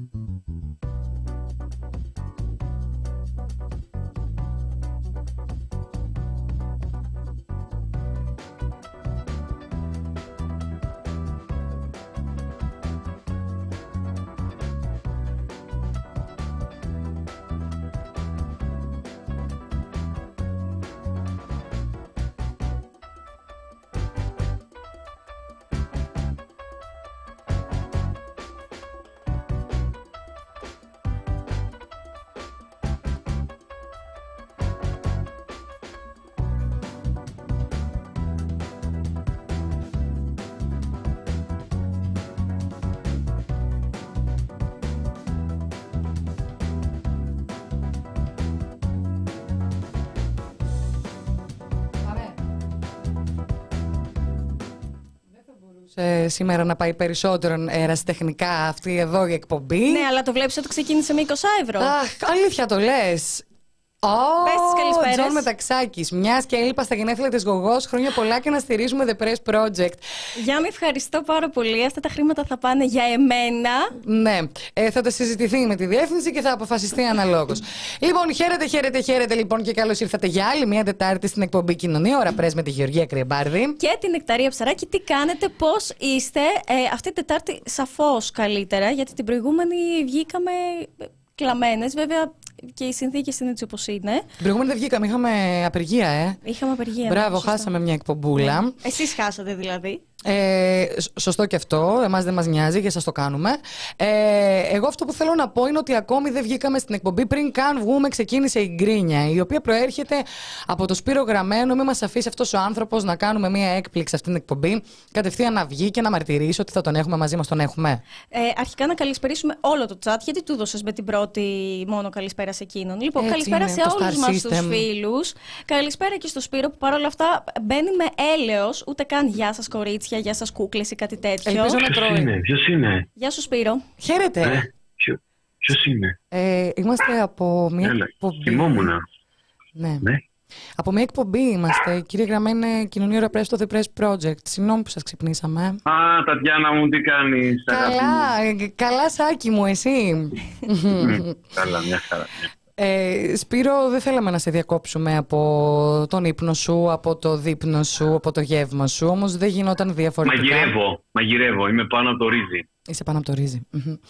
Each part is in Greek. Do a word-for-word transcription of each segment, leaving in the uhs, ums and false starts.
Ε, σήμερα να πάει περισσότερο ερασιτεχνικά αυτή εδώ η εκπομπή. Ναι, αλλά το βλέπεις ότι ξεκίνησε με είκοσι ευρώ. Αχ, αλήθεια το λες. Πες τις καλησπέρες. Τζον Μεταξάκης. Μιας και έλειπα στα γενέθλια της Γογός, χρόνια πολλά και να στηρίζουμε The Press Project. Γιάννη, ευχαριστώ πάρα πολύ. Αυτά τα χρήματα θα πάνε για εμένα. Ναι, ε, θα τα συζητηθεί με τη διεύθυνση και θα αποφασιστεί αναλόγως. Λοιπόν, χαίρετε, χαίρετε, χαίρετε λοιπόν και καλώς ήρθατε για άλλη μια Τετάρτη στην εκπομπή Κοινωνία Ώρα Press με τη Γεωργία Κρυεμπάρδη. Και την Νεκταρία Ψαράκη. Τι κάνετε, πώς είστε? Ε, αυτή την Τετάρτη σαφώς καλύτερα, γιατί την προηγούμενη βγήκαμε κλαμμένες. Βέβαια, και οι συνθήκες είναι έτσι όπως είναι. Την προηγούμενη δεν βγήκαμε, είχαμε απεργία, ε. Είχαμε απεργία. Μπράβο, σωστά. Χάσαμε μια εκπομπούλα. Ναι. Εσείς χάσατε δηλαδή. Ε, σωστό και αυτό, εμάς δεν μας νοιάζει και σας το κάνουμε. Ε, εγώ αυτό που θέλω να πω είναι ότι ακόμη δεν βγήκαμε στην εκπομπή πριν καν βγούμε, ξεκίνησε η γκρίνια, η οποία προέρχεται από το Σπύρο Γραμμένο. Μην μας αφήσει αυτός ο άνθρωπος να κάνουμε μια έκπληξη αυτήν την εκπομπή. Κατευθείαν να βγει και να μαρτυρήσει ότι θα τον έχουμε μαζί μας, τον έχουμε. Ε, αρχικά να καλησπερίσουμε όλο το chat, γιατί του έδωσες με την πρώτη μόνο καλησπέρα σε εκείνον. Λοιπόν, έτσι καλησπέρα είναι, σε το όλους Star μας System. τους φίλους. Καλησπέρα και στο Σπύρο που παρόλα αυτά μπαίνει με έλεος, ούτε καν γεια σας κορίτσια, γεια σας κούκλες ή κάτι τέτοιο. Ελπίζω να Ποιος τρώει. είναι, ποιος είναι? Γεια σου Σπύρο. Χαίρετε. Ε, ποιο, ποιος είναι? Ε, είμαστε από μια Έλα, εκπομπή. θυμόμουνα. Ναι. Ναι. Από μια εκπομπή είμαστε. Κύριε Γραμμένε, Κοινωνία Ώρα Press στο The Press Project. Συγγνώμη που σας ξυπνήσαμε. Α, Τατιάνα μου, τι κάνεις? Καλά, ε, καλά Σάκη μου, εσύ. Καλά, μια χαρά. Ε, Σπύρο, δεν θέλαμε να σε διακόψουμε από τον ύπνο σου, από το δείπνο σου, από το γεύμα σου, όμως δεν γινόταν διαφορετικά. Μαγειρεύω, μαγειρεύω, είμαι πάνω από το ρύζι. Είσαι πάνω από το ρύζι.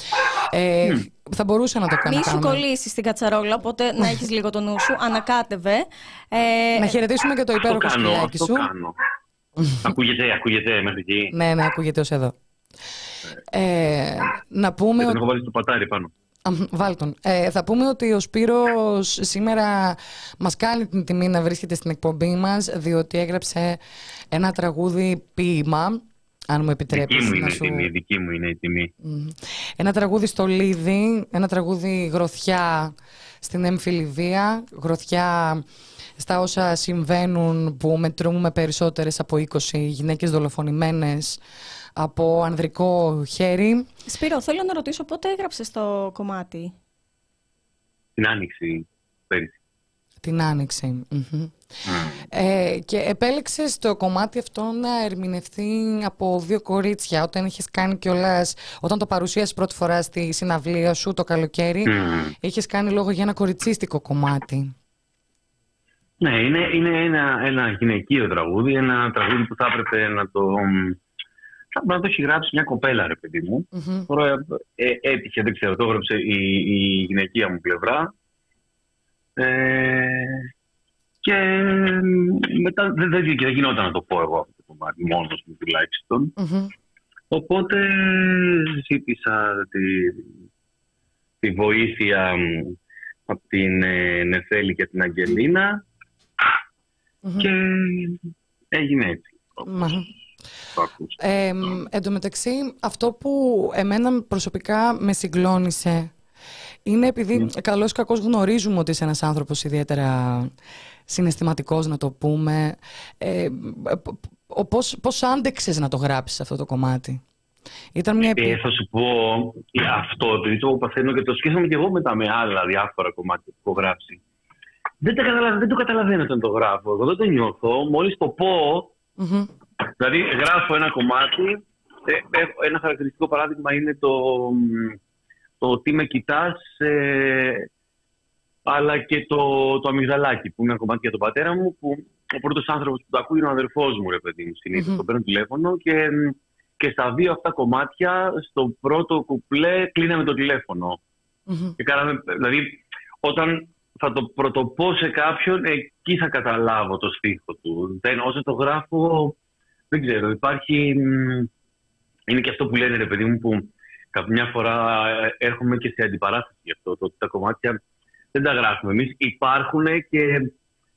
Ε, mm. Θα μπορούσα να το κάνω. Μη σου κολλήσεις στην κατσαρόλα, οπότε να έχεις λίγο το νου σου. Ανακάτευε. Ε, να χαιρετήσουμε και το υπέροχο σκυλάκι σου. Κάνω. Ακούγεται, ακούγεται μέχρι εκεί. Ναι, ναι, ακούγεται ως εδώ. Ε, να πούμε. Δεν έχω βάλει το πατάρι πάνω. Βάλ' τον. Ε, θα πούμε ότι ο Σπύρος σήμερα μας κάνει την τιμή να βρίσκεται στην εκπομπή μας, διότι έγραψε ένα τραγούδι ποίημα, αν μου επιτρέπεις. Δική μου είναι να η σου... τιμή, δική μου είναι η τιμή. Mm. Ένα τραγούδι στο Λίδι, ένα τραγούδι γροθιά στην έμφυλη βία, γροθιά στα όσα συμβαίνουν που μετρούμε περισσότερες από είκοσι γυναίκες δολοφονημένες από ανδρικό χέρι. Σπύρο, θέλω να ρωτήσω πότε έγραψες το κομμάτι? Την Άνοιξη πέρυσι. Την Άνοιξη. Mm-hmm. Mm. Ε, και επέλεξες το κομμάτι αυτό να ερμηνευτεί από δύο κορίτσια όταν είχες κάνει κιόλας, όταν το παρουσίασες πρώτη φορά στη συναυλία σου το καλοκαίρι, mm. είχες κάνει λόγο για ένα κοριτσίστικο κομμάτι. Ναι, είναι, είναι ένα, ένα γυναικείο τραγούδι, ένα τραγούδι που θα έπρεπε να το... να το έχει γράψει μια κοπέλα, ρε παιδί μου. Mm-hmm. Τώρα ε, έτυχε, δεν ξέρω, το έγραψε η, η γυναικεία μου πλευρά. Ε, και μετά δεν, δεν, δεν γινόταν να το πω εγώ αυτό το κομμάτι, μόνος μου τουλάχιστον. Mm-hmm. Οπότε ζήτησα τη, τη βοήθεια από την ε, Νεφέλη και την Αγγελίνα mm-hmm. και έγινε έτσι. Mm-hmm. Ε, εν τω μεταξύ, αυτό που εμένα προσωπικά με συγκλώνησε είναι επειδή mm. καλώς ή κακώς γνωρίζουμε ότι είσαι ένας άνθρωπος ιδιαίτερα συναισθηματικός, να το πούμε. Ε, πώς, πώς άντεξες να το γράψεις αυτό το κομμάτι? Ήταν μια επί... ε, θα σου πω αυτό, επειδή το παθαίνω και το σκέφτομαι και εγώ μετά με άλλα διάφορα κομμάτια που έχω γράψει. Δεν, καταλαβα... δεν το καταλαβαίνω όταν το γράφω. Εγώ δεν το νιώθω. Μόλις το πω. Mm-hmm. Δηλαδή, γράφω ένα κομμάτι. Ε, ένα χαρακτηριστικό παράδειγμα είναι το, το τι με κοιτάς, ε, αλλά και το, το αμυγδαλάκι, που είναι ένα κομμάτι για τον πατέρα μου, που ο πρώτος άνθρωπος που το ακούει είναι ο αδερφός μου, ρε παιδί μου, συνήθως. Mm-hmm. Το παίρνω τηλέφωνο και, και στα δύο αυτά κομμάτια, στο πρώτο κουπλέ, κλείναμε το τηλέφωνο. Mm-hmm. Και κάναμε, δηλαδή, όταν θα το πρωτοπώ σε κάποιον, εκεί θα καταλάβω το στίχο του. Δεν, όσο το γράφω, δεν ξέρω, υπάρχει... Είναι και αυτό που λένε, ρε παιδί μου, που κάποια φορά έρχομαι και σε αντιπαράσταση γι' αυτό, το ότι τα κομμάτια δεν τα γράφουμε εμείς, υπάρχουν και,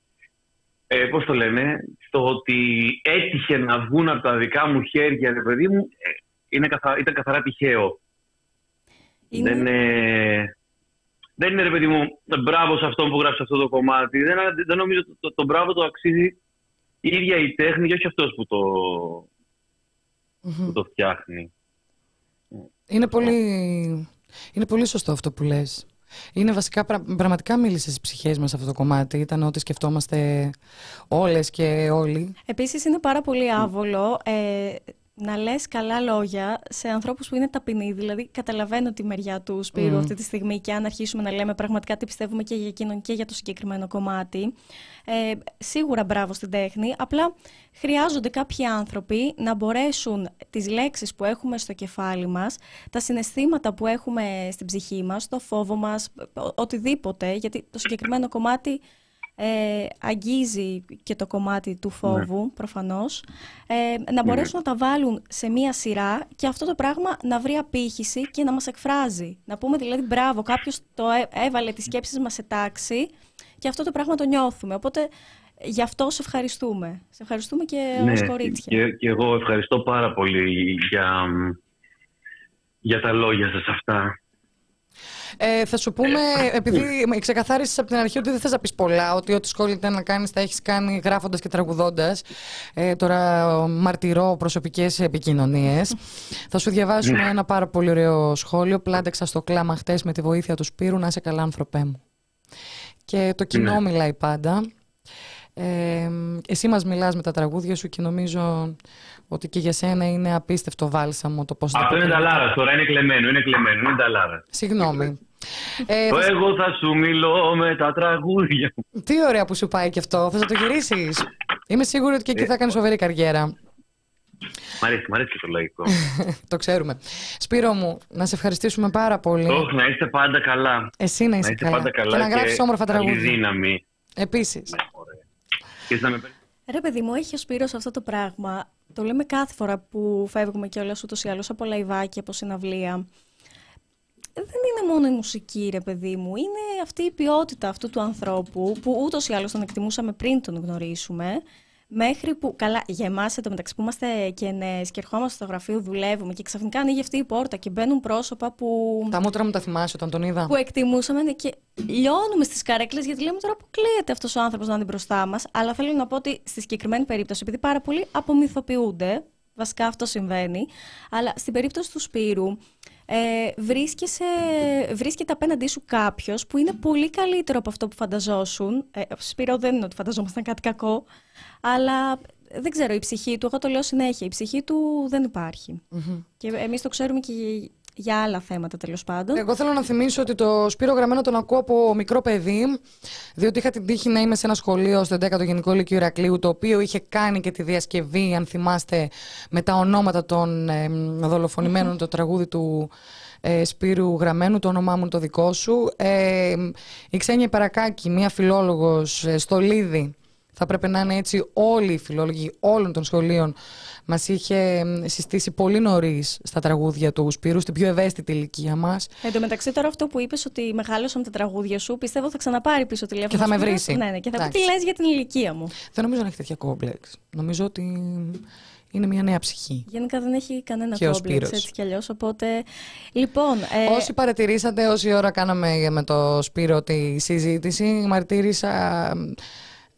ε, πώς το λένε, στο ότι έτυχε να βγουν από τα δικά μου χέρια, ρε παιδί μου, είναι καθα... ήταν καθαρά τυχαίο. Είναι... Δεν, ε... δεν είναι, ρε παιδί μου, μπράβο σε αυτόν που γράψει αυτό το κομμάτι. Δεν, δεν νομίζω ότι το, το, το μπράβο το αξίζει η ίδια η τέχνη και όχι αυτός που το, mm-hmm. που το φτιάχνει. Είναι πολύ, είναι πολύ σωστό αυτό που λες. Είναι βασικά, πρα, πραγματικά μίλησε στις ψυχές μας αυτό το κομμάτι. Ήταν ό,τι σκεφτόμαστε όλες και όλοι. Επίσης είναι πάρα πολύ άβολο ε, να λες καλά λόγια σε ανθρώπους που είναι ταπεινοί. Δηλαδή καταλαβαίνω τη μεριά του Σπύρου mm. αυτή τη στιγμή και αν αρχίσουμε να λέμε πραγματικά τι πιστεύουμε και για εκείνον και για το συγκεκριμένο κομμάτι. Ε, σίγουρα μπράβο στην τέχνη. Απλά χρειάζονται κάποιοι άνθρωποι να μπορέσουν τις λέξεις που έχουμε στο κεφάλι μας, τα συναισθήματα που έχουμε στην ψυχή μας, το φόβο μας, οτιδήποτε, γιατί το συγκεκριμένο κομμάτι Ε, αγγίζει και το κομμάτι του φόβου, ναι. προφανώς, ε, να μπορέσουν ναι. να τα βάλουν σε μία σειρά και αυτό το πράγμα να βρει απήχηση και να μας εκφράζει. Να πούμε δηλαδή μπράβο, κάποιος το έβαλε τις σκέψεις μας σε τάξη και αυτό το πράγμα το νιώθουμε. Οπότε γι' αυτό σε ευχαριστούμε. Σε ευχαριστούμε και ναι, ως κορίτσια. Και, και εγώ ευχαριστώ πάρα πολύ για, για τα λόγια σας αυτά. Ε, θα σου πούμε, επειδή ξεκαθάρισες από την αρχή ότι δεν θες να πεις πολλά, ότι ό,τι σχόλια να κάνεις τα έχεις κάνει γράφοντας και τραγουδώντας. Ε, τώρα μαρτυρώ προσωπικές επικοινωνίες. Θα σου διαβάσουμε ένα πάρα πολύ ωραίο σχόλιο. Πλάντεξα στο κλάμα χτες με τη βοήθεια του Σπύρου. Να είσαι καλά, άνθρωπέ μου. Και το κοινό ναι. μιλάει πάντα. Ε, εσύ μας μιλάς με τα τραγούδια σου και νομίζω ότι και για σένα είναι απίστευτο βάλσαμο το πώς... Αυτό είναι ταλάρα, τώρα είναι κλεμμένο, είναι κλεμμένο, είναι ταλάρα. Συγγνώμη. Ε, το θα... εγώ θα σου μιλώ με τα τραγούδια. Τι ωραία που σου πάει και αυτό, θα το γυρίσεις. Είμαι σίγουρη ότι και εκεί θα κάνεις φοβερή καριέρα. Μ' αρέσει, μ' αρέσει και το λαϊκό. Το ξέρουμε. Σπύρο μου, να σε ευχαριστήσουμε πάρα πολύ. Όχι, να είστε πάντα καλά. Εσύ να είσαι, να είστε καλά. Πάντα καλά. Και να γράφεις όμορφα τραγούδια. Δύναμη. Επίσης. Ναι, ρε παιδί μου, έχει ο Σπύρος αυτό το πράγμα. Το λέμε κάθε φορά που φεύγουμε κιόλας ούτως ή άλλως από λαϊβάκι, από συναυλία. Δεν είναι μόνο η μουσική, ρε παιδί μου. Είναι αυτή η ποιότητα αυτού του ανθρώπου που ούτως ή άλλως τον εκτιμούσαμε πριν τον γνωρίσουμε. Μέχρι που, καλά, για εμάς εντωμεταξύ που είμαστε και νέες και ερχόμαστε στο γραφείο, δουλεύουμε και ξαφνικά ανοίγει αυτή η πόρτα και μπαίνουν πρόσωπα που. Τα μούτρα μου τα θυμάσαι όταν τον είδα. Που εκτιμούσαμε και λιώνουμε στις καρέκλες γιατί λέμε τώρα αποκλείεται αυτός ο άνθρωπος να είναι μπροστά μας. Αλλά θέλω να πω ότι στη συγκεκριμένη περίπτωση, επειδή πάρα πολλοί απομυθοποιούνται, βασικά αυτό συμβαίνει, αλλά στην περίπτωση του Σπύρου. Ε, βρίσκεσαι, βρίσκεται απέναντί σου κάποιος που είναι πολύ καλύτερο από αυτό που φανταζόσουν. Ε, Σπύρο, δεν είναι ότι φανταζόμασταν κάτι κακό, αλλά δεν ξέρω, η ψυχή του, εγώ το λέω συνέχεια, η ψυχή του δεν υπάρχει. Mm-hmm. Και εμείς το ξέρουμε και για άλλα θέματα, τέλος πάντων. Εγώ θέλω να θυμίσω ότι το Σπύρο Γραμμένο τον ακούω από μικρό παιδί, διότι είχα την τύχη να είμαι σε ένα σχολείο στο έντεκατο Γενικό Λύκειο Ηρακλείου, το οποίο είχε κάνει και τη διασκευή, αν θυμάστε, με τα ονόματα των ε, δολοφονημένων, mm-hmm. το τραγούδι του ε, Σπύρου Γραμμένου, το όνομά μου το δικό σου. Ε, η Ξένια Παρακάκη, μία φιλόλογος ε, στο Λίδι, θα πρέπει να είναι έτσι, όλοι οι φιλόλογοι όλων των σχολείων μας είχε συστήσει πολύ νωρίς στα τραγούδια του Σπύρου, στην πιο ευαίσθητη ηλικία μας. Εν τω μεταξύ, τώρα αυτό που είπες ότι μεγάλωσα με τα τραγούδια σου, πιστεύω θα ξαναπάρει πίσω τηλέφωνο. Και θα με βρίσει. Ναι, ναι, και θα πει τι λες για την ηλικία μου. Δεν νομίζω να έχει τέτοια κόμπλεξ. Νομίζω ότι είναι μια νέα ψυχή. Γενικά δεν έχει κανένα κόμπλεξ έτσι κι αλλιώς. Οπότε. Λοιπόν. Ε... Όσοι παρατηρήσατε, όση ώρα κάναμε με το Σπύρο τη συζήτηση, μαρτύρησα.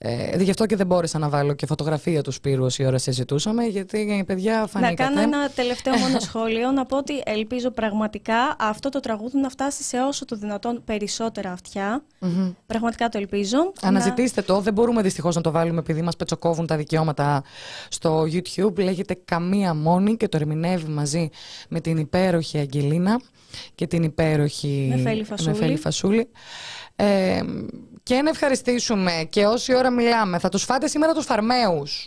Ε, γι' αυτό και δεν μπόρεσα να βάλω και φωτογραφία του Σπύρου όση ώρα συζητούσαμε, γιατί παιδιά φανήκατε. Να κάνω ένα τελευταίο μόνο σχόλιο, να πω ότι ελπίζω πραγματικά αυτό το τραγούδι να φτάσει σε όσο το δυνατόν περισσότερα αυτιά. Mm-hmm. Πραγματικά το ελπίζω. Αναζητήστε να... το, δεν μπορούμε δυστυχώς να το βάλουμε επειδή μας πετσοκόβουν τα δικαιώματα στο YouTube. Λέγεται Καμία Μόνη και το ερμηνεύει μαζί με την υπέροχη Αγγελίνα και την υπέροχη Νεφέλη Φασούλη. Νεφέλη Φασούλη. Ε, και να ευχαριστήσουμε και όση ώρα μιλάμε. Θα τους φάτε σήμερα τους φαρμαίους.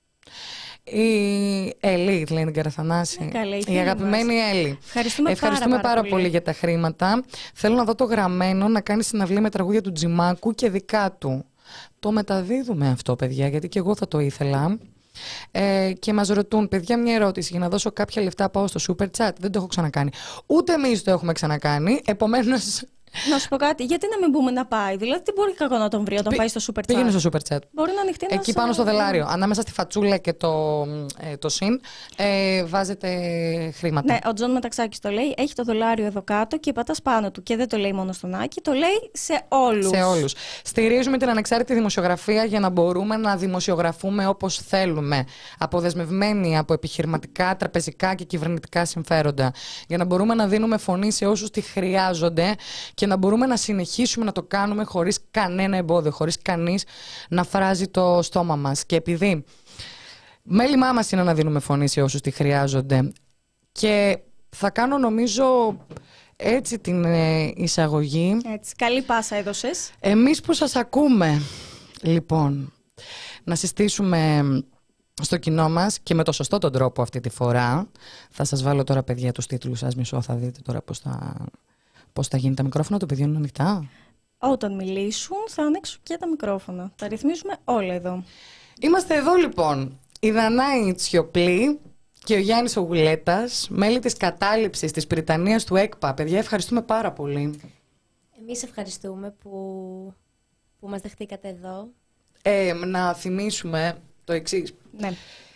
Η Έλλη, λένε την Καραθανάση. Καλή, η αγαπημένη Έλλη. Ευχαριστούμε, Ευχαριστούμε πάρα, πάρα, πάρα πολύ. πολύ για τα χρήματα. Θέλω να δω το γραμμένο να κάνει συναυλία με τραγούδια του Τζιμάκου και δικά του. Το μεταδίδουμε αυτό, παιδιά, γιατί και εγώ θα το ήθελα. Ε, και μας ρωτούν, παιδιά, μια ερώτηση. Για να δώσω κάποια λεφτά, πάω στο Super Chat. Δεν το έχω ξανακάνει. Ούτε εμείς το έχουμε ξανακάνει. Επομένως. Να σου πω κάτι, γιατί να μην πούμε να πάει? Δηλαδή, τι μπορεί κακό να τον βρει όταν Πη, πάει στο Super Chat? Πήγαινε στο Super Chat. Μπορεί να ανοιχτεί ένα. Εκεί πάνω στο δελάριο, ανάμεσα στη φατσούλα και το, ε, το συν, ε, βάζετε χρήματα. Ναι, ο Τζον Μεταξάκης το λέει. Έχει το δολάριο εδώ κάτω και πατάς πάνω του. Και δεν το λέει μόνο στον Άκη, το λέει σε όλους. Σε όλους. Στηρίζουμε την ανεξάρτητη δημοσιογραφία για να μπορούμε να δημοσιογραφούμε όπως θέλουμε. Αποδεσμευμένοι από επιχειρηματικά, τραπεζικά και κυβερνητικά συμφέροντα. Για να μπορούμε να δίνουμε φωνή σε όσους τη χρειάζονται. Και να μπορούμε να συνεχίσουμε να το κάνουμε χωρίς κανένα εμπόδιο, χωρίς κανείς να φράζει το στόμα μας. Και επειδή μέλημά μας είναι να δίνουμε φωνή σε όσους τη χρειάζονται, και θα κάνω νομίζω έτσι την εισαγωγή. Έτσι, καλή πάσα έδωσες. Εμείς που σας ακούμε, λοιπόν, να συστήσουμε στο κοινό μας και με το σωστό τον τρόπο αυτή τη φορά. Θα σας βάλω τώρα, παιδιά, τους τίτλους σας, μισό, θα δείτε τώρα πώς θα... Πώς θα γίνει, τα μικρόφωνα του παιδιού είναι ανοιχτά? Όταν μιλήσουν θα ανοίξουν και τα μικρόφωνα. Τα ρυθμίζουμε όλα εδώ. Είμαστε εδώ λοιπόν η Δανάη Τσιοπλή και ο Γιάννης ο Γουλέτας, μέλη της κατάληψης της Πριτανίας του ΕΚΠΑ. Παιδιά, ευχαριστούμε πάρα πολύ. Εμείς ευχαριστούμε που, που μας δεχτήκατε εδώ. Ε, να θυμίσουμε το εξής. Ναι.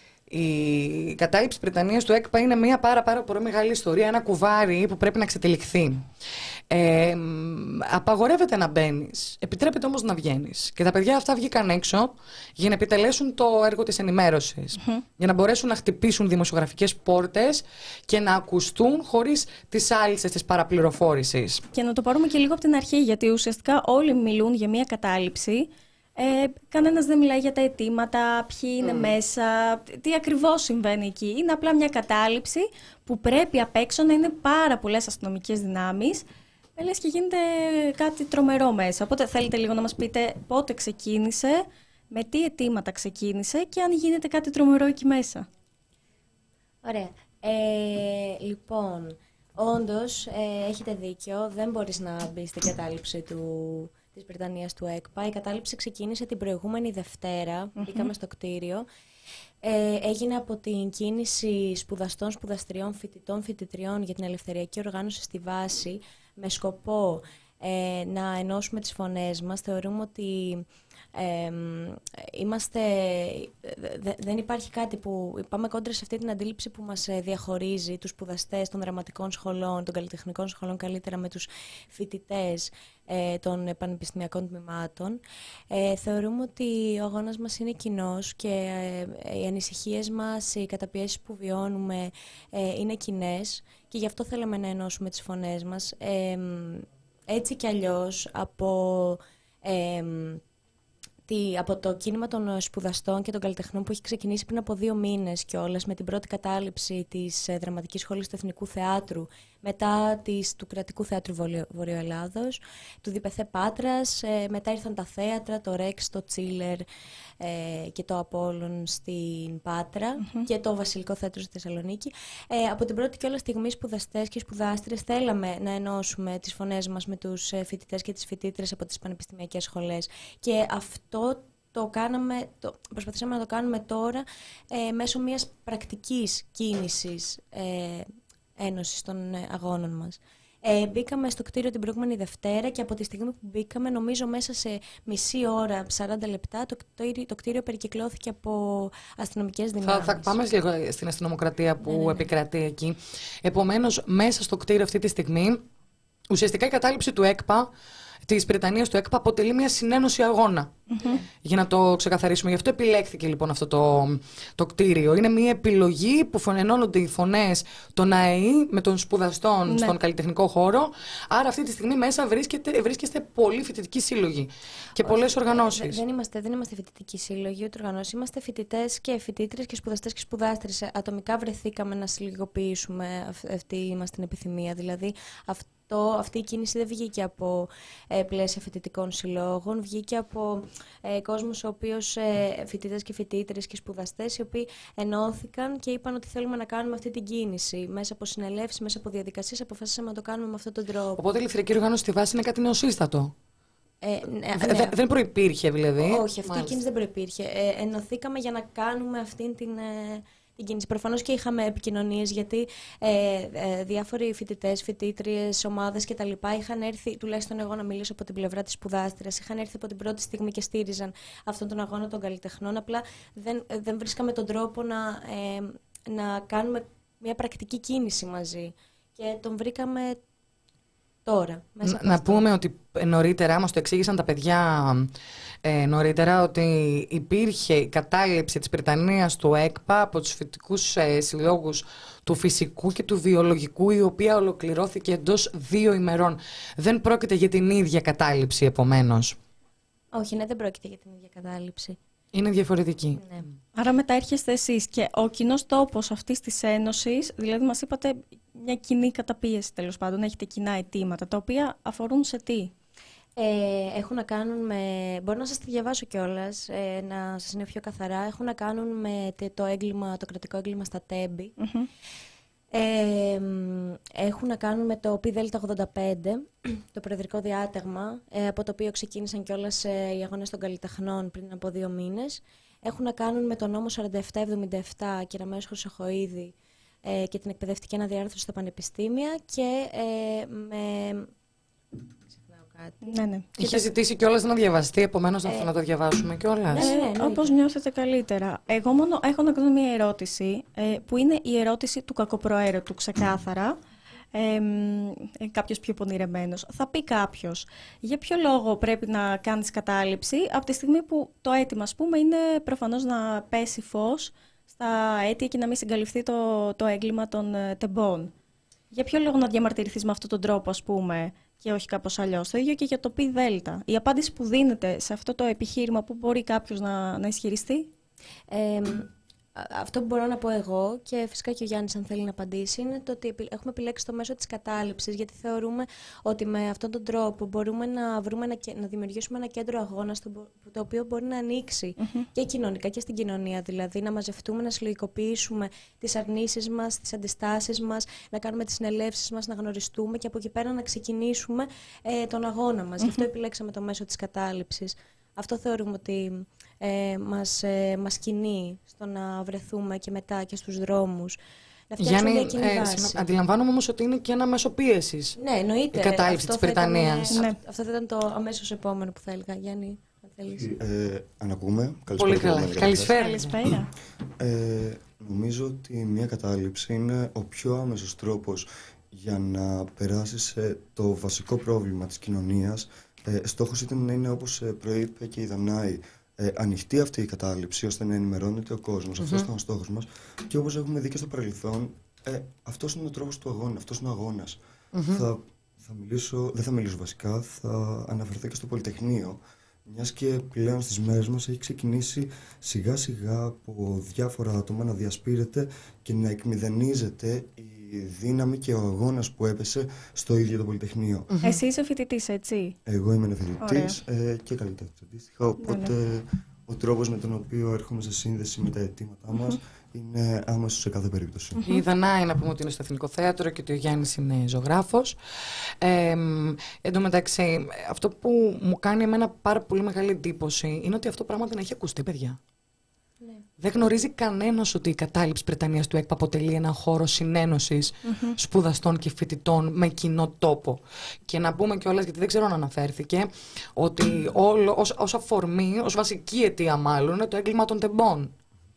Η κατάληψη Πριτανίας του ΕΚΠΑ είναι μια πάρα πάρα πολύ μεγάλη ιστορία, ένα κουβάρι που πρέπει να ξετυλιχθεί. Ε, απαγορεύεται να μπαίνεις, επιτρέπεται όμως να βγαίνεις. Και τα παιδιά αυτά βγήκαν έξω για να επιτελέσουν το έργο της ενημέρωσης. Mm-hmm. Για να μπορέσουν να χτυπήσουν δημοσιογραφικές πόρτες και να ακουστούν χωρίς τις άλυσες της παραπληροφόρησης. Και να το πάρουμε και λίγο από την αρχή, γιατί ουσιαστικά όλοι μιλούν για μια κατάληψη. Ε, κανένας δεν μιλάει για τα αιτήματα, ποιοι είναι mm. μέσα, τι ακριβώς συμβαίνει εκεί. Είναι απλά μια κατάληψη που πρέπει απ' έξω να είναι πάρα πολλές αστυνομικές δυνάμεις. Ε, λες και γίνεται κάτι τρομερό μέσα. Οπότε θέλετε λίγο να μας πείτε πότε ξεκίνησε, με τι αιτήματα ξεκίνησε και αν γίνεται κάτι τρομερό εκεί μέσα. Ωραία. Ε, λοιπόν, όντως ε, έχετε δίκιο, δεν μπορείς να μπεις στην κατάληψη του... της Πριτανίας του ΕΚΠΑ. Η κατάληψη ξεκίνησε την προηγούμενη Δευτέρα, mm-hmm. μπήκαμε στο κτίριο. Ε, έγινε από την κίνηση σπουδαστών, σπουδαστριών, φοιτητών, φοιτητριών για την ελευθεριακή οργάνωση στη βάση, με σκοπό ε, να ενώσουμε τις φωνές μας. Θεωρούμε ότι ε, είμαστε, δε, δεν υπάρχει κάτι που πάμε κόντρα σε αυτή την αντίληψη που μας διαχωρίζει τους σπουδαστές των δραματικών σχολών, των καλλιτεχνικών σχολών καλύτερα με τους φοιτητές ε, των πανεπιστημιακών τμήματων. Ε, θεωρούμε ότι ο αγώνας μας είναι κοινός και ε, οι ανησυχίες μας, οι καταπιέσεις που βιώνουμε ε, είναι κοινές και γι' αυτό θέλαμε να ενώσουμε τις φωνές μας. Ε, έτσι κι αλλιώς από... Ε, Τι, από το κίνημα των σπουδαστών και των καλλιτεχνών που έχει ξεκινήσει πριν από δύο μήνες κιόλας με την πρώτη κατάληψη της ε, Δραματικής Σχολής του Εθνικού Θεάτρου, μετά της, του Κρατικού Θεάτρου Βορειοελλάδος, του Διπεθέ Πάτρας, ε, μετά ήρθαν τα θέατρα, το Ρεξ, το Τσίλερ ε, και το Απόλλων στην Πάτρα mm-hmm. και το Βασιλικό Θέατρο στη Θεσσαλονίκη. Ε, από την πρώτη κιόλας στιγμή σπουδαστές και σπουδάστρες θέλαμε να ενώσουμε τις φωνές μας με τους φοιτητές και τις φοιτήτρες από τις πανεπιστημιακές σχολές. Και αυτό το κάναμε, το, προσπαθήσαμε να το κάνουμε τώρα ε, μέσω μιας πρακτικής κίνησης ε, ένωσης των ε, αγώνων μας. Ε, μπήκαμε στο κτίριο την προηγούμενη Δευτέρα και από τη στιγμή που μπήκαμε, νομίζω μέσα σε μισή ώρα, σαράντα λεπτά, το κτίριο, το κτίριο περικυκλώθηκε από αστυνομικές δυνάμεις. Θα, θα πάμε λίγο στην αστυνομοκρατία που ναι, ναι. επικρατεί εκεί. Επομένως, μέσα στο κτίριο αυτή τη στιγμή, ουσιαστικά η κατάληψη του ΕΚΠΑ της Πριτανείας του ΕΚΠΑ αποτελεί μια συνένωση αγώνα. Mm-hmm. Για να το ξεκαθαρίσουμε. Γι' αυτό επιλέχθηκε λοιπόν αυτό το, το κτίριο. Είναι μια επιλογή που φωνενώνονται οι φωνές των ΑΕΗ με των σπουδαστών ναι. στον καλλιτεχνικό χώρο. Άρα αυτή τη στιγμή μέσα βρίσκεται, βρίσκεστε πολλοί φοιτητικοί σύλλογοι και πολλές οργανώσεις. Δεν είμαστε, δεν είμαστε φοιτητικοί σύλλογοι ούτε οργανώσεις. Είμαστε φοιτητές και φοιτήτριες και σπουδαστές και σπουδάστρες. Ατομικά βρεθήκαμε να συλλογοποιήσουμε αυτή μας την επιθυμία. Δηλαδή αυτό. Το, αυτή η κίνηση δεν βγήκε από ε, πλαίσια φοιτητικών συλλόγων, βγήκε από ε, κόσμος ο οποίος, ε, φοιτητές και φοιτήτρες και σπουδαστές, οι οποίοι ενώθηκαν και είπαν ότι θέλουμε να κάνουμε αυτή την κίνηση. Μέσα από συνελεύσεις, μέσα από διαδικασίες, αποφασίσαμε να το κάνουμε με αυτόν τον τρόπο. Οπότε η ελευθερική οργάνωση στη βάση είναι κάτι νεοσύστατο. Ε, ναι, Δε, ναι. Δεν προϋπήρχε δηλαδή. Όχι, αυτή Μάλιστα. η κίνηση δεν προϋπήρχε. Ε, ενωθήκαμε για να κάνουμε αυτήν την... Ε, την κίνηση. Προφανώς και είχαμε επικοινωνίες, γιατί ε, ε, διάφοροι φοιτητές, φοιτήτριες, ομάδες κτλ. Είχαν έρθει, τουλάχιστον εγώ να μιλήσω από την πλευρά της σπουδάστριας, είχαν έρθει από την πρώτη στιγμή και στήριζαν αυτόν τον αγώνα των καλλιτεχνών. Απλά δεν, δεν βρίσκαμε τον τρόπο να, ε, να κάνουμε μια πρακτική κίνηση μαζί. Και τον βρήκαμε τώρα. Μέσα να αυτό. Πούμε ότι νωρίτερα, μας το εξήγησαν τα παιδιά ε, νωρίτερα, ότι υπήρχε η κατάληψη της Πριτανείας του ΕΚΠΑ από τους φοιτητικούς ε, συλλόγους του φυσικού και του βιολογικού, η οποία ολοκληρώθηκε εντός δύο ημερών. Δεν πρόκειται για την ίδια κατάληψη, επομένως. Όχι, ναι, δεν πρόκειται για την ίδια κατάληψη. Είναι διαφορετική. Ναι. Άρα μετά έρχεστε εσείς και ο κοινός τόπος αυτής της ένωσης, δηλαδή μας είπατε μια κοινή καταπίεση τέλος πάντων, έχετε κοινά αιτήματα, τα οποία αφορούν σε τι? Ε, έχουν να κάνουν με, μπορώ να σας τη διαβάσω κιόλας, ε, να σας είναι πιο καθαρά, έχουν να κάνουν με το, έγκλημα, το κρατικό έγκλημα στα Τέμπη. Mm-hmm. Ε, έχουν να κάνουν με το πι δέλτα ογδόντα πέντε, το προεδρικό διάταγμα, ε, από το οποίο ξεκίνησαν κιόλας ε, οι αγώνες των καλλιτεχνών πριν από δύο μήνες. Έχουν να κάνουν με τον νόμο σαράντα επτά εβδομήντα επτά Κεραμέως Χρυσοχοΐδη ε, και την εκπαιδευτική αναδιάρθρωση στα πανεπιστήμια και ε, με... Ναι, ναι. Είχε ζητήσει κιόλας να διαβαστεί, επομένως ε, να το διαβάσουμε κιόλας. Ναι, ναι, ναι, όπως νιώθετε καλύτερα. Εγώ μόνο έχω να κάνω μια ερώτηση, ε, που είναι η ερώτηση του κακοπροαίρετου, ξεκάθαρα. Ε, ε, κάποιος πιο πονηρεμένος. Θα πει κάποιος, για ποιο λόγο πρέπει να κάνεις κατάληψη από τη στιγμή που το αίτημα, ας πούμε, είναι προφανώς να πέσει φως στα αίτια και να μην συγκαλυφθεί το, το έγκλημα των ε, τεμπών. Για ποιο λόγο να διαμαρτυρηθείς με αυτόν τον τρόπο, ας πούμε, και όχι κάπως αλλιώς? Το ίδιο και για το πι δέλτα. Η απάντηση που δίνεται σε αυτό το επιχείρημα, που μπορεί κάποιος να, να ισχυριστεί? Ε, αυτό που μπορώ να πω εγώ, και φυσικά και ο Γιάννης αν θέλει να απαντήσει, είναι το ότι έχουμε επιλέξει το μέσο της κατάληψης, γιατί θεωρούμε ότι με αυτόν τον τρόπο μπορούμε να, βρούμε ένα, να δημιουργήσουμε ένα κέντρο αγώνας το οποίο μπορεί να ανοίξει mm-hmm. και κοινωνικά και στην κοινωνία, δηλαδή να μαζευτούμε, να συλλογικοποιήσουμε τις αρνήσεις μας, τις αντιστάσεις μας, να κάνουμε τις συνελεύσεις μας, να γνωριστούμε και από εκεί πέρα να ξεκινήσουμε ε, τον αγώνα μας. Mm-hmm. Γι' αυτό επιλέξαμε το μέσο της κατάληψης. Αυτό θεωρούμε ότι ε, μας, ε, μας κινεί στο να βρεθούμε και μετά και στους δρόμους. Να φτιάξουμε μια κοινή ε, βάση. Αντιλαμβάνομαι όμως ότι είναι και ένα μέσο πίεσης. Ναι, εννοείται. Η κατάληψη της Πριτανείας. Ήταν, ναι. Αυτό θα ήταν το αμέσως επόμενο που θα έλεγα. Γιάννη, αν θέλεις. Ε, αν ακούμε. Πολύ καλά. Καλησπέρα. Καλησπέρα. Ε, νομίζω ότι μια κατάληψη είναι ο πιο άμεσος τρόπος για να περάσει σε το βασικό πρόβλημα της κοινωνίας. Ε, στόχος ήταν να είναι, όπως προείπε και η Δανάη, ε, ανοιχτή αυτή η κατάληψη, ώστε να ενημερώνεται ο κόσμος. Mm-hmm. Αυτός ήταν ο στόχος μας. Και όπως έχουμε δει και στο παρελθόν, ε, αυτός είναι ο τρόπος του αγώνα, αυτός είναι ο αγώνας. Mm-hmm. Θα, θα μιλήσω, δεν θα μιλήσω βασικά, θα αναφερθώ και στο Πολυτεχνείο, μιας και πλέον στις μέρες μας έχει ξεκινήσει σιγά σιγά από διάφορα άτομα να διασπείρεται και να εκμηδενίζεται η δύναμη και ο αγώνας που έπεσε στο ίδιο το Πολυτεχνείο. Mm-hmm. Εσύ είσαι φοιτητής, έτσι? Εγώ είμαι ένα φοιτητής ε, και καλλιτέχνης αντίστοιχα, οπότε ναι, ναι. ο τρόπος με τον οποίο έρχομαι σε σύνδεση με τα αιτήματά μας mm-hmm. είναι άμεσο σε κάθε περίπτωση. Mm-hmm. Η Δανάη, να πούμε ότι είναι στο Εθνικό Θέατρο και ότι ο Γιάννης είναι ζωγράφος. Ε, εν τω μεταξύ, αυτό που μου κάνει εμένα πάρα πολύ μεγάλη εντύπωση είναι ότι αυτό πράγμα δεν έχει ακουστεί, παιδιά. Ναι. Δεν γνωρίζει κανένας ότι η κατάληψη Πριτανείας του ΕΚΠΑ αποτελεί έναν χώρο συνένωσης mm-hmm. σπουδαστών και φοιτητών με κοινό τόπο. Και να πούμε κιόλας, γιατί δεν ξέρω αν αναφέρθηκε, ότι όλο, ως, ως αφορμή, ως βασική αιτία μάλλον, είναι το έγκλημα των τεμπών.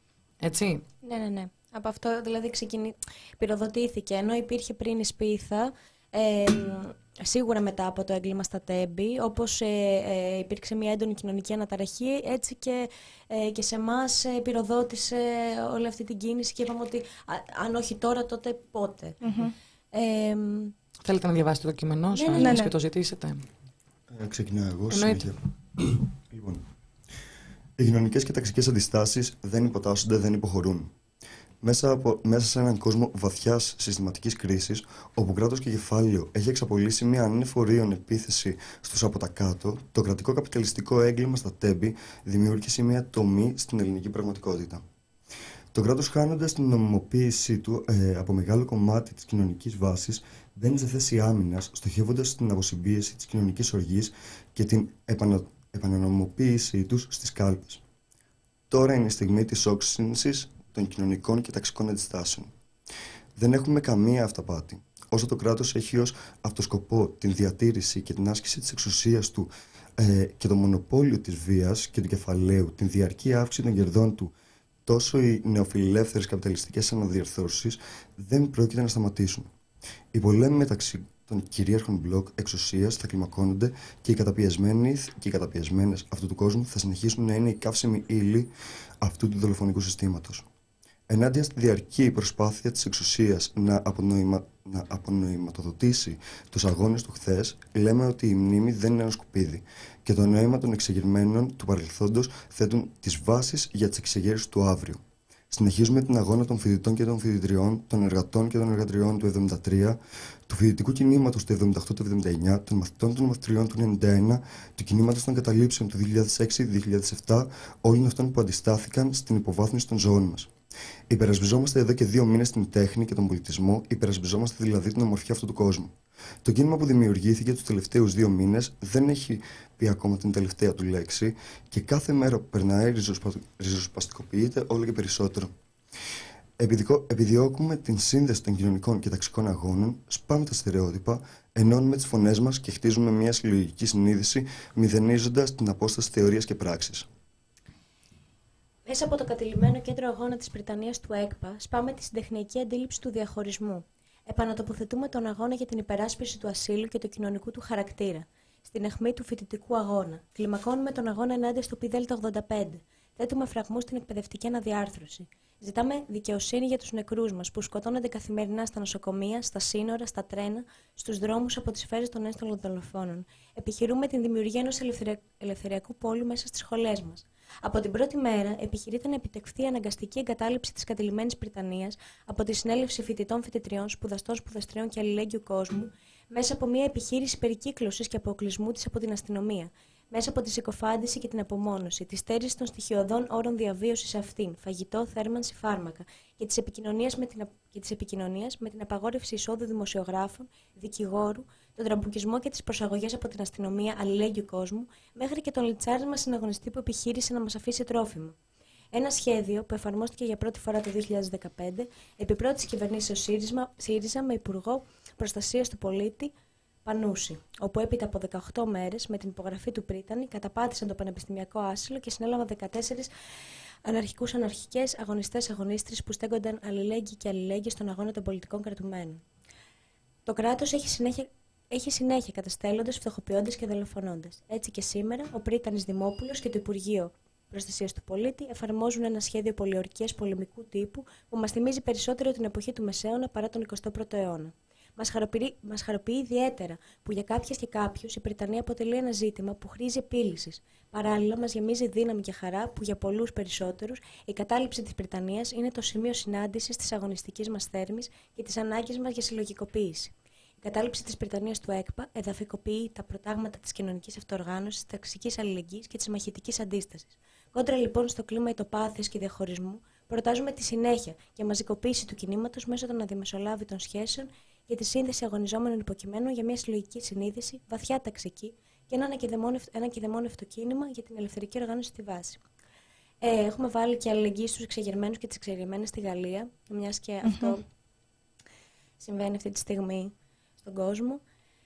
Έτσι. Ναι, ναι, ναι. Από αυτό δηλαδή ξεκινή... πυροδοτήθηκε, ενώ υπήρχε πριν η σπίθα. Ε, σίγουρα μετά από το έγκλημα στα Τέμπη, όπως ε, ε, υπήρξε μια έντονη κοινωνική αναταραχή, έτσι και, ε, και σε εμάς ε, πυροδότησε όλη αυτή την κίνηση και είπαμε ότι α, αν όχι τώρα, τότε πότε. Mm-hmm. Ε, Θέλετε να διαβάσετε το κείμενό σας, ναι, ναι, ναι. και το ζητήσετε. Ε, ξεκινάω εγώ. Συνέχεια. Λοιπόν, οι κοινωνικές και ταξικές αντιστάσεις δεν υποτάσσονται, δεν υποχωρούν. Μέσα, από, μέσα σε έναν κόσμο βαθιάς συστηματικής κρίσης, όπου κράτος και κεφάλαιο έχει εξαπολύσει μια ανεφορίων επίθεση στους από τα κάτω, το κρατικό καπιταλιστικό έγκλημα στα Τέμπη δημιούργησε μια τομή στην ελληνική πραγματικότητα. Το κράτος, χάνοντας την νομιμοποίησή του ε, από μεγάλο κομμάτι της κοινωνικής βάσης, μπαίνει σε θέση άμυνας, στοχεύοντας στην αποσυμπίεση της κοινωνικής οργής και την επανα, επανανομιμοποίησή τους στις κάλπες. Τώρα είναι η στιγμή της όξυνσης των κοινωνικών και ταξικών αντιστάσεων. Δεν έχουμε καμία αυταπάτη. Όσο το κράτος έχει ως αυτοσκοπό την διατήρηση και την άσκηση της εξουσίας του ε, και το μονοπόλιο της βίας και του κεφαλαίου, την διαρκή αύξηση των κερδών του, τόσο οι νεοφιλελεύθερες καπιταλιστικές αναδιαρθρώσεις δεν πρόκειται να σταματήσουν. Οι πολέμοι μεταξύ των κυρίαρχων μπλοκ εξουσίας θα κλιμακώνονται και οι καταπιεσμένοι και οι καταπιεσμένες αυτού του κόσμου θα συνεχίσουν να είναι η καύσιμη ύλη αυτού του δολοφονικού συστήματος. Ενάντια στη διαρκή προσπάθεια της εξουσίας να, απονοημα... να απονοηματοδοτήσει τους αγώνες του χθες, λέμε ότι η μνήμη δεν είναι ένα σκουπίδι και το νόημα των εξεγερμένων του παρελθόντος θέτουν τις βάσεις για τις εξεγέρσεις του αύριο. Συνεχίζουμε την αγώνα των φοιτητών και των φοιτητριών, των εργατών και των εργατριών του εβδομήντα τρία, του φοιτητικού κινήματος του εβδομήντα οκτώ εβδομήντα εννιά, των μαθητών των μαθητριών του ενενήντα ένα, του κινήματος των καταλήψεων του δύο χιλιάδες έξι δύο χιλιάδες επτά, όλων αυτών που αντιστάθηκαν στην υποβάθμιση των ζωών μας. Υπερασπιζόμαστε εδώ και δύο μήνες την τέχνη και τον πολιτισμό, υπερασπιζόμαστε δηλαδή την ομορφιά αυτού του κόσμου. Το κίνημα που δημιουργήθηκε τους τελευταίους δύο μήνες δεν έχει πει ακόμα την τελευταία του λέξη και κάθε μέρα που περνάει ριζοσπαστικοποιείται όλο και περισσότερο. Επιδιώκουμε την σύνδεση των κοινωνικών και ταξικών αγώνων, σπάμε τα στερεότυπα, ενώνουμε τις φωνές μας και χτίζουμε μια συλλογική συνείδηση, μηδενίζοντας την απόσταση θεωρίας και πράξης. Μέσα από το κατειλημμένο κέντρο αγώνα της Πριτανίας του ΕΚΠΑ, σπάμε τη συντεχνιακή αντίληψη του διαχωρισμού. Επανατοποθετούμε τον αγώνα για την υπεράσπιση του ασύλου και του κοινωνικού του χαρακτήρα. Στην αιχμή του φοιτητικού αγώνα. Κλιμακώνουμε τον αγώνα ενάντια στο πι δέλτα ογδόντα πέντε. Θέτουμε φραγμούς στην εκπαιδευτική αναδιάρθρωση. Ζητάμε δικαιοσύνη για τους νεκρούς μας που σκοτώνονται καθημερινά στα νοσοκομεία, στα σύνορα, στα τρένα, στους δρόμους από τις σφαίρες των ένστολων δολοφόνων. Επιχειρούμε την δημιουργία ενός ελευθεριακού πόλου μέσα στις σχολές μας. Από την πρώτη μέρα επιχειρείται να επιτευχθεί η αναγκαστική εγκατάλειψη της κατειλημμένης Πριτανίας από τη Συνέλευση Φοιτητών, Φοιτητριών, Σπουδαστών, Σπουδαστριών και Αλληλέγγυου Κόσμου, μέσα από μια επιχείρηση περικύκλωσης και αποκλεισμού της από την αστυνομία, μέσα από τη συκοφάντηση και την απομόνωση, τη στέρηση των στοιχειωδών όρων διαβίωσης αυτήν, φαγητό, θέρμανση, φάρμακα, και της επικοινωνίας με την, και της επικοινωνίας με την απαγόρευση εισόδου δημοσιογράφων, δικηγόρου, τον τραμπουκισμό και τις προσαγωγές από την αστυνομία Αλληλέγγυου Κόσμου, μέχρι και τον λιτσάρισμα συναγωνιστή που επιχείρησε να μας αφήσει τρόφιμο. Ένα σχέδιο που εφαρμόστηκε για πρώτη φορά το δύο χιλιάδες δεκαπέντε επί πρώτης κυβερνήσεως ΣΥΡΙΖΑ με Υπουργό Προστασίας του Πολίτη Πανούση, όπου έπειτα από δεκαοκτώ μέρες με την υπογραφή του Πρίτανη καταπάτησαν το πανεπιστημιακό άσυλο και συνέλαβαν δεκατέσσερις αναρχικούς αναρχικές, αγωνιστές αγωνίστρες που στέκονταν αλληλέγγυοι και αλληλέγγυοι στον αγώνα των πολιτικών κρατουμένων. Το κράτος έχει συνέχεια, έχει συνέχεια καταστέλλοντας, φτωχοποιώντας και δολοφονώντας. Έτσι και σήμερα, ο Πρίτανης Δημόπουλος και το Υπουργείο Προστασίας του Πολίτη εφαρμόζουν ένα σχέδιο πολιορκίας πολεμικού τύπου που μας θυμίζει περισσότερο την εποχή του Μεσαίωνα παρά τον εικοστό πρώτο αιώνα. Μας χαροποιεί, μας χαροποιεί ιδιαίτερα που για κάποιες και κάποιους η Πριτανία αποτελεί ένα ζήτημα που χρήζει επίλυσης. Παράλληλα, μας γεμίζει δύναμη και χαρά που για πολλούς περισσότερους η κατάληψη της Πριτανίας είναι το σημείο συνάντησης της αγωνιστικής μας θέρμης και της ανάγκης μας για συλλογικοποίηση. Η κατάληψη της Πριτανίας του ΕΚΠΑ εδαφικοποιεί τα προτάγματα της κοινωνικής αυτοοργάνωσης, της ταξικής αλληλεγγύης και της μαχητικής αντίστασης. Κόντρα λοιπόν στο κλίμα ητοπάθειας και διαχωρισμού, προτάζουμε τη συνέχεια και μαζικοποίηση του κινήματος μέσω των αδημεσολάβητων σχέσεων για τη σύνδεση αγωνιζόμενων υποκειμένων για μια συλλογική συνείδηση, βαθιά ταξική και ένα ανακηδεμόνευτο κίνημα για την ελευθερική οργάνωση στη βάση. Ε, έχουμε βάλει και αλληλεγγύη στους εξεγερμένους και τις εξεγερμένες στη Γαλλία, μιας και mm-hmm. αυτό συμβαίνει αυτή τη στιγμή στον κόσμο.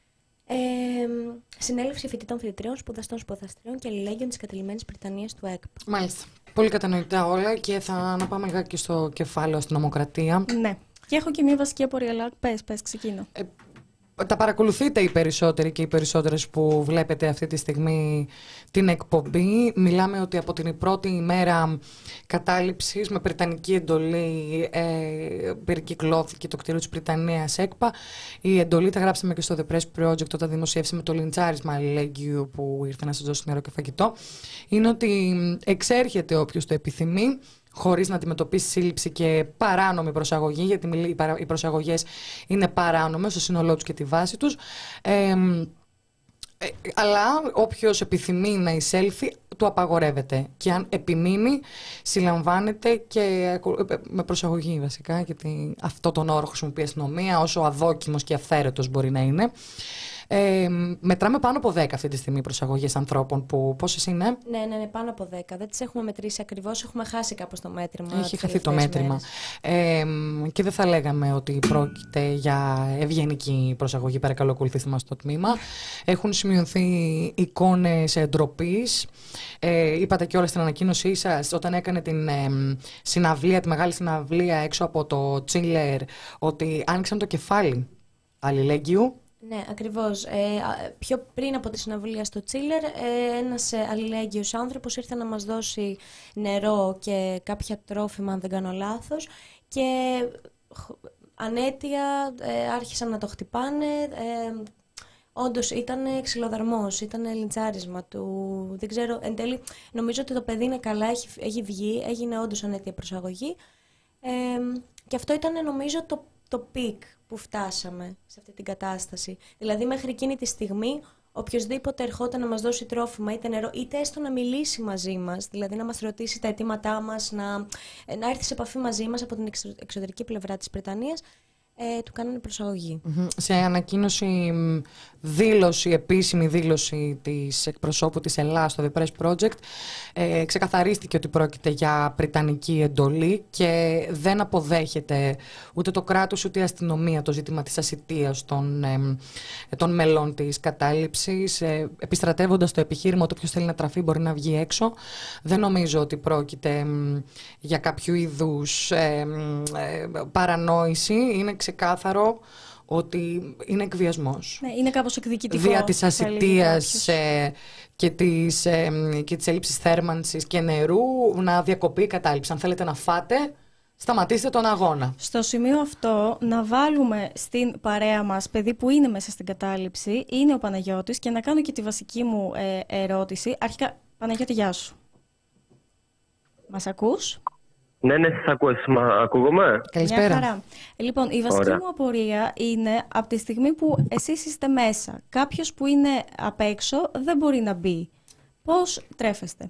Ε, συνέλευση φοιτητών, φοιτητριών, σπουδαστών, σπουδαστριών και αλληλέγγυων της κατειλημμένης Πριτανίας του ΕΚΠ. Μάλιστα. Πολύ κατανοητά όλα και θα να πάμε λιγάκι στο κεφάλαιο στην νομοκρατία. Ναι. Και έχω και μια βασική απορία, αλλά πες, πες, ξεκίνω. Ε, τα παρακολουθείτε οι περισσότεροι και οι περισσότερες που βλέπετε αυτή τη στιγμή την εκπομπή. Μιλάμε ότι από την πρώτη ημέρα κατάληψης με βρετανική εντολή ε, περικυκλώθηκε το κτίριο της Πριτανείας ΕΚΠΑ. Η εντολή τα γράψαμε και στο The Press Project όταν δημοσιεύσαμε το λιντσάρισμα αλληλέγγυου που ήρθε να σας δώσει νερό και φαγητό. Είναι ότι εξέρχεται όποιος το επιθυμεί, χωρίς να αντιμετωπίσει σύλληψη και παράνομη προσαγωγή, γιατί οι προσαγωγές είναι παράνομες στο σύνολό τους και τη βάση τους. Ε, ε, αλλά όποιος επιθυμεί να εισέλθει, του απαγορεύεται. Και αν επιμείνει, συλλαμβάνεται και με προσαγωγή βασικά, γιατί αυτό τον όρο χρησιμοποιεί η αστυνομία, όσο αδόκιμος και αυθαίρετος μπορεί να είναι. Ε, μετράμε πάνω από δέκα αυτή τη στιγμή προσαγωγές ανθρώπων. Που, πόσες είναι? Ναι, ναι, ναι, πάνω από δέκα. Δεν τις έχουμε μετρήσει ακριβώς. Έχουμε χάσει κάπως το μέτρημα. Έχει χαθεί το μέτρημα. Ε, και δεν θα λέγαμε ότι πρόκειται για ευγενική προσαγωγή. Παρακαλώ, ακολουθήστε μας στο τμήμα. Έχουν σημειωθεί εικόνες ντροπής. Ε, είπατε και όλα στην ανακοίνωσή σας όταν έκανε την ε, συναυλία, τη μεγάλη συναυλία έξω από το Chiller, ότι άνοιξαν το κεφάλι αλληλέγγυου. Ναι, ακριβώς. Ε, πιο πριν από τη συναυλία στο Chiller, ε, ένας αλληλέγγυος άνθρωπος ήρθε να μας δώσει νερό και κάποια τρόφιμα, αν δεν κάνω λάθος, και ανέτεια ε, άρχισαν να το χτυπάνε. Ε, όντως ήταν ξυλοδαρμός, ήταν λιντσάρισμα του. Δεν ξέρω, εν τέλει νομίζω ότι το παιδί είναι καλά, έχει, έχει βγει, έγινε όντως ανέτεια προσαγωγή. Ε, και αυτό ήταν νομίζω το το πικ που φτάσαμε σε αυτή την κατάσταση. Δηλαδή μέχρι εκείνη τη στιγμή οποιοσδήποτε ερχόταν να μας δώσει τρόφιμα είτε νερό, είτε έστω να μιλήσει μαζί μας, δηλαδή να μας ρωτήσει τα αιτήματά μας, να, να έρθει σε επαφή μαζί μας από την εξω, εξωτερική πλευρά της Βρετανίας, ε, του κάνανε προσαγωγή. Mm-hmm. Σε ανακοίνωση, δήλωση, επίσημη δήλωση της εκπροσώπου της Ελλάς στο The Press Project, ε, ξεκαθαρίστηκε ότι πρόκειται για βρετανική εντολή και δεν αποδέχεται ούτε το κράτος ούτε η αστυνομία το ζήτημα της ασιτείας των, ε, των μελών της κατάληψης, ε, επιστρατεύοντας το επιχείρημα ότι όποιος θέλει να τραφεί μπορεί να βγει έξω. Δεν νομίζω ότι πρόκειται ε, για κάποιο είδους ε, ε, παρανόηση. Είναι ξεκάθαρο ότι είναι εκβιασμός. Ναι, είναι κάπως εκδικητικό. Δια της ασιτείας ε, και της, ε, και της έλλειψης θέρμανσης και νερού να διακοπεί η κατάληψη. Αν θέλετε να φάτε, σταματήστε τον αγώνα. Στο σημείο αυτό να βάλουμε στην παρέα μας παιδί που είναι μέσα στην κατάληψη, είναι ο Παναγιώτης, και να κάνω και τη βασική μου ε, ερώτηση. Αρχικά, Παναγιώτη, γεια σου. Μας ακούς? Ναι, ναι, σας ακούω. Μα ακούγομαι? Καλησπέρα. Μια χαρά. Λοιπόν, η βασική Ωραία. μου απορία είναι από τη στιγμή που εσείς είστε μέσα, κάποιος που είναι απ' έξω δεν μπορεί να μπει. Πώς τρέφεστε?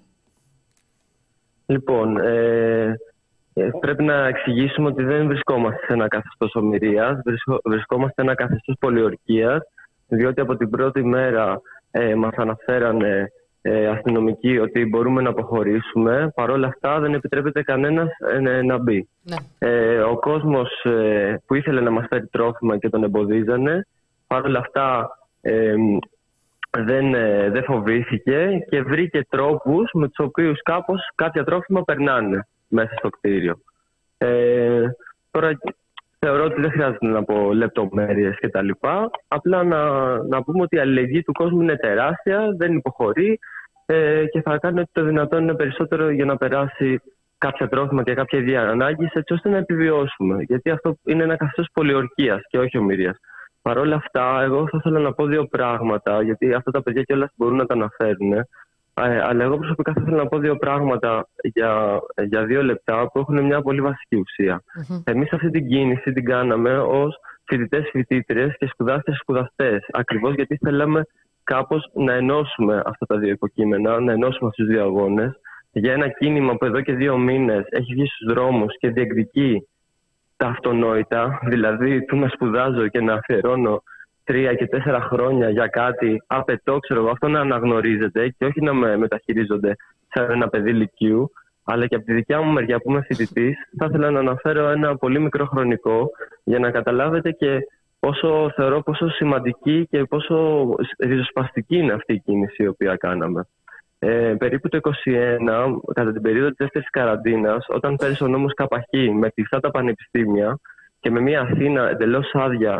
Λοιπόν, ε, ε, πρέπει να εξηγήσουμε ότι δεν βρισκόμαστε σε ένα καθεστώς ομηρίας, βρισκόμαστε σε ένα καθεστώς πολιορκίας, διότι από την πρώτη μέρα ε, μας αναφέρανε ε, αστυνομικοί ότι μπορούμε να αποχωρήσουμε. Παρ' όλα αυτά δεν επιτρέπεται κανένας ε, να μπει. Ναι. Ε, ο κόσμος ε, που ήθελε να μας φέρει τρόφιμα και τον εμποδίζανε, παρ' όλα αυτά ε, δεν, ε, δεν φοβήθηκε και βρήκε τρόπους με τους οποίους κάπως κάποια τρόφιμα περνάνε μέσα στο κτίριο. Ε, τώρα θεωρώ ότι δεν χρειάζεται να πω λεπτομέρειες κτλ. Απλά να, να πούμε ότι η αλληλεγγύη του κόσμου είναι τεράστια, δεν υποχωρεί ε, και θα κάνει ότι το δυνατόν είναι περισσότερο για να περάσει κάποια τρόφιμα και κάποια ίδια ανάγκη, έτσι ώστε να επιβιώσουμε. Γιατί αυτό είναι ένα καθεστώς πολιορκίας και όχι ομηρίας. Παρ' όλα αυτά, εγώ θα ήθελα να πω δύο πράγματα, γιατί αυτά τα παιδιά κιόλας μπορούν να τα αναφέρουν. Ε, αλλά εγώ προσωπικά θα ήθελα να πω δύο πράγματα για, για δύο λεπτά που έχουν μια πολύ βασική ουσία. Mm-hmm. Εμείς αυτή την κίνηση την κάναμε ως φοιτητές, φοιτήτριες και σπουδάστες, σπουδαστές. Ακριβώς γιατί θέλαμε κάπως να ενώσουμε αυτά τα δύο υποκείμενα, να ενώσουμε αυτούς τους δύο αγώνες για ένα κίνημα που εδώ και δύο μήνες έχει βγει στους δρόμους και διεκδικεί τα αυτονόητα, δηλαδή του να σπουδάζω και να αφιερώνω τρία και τέσσερα χρόνια για κάτι απαιτώ, ξέρω εγώ, αυτό να αναγνωρίζεται και όχι να με μεταχειρίζονται σαν ένα παιδί λυκείου. Αλλά και από τη δικιά μου μεριά που είμαι φοιτητής, θα ήθελα να αναφέρω ένα πολύ μικρό χρονικό για να καταλάβετε και πόσο θεωρώ πόσο σημαντική και πόσο ριζοσπαστική είναι αυτή η κίνηση η οποία κάναμε. Ε, περίπου το είκοσι ένα, κατά την περίοδο της δεύτερης καραντίνας, όταν πέρασε ο νόμος ΚΑΠΑΧ με κλειστά τα πανεπιστήμια και με μια Αθήνα εντελώς άδεια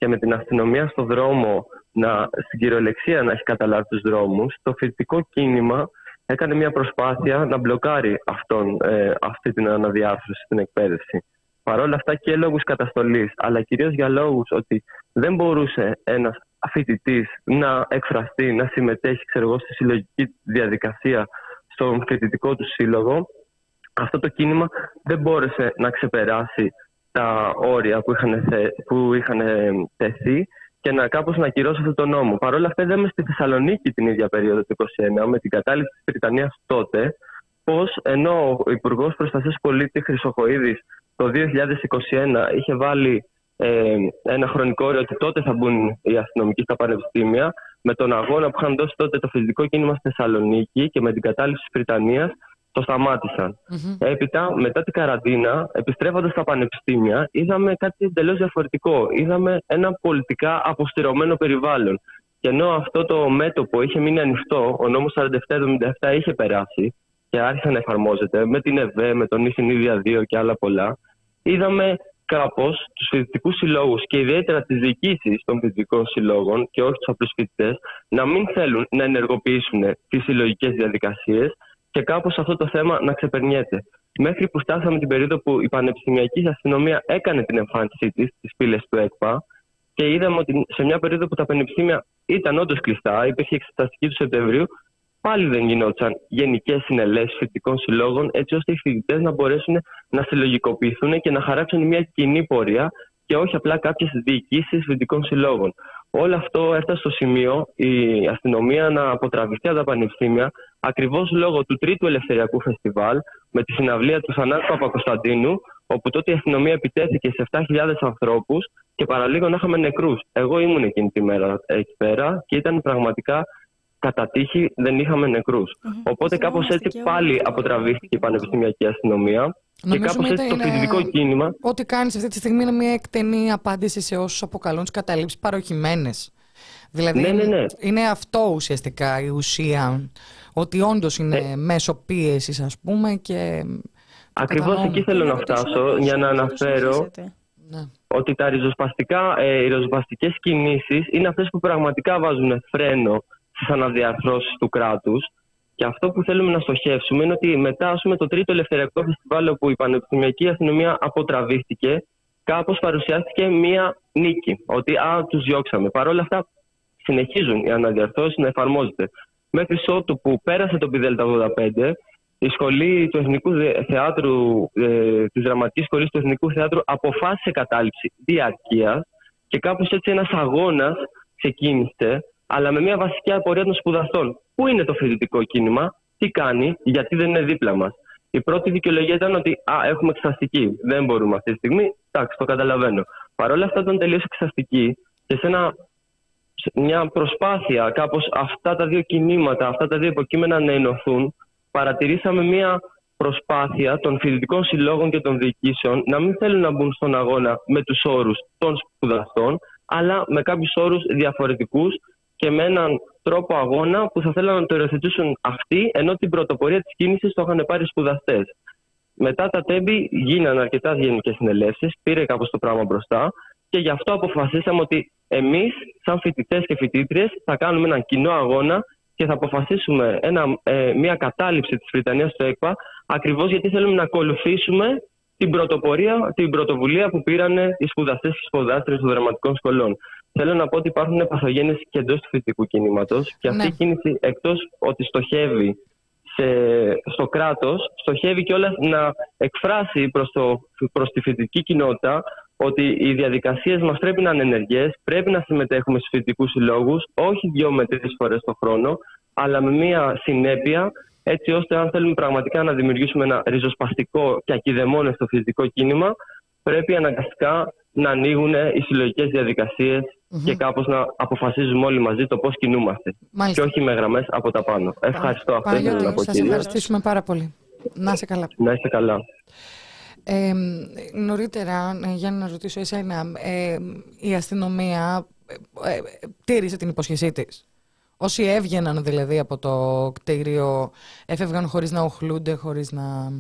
και με την αστυνομία στο δρόμο να, στην κυριολεξία να έχει καταλάβει τους δρόμους, το φοιτητικό κίνημα έκανε μια προσπάθεια να μπλοκάρει αυτόν, ε, αυτή την αναδιάρθρωση στην εκπαίδευση. Παρ' όλα αυτά και λόγους καταστολής, αλλά κυρίως για λόγους ότι δεν μπορούσε ένας φοιτητής να εκφραστεί, να συμμετέχει ξέρω εγώ, στη συλλογική διαδικασία στον φοιτητικό του σύλλογο, αυτό το κίνημα δεν μπόρεσε να ξεπεράσει τα όρια που είχαν, θε, που είχαν τεθεί και να κάπως να ακυρώσει αυτό το νόμο. Παρ' όλα αυτά είδαμε στη Θεσσαλονίκη την ίδια περίοδο του είκοσι ένα, με την κατάληψη της Βρυτανίας τότε, πως ενώ ο Υπουργός Προστασίας Πολίτη Χρυσοχοΐδης το δύο χιλιάδες είκοσι ένα είχε βάλει ε, ένα χρονικό όριο ότι τότε θα μπουν οι αστυνομικοί στα πανεπιστήμια, με τον αγώνα που είχαν δώσει τότε το φοιτητικό κίνημα στη Θεσσαλονίκη και με την κατάληψη της Βρυτανίας, το σταμάτησαν. Mm-hmm. Έπειτα, μετά την καραντίνα, επιστρέφοντας στα πανεπιστήμια, είδαμε κάτι εντελώς διαφορετικό. Είδαμε ένα πολιτικά αποστηρωμένο περιβάλλον. Και ενώ αυτό το μέτωπο είχε μείνει ανοιχτό, ο νόμος σαράντα επτά εβδομήντα επτά είχε περάσει και άρχισε να εφαρμόζεται με την ΕΒΕ, με τον Ι-Συνίδια δύο και άλλα πολλά, είδαμε κάπως τους φοιτητικούς συλλόγους και ιδιαίτερα τις διοικήσεις των φοιτητικών συλλόγων και όχι τους απλούς φοιτητές να μην θέλουν να ενεργοποιήσουν τις συλλογικές διαδικασίες και κάπως αυτό το θέμα να ξεπερνιέται. Μέχρι που φτάσαμε την περίοδο που η πανεπιστημιακή αστυνομία έκανε την εμφάνισή της στις πύλες του ΕΚΠΑ και είδαμε ότι σε μια περίοδο που τα πανεπιστήμια ήταν όντως κλειστά, υπήρχε εξεταστική του Σεπτεμβρίου, πάλι δεν γινόταν γενικές συνελεύσεις φοιτητικών συλλόγων, έτσι ώστε οι φοιτητές να μπορέσουν να συλλογικοποιηθούν και να χαράξουν μια κοινή πορεία και όχι απλά κάποιες διοικήσεις φοιτητικών συλλόγων. Όλο αυτό έφτασε στο σημείο η αστυνομία να αποτραβηχτεί από τα πανεπιστήμια ακριβώς λόγω του τρίτου ελευθεριακού φεστιβάλ με τη συναυλία του Θανάση Παπακοσταντίνου, όπου τότε η αστυνομία επιτέθηκε σε επτά χιλιάδες ανθρώπους και παραλίγο να είχαμε νεκρούς. Εγώ ήμουν εκείνη τη μέρα εκεί πέρα και ήταν πραγματικά κατά τύχη δεν είχαμε νεκρούς. Mm-hmm. Οπότε κάπως έτσι πάλι αποτραβήθηκε η πανεπιστημιακή αστυνομία. Και κάπως έτσι το φοιτητικό κίνημα. Ό,τι κάνεις αυτή τη στιγμή είναι μια εκτενή απάντηση σε όσους αποκαλούν τις καταλήψεις παροχημένες. Δηλαδή ναι, ναι, ναι. είναι αυτό ουσιαστικά η ουσία. Ότι όντως είναι ε... μέσω πίεσης, ας πούμε. Και ακριβώς εκεί θέλω να φτάσω για να αναφέρω ναι. ότι τα ριζοσπαστικά, ε, οι ριζοσπαστικές κινήσεις είναι αυτές που πραγματικά βάζουν φρένο στις αναδιαρθρώσεις του κράτους. Και αυτό που θέλουμε να στοχεύσουμε είναι ότι μετά ας πούμε, το τρίτο ελευθεριακό φεστιβάλ όπου η πανεπιστημιακή αστυνομία αποτραβήχτηκε, κάπως παρουσιάστηκε μία νίκη. Ότι α, τους διώξαμε. Παρ' όλα αυτά συνεχίζουν οι αναδιαρθρώσεις να εφαρμόζονται. Μέχρι ότου που πέρασε το πι δέλτα ογδόντα πέντε, η σχολή του Εθνικού Θεάτρου, ε, της Δραματικής Σχολής του Εθνικού Θεάτρου αποφάσισε κατάληψη διαρκείας και κάπως έτσι ένας αγώνας ξεκίνησε, αλλά με μια βασική απορία των σπουδαστών. Πού είναι το φοιτητικό κίνημα, τι κάνει, γιατί δεν είναι δίπλα μας. Η πρώτη δικαιολογία ήταν ότι α, έχουμε εξαστική. Δεν μπορούμε αυτή τη στιγμή. Εντάξει, το καταλαβαίνω. Παρ' όλα αυτά ήταν τελείως εξαστική και σε, ένα, σε μια προσπάθεια κάπως αυτά τα δύο κινήματα, αυτά τα δύο υποκείμενα να ενωθούν, παρατηρήσαμε μια προσπάθεια των φοιτητικών συλλόγων και των διοικήσεων να μην θέλουν να μπουν στον αγώνα με τους όρους των σπουδαστών, αλλά με κάποιους όρους διαφορετικούς και με έναν τρόπο αγώνα που θα θέλουν να το υιοθετήσουν αυτοί, ενώ την πρωτοπορία της κίνησης το είχαν πάρει οι σπουδαστές. Μετά τα τέμπη γίνανε αρκετά γενικές συνελεύσεις, πήρε κάπως το πράγμα μπροστά και γι' αυτό αποφασίσαμε ότι εμείς, σαν φοιτητές και φοιτήτριες, θα κάνουμε έναν κοινό αγώνα και θα αποφασίσουμε ένα, ε, μια κατάληψη της Βρυτανίας στο ΕΚΠΑ, ακριβώς γιατί θέλουμε να ακολουθήσουμε την πρωτοπορία, την πρωτοβουλία που πήραν οι σπουδαστές και σπουδάστριες των δραματικών σχολών. Θέλω να πω ότι υπάρχουν παθογένειες και εντός του φοιτητικού κινήματος και αυτή ναι. η κίνηση, εκτός ότι στοχεύει σε, στο κράτος, στοχεύει κιόλας να εκφράσει προς, το, προς τη φοιτητική κοινότητα ότι οι διαδικασίες μας πρέπει να είναι ενεργές, πρέπει να συμμετέχουμε στους φοιτητικούς συλλόγους, όχι δύο με τρεις φορές το χρόνο, αλλά με μια συνέπεια, έτσι ώστε αν θέλουμε πραγματικά να δημιουργήσουμε ένα ριζοσπαστικό και ακιδεμόνευτο φοιτητικό κίνημα, πρέπει αναγκαστικά να ανοίγουν οι συλλογικές διαδικασίες mm-hmm. και κάπως να αποφασίζουμε όλοι μαζί το πώς κινούμαστε. Μάλιστα. Και όχι με γραμμές από τα πάνω. Ευχαριστώ. Αυτό ήθελα να πω. Σας ευχαριστήσουμε πάρα πολύ. Να είστε καλά. Να είστε καλά. Ε, νωρίτερα, για να ρωτήσω εσένα, ε, η αστυνομία ε, ε, τήρησε την υπόσχεσή της. Όσοι έβγαιναν δηλαδή από το κτίριο έφευγαν χωρίς να οχλούνται, χωρίς να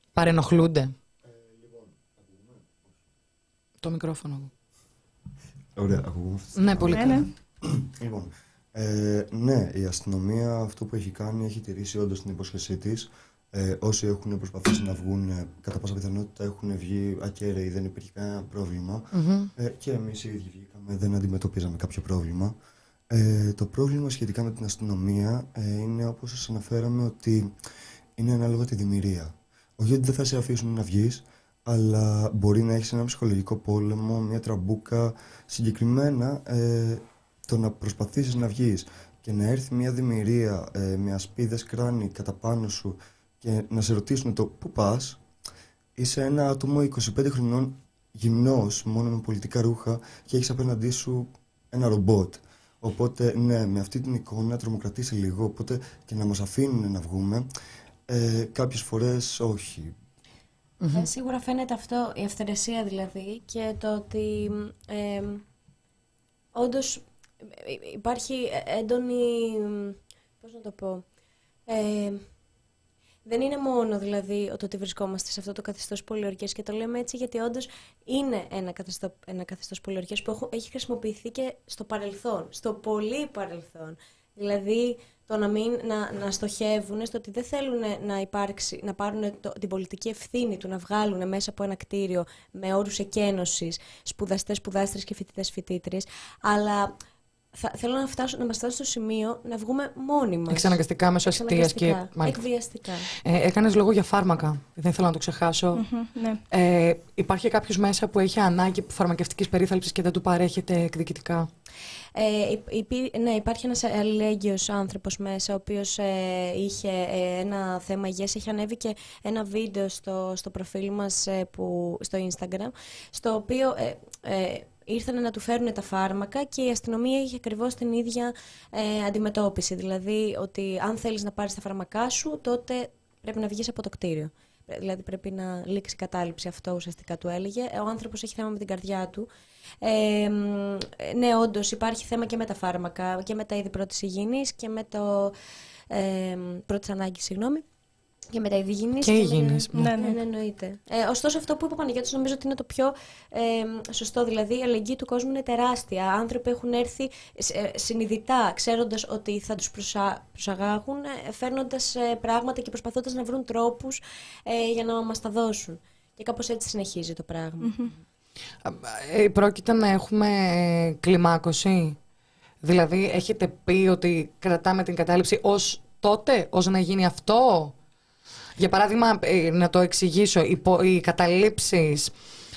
παρενοχλούνται. Ε, λοιπόν, το μικρόφωνο. Ωραία, ακούμε. Ναι, πολύ καλά. Λοιπόν, ε, ναι, η αστυνομία αυτό που έχει κάνει έχει τηρήσει όντως την υπόσχεσή της. Ε, όσοι έχουν προσπαθήσει να βγουν, κατά πάσα πιθανότητα έχουν βγει ακέραιοι, δεν υπήρχε κανένα πρόβλημα. Mm-hmm. Ε, και εμείς οι ίδιοι βγήκαμε, δεν αντιμετωπίζαμε κάποιο πρόβλημα. Ε, το πρόβλημα σχετικά με την αστυνομία ε, είναι, όπως σας αναφέραμε, ότι είναι ανάλογα τη δημιουργία. Όχι ότι δεν θα σε αφήσουν να βγεις, αλλά μπορεί να έχεις ένα ψυχολογικό πόλεμο, μια τραμπούκα. Συγκεκριμένα, ε, το να προσπαθήσεις να βγεις και να έρθει μια δημιουργία ε, με ασπίδες κράνη κατά πάνω σου και να σε ρωτήσουν το πού πας, είσαι ένα άτομο είκοσι πέντε χρονών, γυμνός, μόνο με πολιτικά ρούχα και έχεις απέναντί σου ένα ρομπότ. Οπότε, ναι, με αυτή την εικόνα τρομοκρατήσει λίγο, οπότε και να μας αφήνουν να βγούμε, ε, κάποιες φορές όχι. Mm-hmm. Ε, σίγουρα φαίνεται αυτό, η αυθαιρεσία δηλαδή, και το ότι ε, όντως υπάρχει έντονη, πώς να το πω, ε, δεν είναι μόνο δηλαδή το ότι βρισκόμαστε σε αυτό το καθεστώς πολιορκίας, και το λέμε έτσι γιατί όντως είναι ένα καθεστώς, ένα καθεστώς πολιορκίας που έχω, έχει χρησιμοποιηθεί και στο παρελθόν, στο πολύ παρελθόν. Δηλαδή το να, μην, να, να στοχεύουν στο ότι δεν θέλουν να, υπάρξει, να πάρουν το, την πολιτική ευθύνη του να βγάλουν μέσα από ένα κτίριο με όρους εκένωσης σπουδαστές, σπουδάστρες και φοιτητές, φοιτήτρες, αλλά θα, θέλω να, φτάσω, να μας φτάσω στο σημείο να βγούμε μόνοι μας. Εξαναγκαστικά, μέσω ασυτείας και εκβιαστικά. Ε, έκανες λόγο για φάρμακα, δεν θέλω να το ξεχάσω. Mm-hmm, ναι. ε, υπάρχει κάποιος μέσα που έχει ανάγκη φαρμακευτικής περίθαλψης και δεν του παρέχεται εκδικητικά? Ε, υπή, ναι, υπάρχει ένας αλληλέγγυος άνθρωπος μέσα, ο οποίος ε, είχε ε, ένα θέμα υγείας. Έχει ανέβει και ένα βίντεο στο, στο προφίλ μας ε, που, στο Instagram, στο οποίο ε, ε, ήρθαν να του φέρουν τα φάρμακα και η αστυνομία είχε ακριβώς την ίδια ε, αντιμετώπιση. Δηλαδή ότι αν θέλεις να πάρεις τα φάρμακά σου, τότε πρέπει να βγεις από το κτίριο. Δηλαδή πρέπει να λήξει η κατάληψη, αυτό ουσιαστικά του έλεγε. Ο άνθρωπος έχει θέμα με την καρδιά του. Ε, ναι, όντως υπάρχει θέμα και με τα φάρμακα και με τα είδη πρώτης υγιεινής και με το ε, πρώτης ανάγκης, συγγνώμη. Και με τα είδη υγιεινής. Και υγιεινής. Ναι, ναι, ναι, εννοείται. Ε, ωστόσο, αυτό που είπε ο Παναγιώτης νομίζω ότι είναι το πιο ε, σωστό. Δηλαδή, η αλληλεγγύη του κόσμου είναι τεράστια. Άνθρωποι έχουν έρθει ε, συνειδητά, ξέροντας ότι θα τους προσα... προσαγάγουν, ε, φέρνοντας ε, πράγματα και προσπαθώντας να βρουν τρόπους ε, για να μας τα δώσουν. Και κάπως έτσι συνεχίζει το πράγμα. Mm-hmm. Ε, πρόκειται να έχουμε κλιμάκωση. Δηλαδή, έχετε πει ότι κρατάμε την κατάληψη ως τότε, ως να γίνει αυτό? Για παράδειγμα, να το εξηγήσω, οι, οι καταλήψεις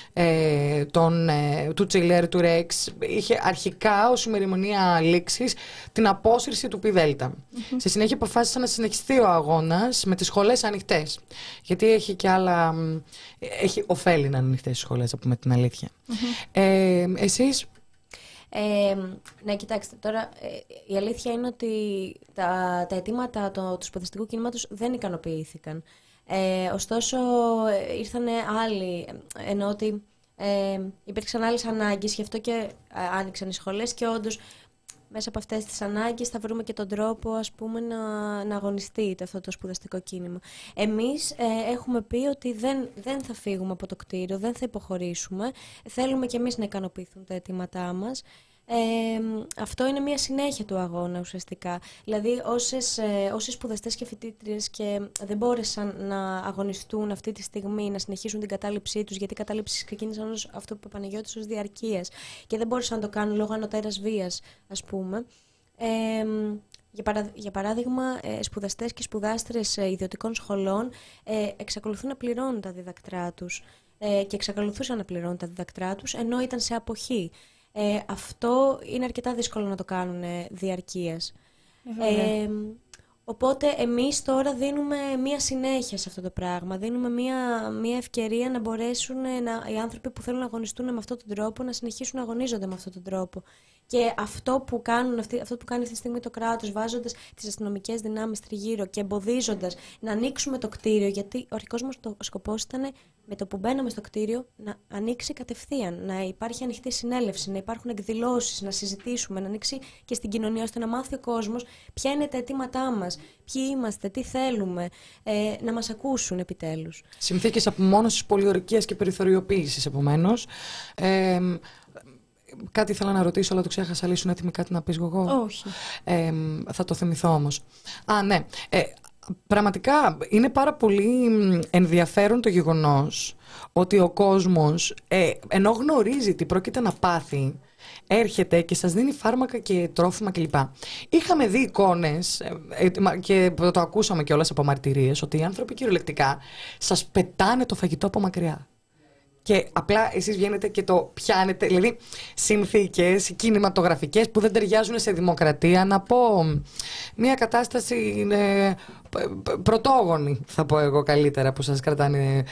ε, των, ε, του Τσιλέρ, του Ρεξ, είχε αρχικά ως ημερομηνία λήξης την απόσυρση του Πιδέλτα. Mm-hmm. Στη συνέχεια αποφάσισαν να συνεχιστεί ο αγώνας με τις σχολές ανοιχτές. Γιατί έχει και άλλα, έχει ωφέλη να είναι ανοιχτές οι σχολές, να πούμε την αλήθεια. Mm-hmm. Ε, εσείς... Ε, ναι, κοιτάξτε, τώρα ε, η αλήθεια είναι ότι τα, τα αιτήματα το, του σπουδαστικού κινήματος δεν ικανοποιήθηκαν. Ε, ωστόσο, ε, ήρθαν άλλοι, ενώ ότι ε, υπήρξαν άλλες ανάγκες, γι' αυτό και ε, άνοιξαν οι σχολές και όντως μέσα από αυτές τις ανάγκες θα βρούμε και τον τρόπο, ας πούμε, να, να αγωνιστεί αυτό το σπουδαστικό κίνημα. Εμείς ε, έχουμε πει ότι δεν, δεν θα φύγουμε από το κτίριο, δεν θα υποχωρήσουμε. Θέλουμε και εμείς να ικανοποιηθούν τα αιτήματά μας. Ε, αυτό είναι μια συνέχεια του αγώνα ουσιαστικά. Δηλαδή όσες, ε, όσες σπουδαστές και φοιτήτριες και δεν μπόρεσαν να αγωνιστούν αυτή τη στιγμή, να συνεχίσουν την κατάληψή τους, γιατί οι κατάληψεις ξεκίνησαν ως αυτό που είπε ο Παναγιώτης, ως διαρκείας, και δεν μπόρεσαν να το κάνουν λόγω ανωτέρας βίας, ας πούμε. Ε, για, παρα, για παράδειγμα, ε, σπουδαστές και σπουδάστρες ε, ιδιωτικών σχολών ε, εξακολουθούν να πληρώνουν τα διδακτρά τους ε, και εξακολουθούσαν να πληρώνουν τα διδακτρά τους ενώ ήταν σε αποχή. Ε, αυτό είναι αρκετά δύσκολο να το κάνουν ε, διαρκείας. Ε, οπότε εμείς τώρα δίνουμε μία συνέχεια σε αυτό το πράγμα. Δίνουμε μία, μία ευκαιρία να μπορέσουν να, οι άνθρωποι που θέλουν να αγωνιστούν με αυτόν τον τρόπο να συνεχίσουν να αγωνίζονται με αυτόν τον τρόπο. Και αυτό που, κάνουν, αυτό που κάνει αυτή τη στιγμή το κράτος, βάζοντας τις αστυνομικές δυνάμεις τριγύρω και εμποδίζοντας να ανοίξουμε το κτίριο, γιατί ο αρχικός μας το σκοπός ήταν με το που μπαίναμε στο κτίριο να ανοίξει κατευθείαν, να υπάρχει ανοιχτή συνέλευση, να υπάρχουν εκδηλώσεις, να συζητήσουμε, να ανοίξει και στην κοινωνία, ώστε να μάθει ο κόσμος ποια είναι τα αιτήματά μας, ποιοι είμαστε, τι θέλουμε, ε, να μας ακούσουν επιτέλους. Συνθήκες απομόνωσης, πολιορκίας και περιθωριοποίησης, επομένως. Ε, κάτι ήθελα να ρωτήσω, αλλά το ξέχασα. Λύσουν έτοιμη κάτι να πεις εγώ? Όχι. Ε, θα το θυμηθώ όμως. Α, ναι. Ε, πραγματικά είναι πάρα πολύ ενδιαφέρον το γεγονός ότι ο κόσμος, ε, ενώ γνωρίζει τι πρόκειται να πάθει, έρχεται και σας δίνει φάρμακα και τρόφιμα κλπ. Είχαμε δει εικόνες ε, και το ακούσαμε κιόλας από μαρτυρίες ότι οι άνθρωποι κυριολεκτικά σας πετάνε το φαγητό από μακριά. Και απλά εσείς βγαίνετε και το πιάνετε, δηλαδή συνθήκες κινηματογραφικές που δεν ταιριάζουν σε δημοκρατία. Να πω, μια κατάσταση είναι πρωτόγονη, θα πω εγώ καλύτερα, που σας κρατάνε.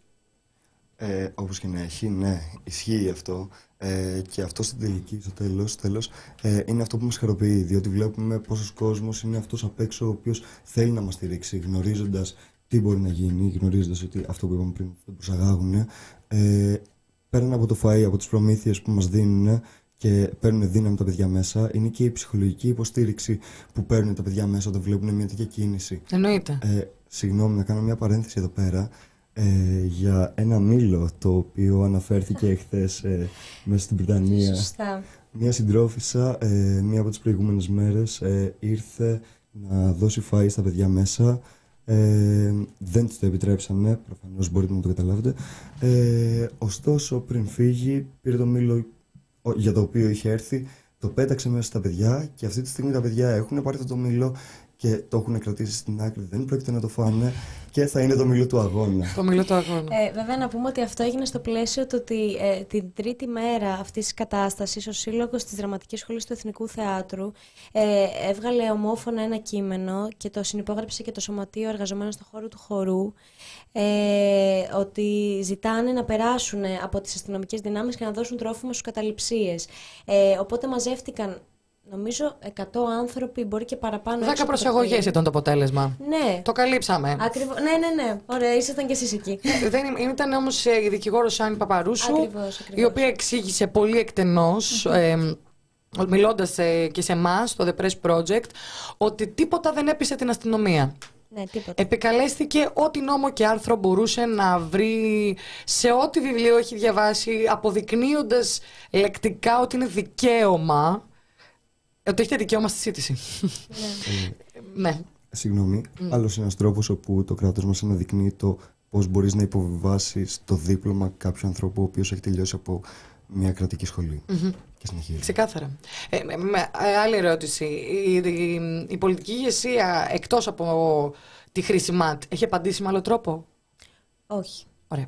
Ε, όπως και να έχει, ναι, ισχύει αυτό. Ε, και αυτό στην τελική, στο τέλος, τέλος ε, είναι αυτό που μας χαροποιεί, διότι βλέπουμε πόσος κόσμος είναι αυτός απ' έξω ο οποίος θέλει να μας στηρίξει, γνωρίζοντας τι μπορεί να γίνει, γνωρίζοντας ότι αυτό που είπαμε πριν δεν προσαγάγουν. Ε, πέραν από το φαΐ, από τις προμήθειες που μας δίνουν και παίρνουν δύναμη τα παιδιά μέσα, είναι και η ψυχολογική υποστήριξη που παίρνουν τα παιδιά μέσα όταν βλέπουν μια τέτοια κίνηση. Εννοείται. Ε, συγγνώμη, να κάνω μια παρένθεση εδώ πέρα. Ε, για ένα μήλο το οποίο αναφέρθηκε εχθές ε, μέσα στην Βρυτανία. Σωστά. Μια συντρόφισσα ε, μία από τις προηγούμενες μέρες ε, ήρθε να δώσει φαΐ στα παιδιά μέσα. Ε, δεν της το επιτρέψανε, προφανώς μπορείτε να το καταλάβετε. Ε, ωστόσο πριν φύγει πήρε το μήλο για το οποίο είχε έρθει, το πέταξε μέσα στα παιδιά και αυτή τη στιγμή τα παιδιά έχουν πάρει αυτό το μήλο και το έχουν κρατήσει στην άκρη, δεν πρόκειται να το φάνε και θα είναι το μήλο του αγώνα. Το μήλο του αγώνα. Ε, βέβαια να πούμε ότι αυτό έγινε στο πλαίσιο του ότι ε, την τρίτη μέρα αυτής της κατάστασης ο Σύλλογος της Δραματικής Σχολής του Εθνικού Θεάτρου ε, έβγαλε ομόφωνα ένα κείμενο και το συνυπόγραψε και το Σωματείο Εργαζομένων στον χώρο του χορού, ε, ότι ζητάνε να περάσουν από τις αστυνομικές δυνάμεις και να δώσουν τρόφιμα στους καταληψίες. Ε, οπότε μαζεύτηκαν, νομίζω, εκατό άνθρωποι, μπορεί και παραπάνω. Δέκα προσαγωγές ήταν το αποτέλεσμα. Ναι. Το καλύψαμε. Ακριβώς. Ναι, ναι, ναι. Ωραία, ήσασταν κι εσείς εκεί. Δεν ήταν όμως η δικηγόρος Άννη Παπαρούσου, Ακριβώς, ακριβώς. η οποία εξήγησε πολύ εκτενώς, ε, μιλώντας ε, και σε εμάς, το The Press Project, ότι τίποτα δεν έπεισε την αστυνομία. Ναι, τίποτα. Επικαλέστηκε ό,τι νόμο και άρθρο μπορούσε να βρει σε ό,τι βιβλίο έχει διαβάσει, αποδεικνύοντας λεκτικά ότι είναι δικαίωμα. Ότι έχετε δικαίωμα στη σύντηση. Ναι. ναι. Συγγνώμη, mm. άλλος ένας τρόπος όπου το κράτος μας αναδεικνύει το πώς μπορείς να υποβιβάσεις το δίπλωμα κάποιου ανθρώπου ο οποίος έχει τελειώσει από μια κρατική σχολή. Mm-hmm. Και συνεχίζει. Ξεκάθαρα. Ε, με, άλλη ερώτηση. Η, η, η πολιτική ηγεσία, εκτός από τη χρήση ΜΑΤ, έχει απαντήσει με άλλο τρόπο? Όχι. Ωραία.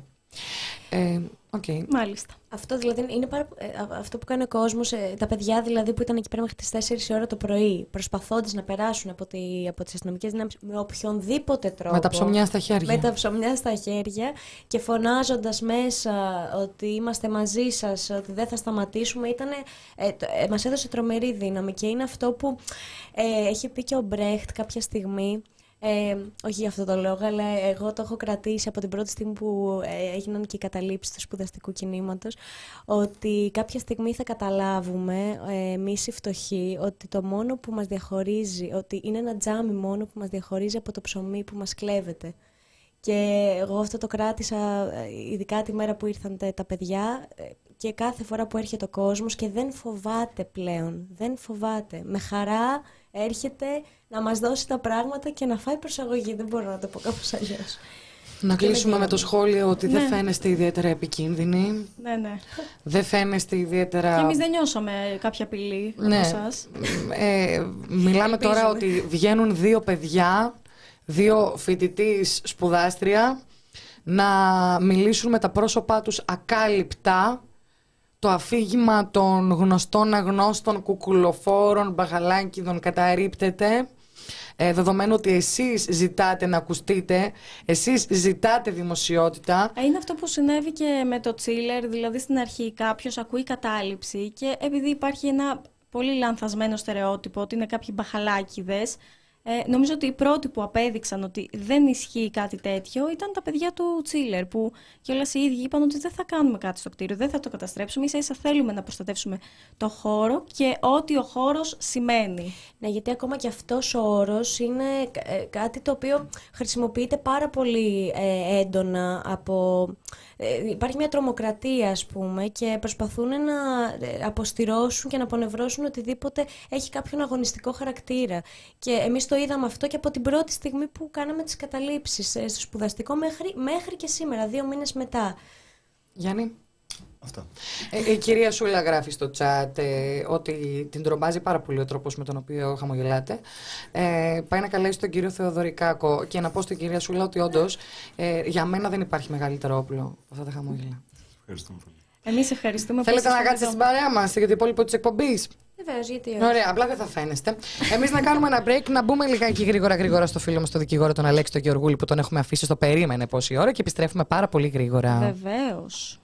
Ε, okay. Μάλιστα. Αυτό δηλαδή είναι πάρα, ε, αυτό που κάνει ο κόσμος, ε, τα παιδιά δηλαδή που ήταν εκεί πέρα μέχρι τις τέσσερις η ώρα το πρωί, προσπαθώντας να περάσουν από, τη, από τις αστυνομικές δυνάμεις με οποιονδήποτε τρόπο. Με τα ψωμιά στα χέρια. Με τα ψωμιά στα χέρια και φωνάζοντας μέσα ότι είμαστε μαζί σας, ότι δεν θα σταματήσουμε, ήτανε, ε, ε, μας έδωσε τρομερή δύναμη και είναι αυτό που ε, έχει πει και ο Μπρέχτ κάποια στιγμή. Ε, όχι για αυτό το λόγο, αλλά εγώ το έχω κρατήσει από την πρώτη στιγμή που ε, έγιναν και οι καταλήψεις του σπουδαστικού κινήματος, ότι κάποια στιγμή θα καταλάβουμε ε, εμείς οι φτωχοί ότι το μόνο που μας διαχωρίζει, ότι είναι ένα τζάμι μόνο που μας διαχωρίζει από το ψωμί που μας κλέβεται. Και εγώ αυτό το κράτησα ειδικά τη μέρα που ήρθαν τα παιδιά και κάθε φορά που έρχεται ο κόσμος και δεν φοβάται πλέον, δεν φοβάται. Με χαρά έρχεται να μας δώσει τα πράγματα και να φάει προσαγωγή. Δεν μπορώ να το πω κάπως αλλιώς. Να κλείσουμε με το σχόλιο ότι ναι. δεν φαίνεστε ιδιαίτερα επικίνδυνοι. Ναι, ναι. Δεν φαίνεστε ιδιαίτερα... Και εμείς δεν νιώσαμε κάποια απειλή από ναι. εσάς. Ε, μιλάμε τώρα ότι βγαίνουν δύο παιδιά, δύο φοιτητής σπουδάστρια, να μιλήσουν με τα πρόσωπά τους ακάλυπτα. Το αφήγημα των γνωστών αγνώστων κουκουλοφόρων μπαγαλάκιδων καταρρίπτεται, ε, δεδομένου ότι εσείς ζητάτε να ακουστείτε, εσείς ζητάτε δημοσιότητα. Είναι αυτό που συνέβη και με το Τσίλερ, δηλαδή στην αρχή κάποιος ακούει κατάληψη και επειδή υπάρχει ένα πολύ λανθασμένο στερεότυπο ότι είναι κάποιοι μπαχαλάκιδες, Ε, νομίζω ότι οι πρώτοι που απέδειξαν ότι δεν ισχύει κάτι τέτοιο ήταν τα παιδιά του Chiller, που κιόλας οι ίδιοι είπαν ότι δεν θα κάνουμε κάτι στο κτίριο, δεν θα το καταστρέψουμε, ίσα ίσα θέλουμε να προστατεύσουμε το χώρο και ό,τι ο χώρος σημαίνει. Ναι, γιατί ακόμα και αυτός ο όρος είναι κάτι το οποίο χρησιμοποιείται πάρα πολύ ε, έντονα από... Ε, υπάρχει μια τρομοκρατία, ας πούμε, και προσπαθούν να αποστηρώσουν και να απονευρώσουν οτιδήποτε έχει κάποιον αγωνιστικό χαρακτήρα. Και εμείς το είδαμε αυτό και από την πρώτη στιγμή που κάναμε τις καταλήψεις ε, στο σπουδαστικό μέχρι, μέχρι και σήμερα, δύο μήνες μετά. Γιάννη. Αυτά. Ε, η κυρία Σούλα γράφει στο chat ε, ότι την τρομάζει πάρα πολύ ο τρόπος με τον οποίο χαμογελάτε. Ε, πάει να καλέσει τον κύριο Θεοδωρικάκο και να πω στην κυρία Σούλα ότι όντως ε, για μένα δεν υπάρχει μεγαλύτερο όπλο από αυτά τα χαμόγελα. Ευχαριστούμε πολύ. Εμείς ευχαριστούμε. Θέλετε να κάτσετε στην παρέα μας για το υπόλοιπο της εκπομπής? Βεβαίως, γιατί όχι. Ωραία, απλά δεν θα φαίνεστε. Εμείς να κάνουμε ένα break, να μπούμε λιγάκι γρήγορα γρήγορα στο φίλο μας, τον δικηγόρο, τον Αλέξη τον Γεωργούλη, που τον έχουμε αφήσει στο περίμενε πόση ώρα και επιστρέφουμε πάρα πολύ γρήγορα. Βεβαίως.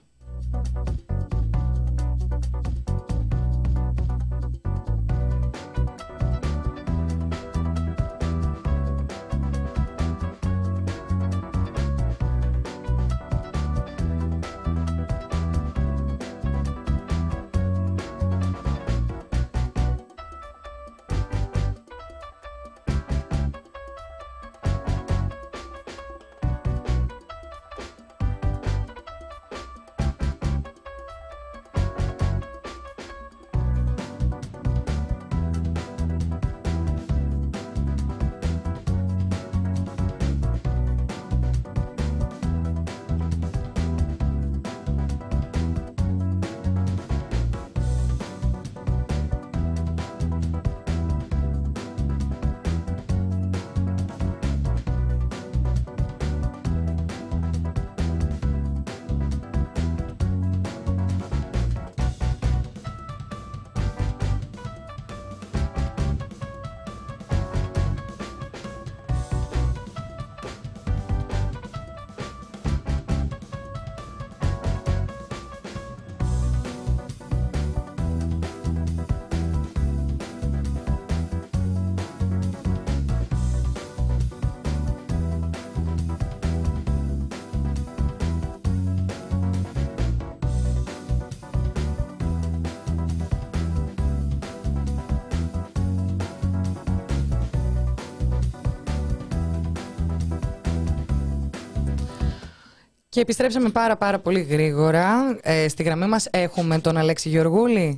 Και επιστρέψαμε πάρα πάρα πολύ γρήγορα. Ε, στη γραμμή μας έχουμε τον Αλέξη Γεωργούλη.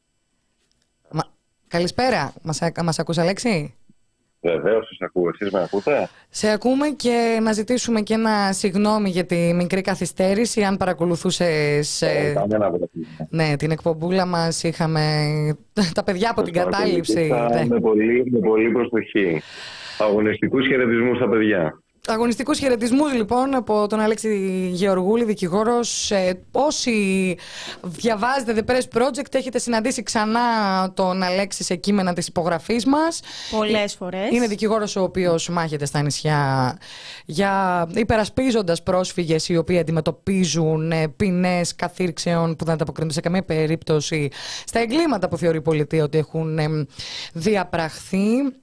Μα... Καλησπέρα. Μας, μας ακούς, Αλέξη? Βεβαίως, σας ακούω. Εσείς με ακούτε? Σε ακούμε, και να ζητήσουμε και ένα συγγνώμη για τη μικρή καθυστέρηση. Αν παρακολουθούσες ε, ναι, την εκπομπούλα μας, είχαμε τα παιδιά από την κατάληψη. Με πολύ, με πολύ προσοχή. Αγωνιστικούς χαιρετισμούς στα παιδιά. Αγωνιστικούς χαιρετισμούς λοιπόν από τον Αλέξη Γεωργούλη, δικηγόρος. Ε, όσοι διαβάζετε The Press Project, έχετε συναντήσει ξανά τον Αλέξη σε κείμενα της υπογραφής μας. Πολλές φορές. Είναι δικηγόρος ο οποίος μάχεται στα νησιά για υπερασπίζοντας πρόσφυγες οι οποίοι αντιμετωπίζουν ποινές καθήρξεων που δεν ανταποκρίνονται σε καμία περίπτωση στα εγκλήματα που θεωρεί η πολιτεία ότι έχουν διαπραχθεί.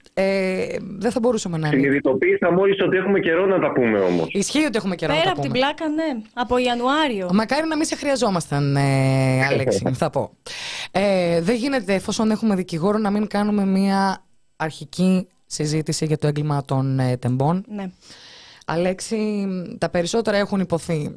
Ε, δεν θα μπορούσαμε να... Συνειδητοποίησα μόλις ότι έχουμε καιρό να τα πούμε όμως. Ισχύει ότι έχουμε καιρό Πέρα να τα από πούμε. την πλάκα, ναι. Από Ιανουάριο. Μακάρι να μην σε χρειαζόμασταν, ε, Αλέξη, θα πω. Ε, δεν γίνεται, εφόσον έχουμε δικηγόρο, να μην κάνουμε μια αρχική συζήτηση για το έγκλημα των ε, τεμπών. Ναι. Αλέξη, τα περισσότερα έχουν υποθεί.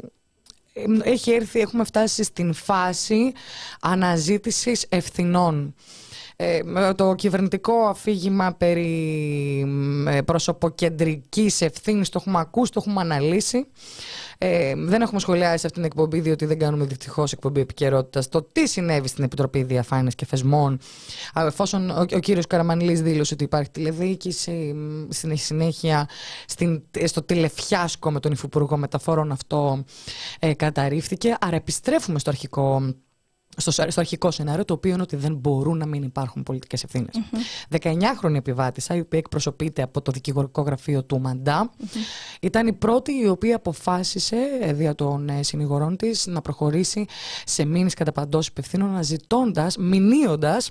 Έχει έρθει, έχουμε φτάσει στην φάση αναζήτησης ευθυνών. Ε, το κυβερνητικό αφήγημα περί προσωποκεντρικής ευθύνης το έχουμε ακούσει, το έχουμε αναλύσει. Ε, δεν έχουμε σχολιάσει αυτήν την εκπομπή, διότι δεν κάνουμε δυστυχώς εκπομπή επικαιρότητας. Το τι συνέβη στην Επιτροπή Διαφάνειας και Θεσμών, εφόσον ο, ο κύριος Καραμανλής δήλωσε ότι υπάρχει τηλεδιοίκηση, στην συνέχεια στην, στο τηλεφιάσκο με τον Υφυπουργό Μεταφορών αυτό ε, καταρρίφθηκε. Άρα επιστρέφουμε στο αρχικό Στο, στο αρχικό σενάριο, το οποίο είναι ότι δεν μπορούν να μην υπάρχουν πολιτικές ευθύνες. Mm-hmm. δεκαεννιάχρονη επιβάτησα, η οποία εκπροσωπείται από το δικηγορικό γραφείο του Μαντά, mm-hmm. ήταν η πρώτη η οποία αποφάσισε, δια των ε, συνηγορών της, να προχωρήσει σε μήνυση κατά παντός υπευθύνων, αναζητώντας, μηνύοντας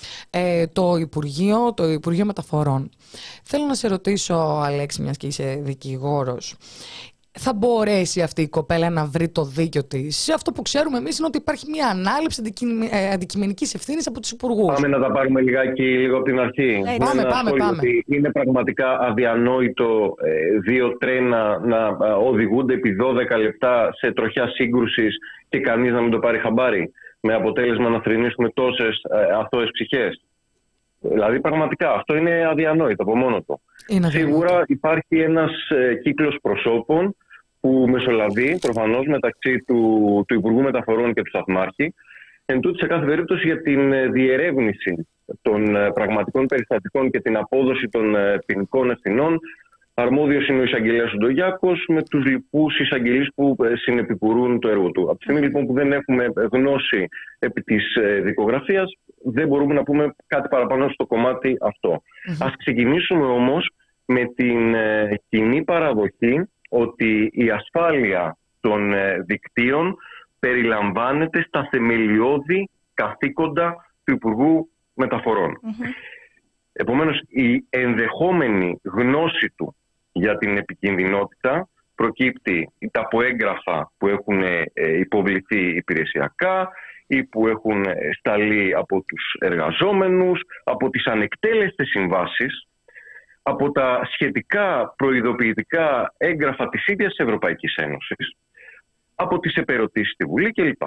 ε, το Υπουργείο, το Υπουργείο Μεταφορών. Θέλω να σε ρωτήσω, Αλέξη, μιας και είσαι δικηγόρος, θα μπορέσει αυτή η κοπέλα να βρει το δίκιο της? Αυτό που ξέρουμε εμείς είναι ότι υπάρχει μια ανάληψη αντικειμενικής ευθύνης από τους υπουργούς. Πάμε να τα πάρουμε λιγάκι λίγο από την αρχή. Ε, πάμε, πάμε, πάμε. Είναι πραγματικά αδιανόητο ε, δύο τρένα να ε, οδηγούνται επί δώδεκα λεπτά σε τροχιά σύγκρουσης και κανείς να μην το πάρει χαμπάρι, με αποτέλεσμα να θρηνήσουμε τόσες ε, αθώες ψυχές. Δηλαδή πραγματικά αυτό είναι αδιανόητο από μόνο του. Σίγουρα υπάρχει ένας ε, κύκλος προσώπων που μεσολαβεί προφανώς μεταξύ του, του Υπουργού Μεταφορών και του Σταθμάρχη, εν τούτη σε κάθε περίπτωση για την διερεύνηση των πραγματικών περιστατικών και την απόδοση των ποινικών ευθυνών. Αρμόδιος είναι ο εισαγγελέας ο Ντογιάκος με τους λοιπούς εισαγγελείς που συνεπικουρούν το έργο του. Από τη στιγμή λοιπόν που δεν έχουμε γνώση επί της δικογραφίας, δεν μπορούμε να πούμε κάτι παραπάνω στο κομμάτι αυτό. Mm-hmm. Ας ξεκινήσουμε όμως με την κοινή παραδοχή ότι η ασφάλεια των δικτύων περιλαμβάνεται στα θεμελιώδη καθήκοντα του Υπουργού Μεταφορών. Mm-hmm. Επομένως, η ενδεχόμενη γνώση του για την επικινδυνότητα προκύπτει είτε από έγγραφα που έχουν υποβληθεί υπηρεσιακά ή που έχουν σταλεί από τους εργαζόμενους, από τις ανεκτέλεστες συμβάσεις, από τα σχετικά προειδοποιητικά έγγραφα της ίδιας Ευρωπαϊκής Ένωσης, από τις επερωτήσεις στη Βουλή κλπ.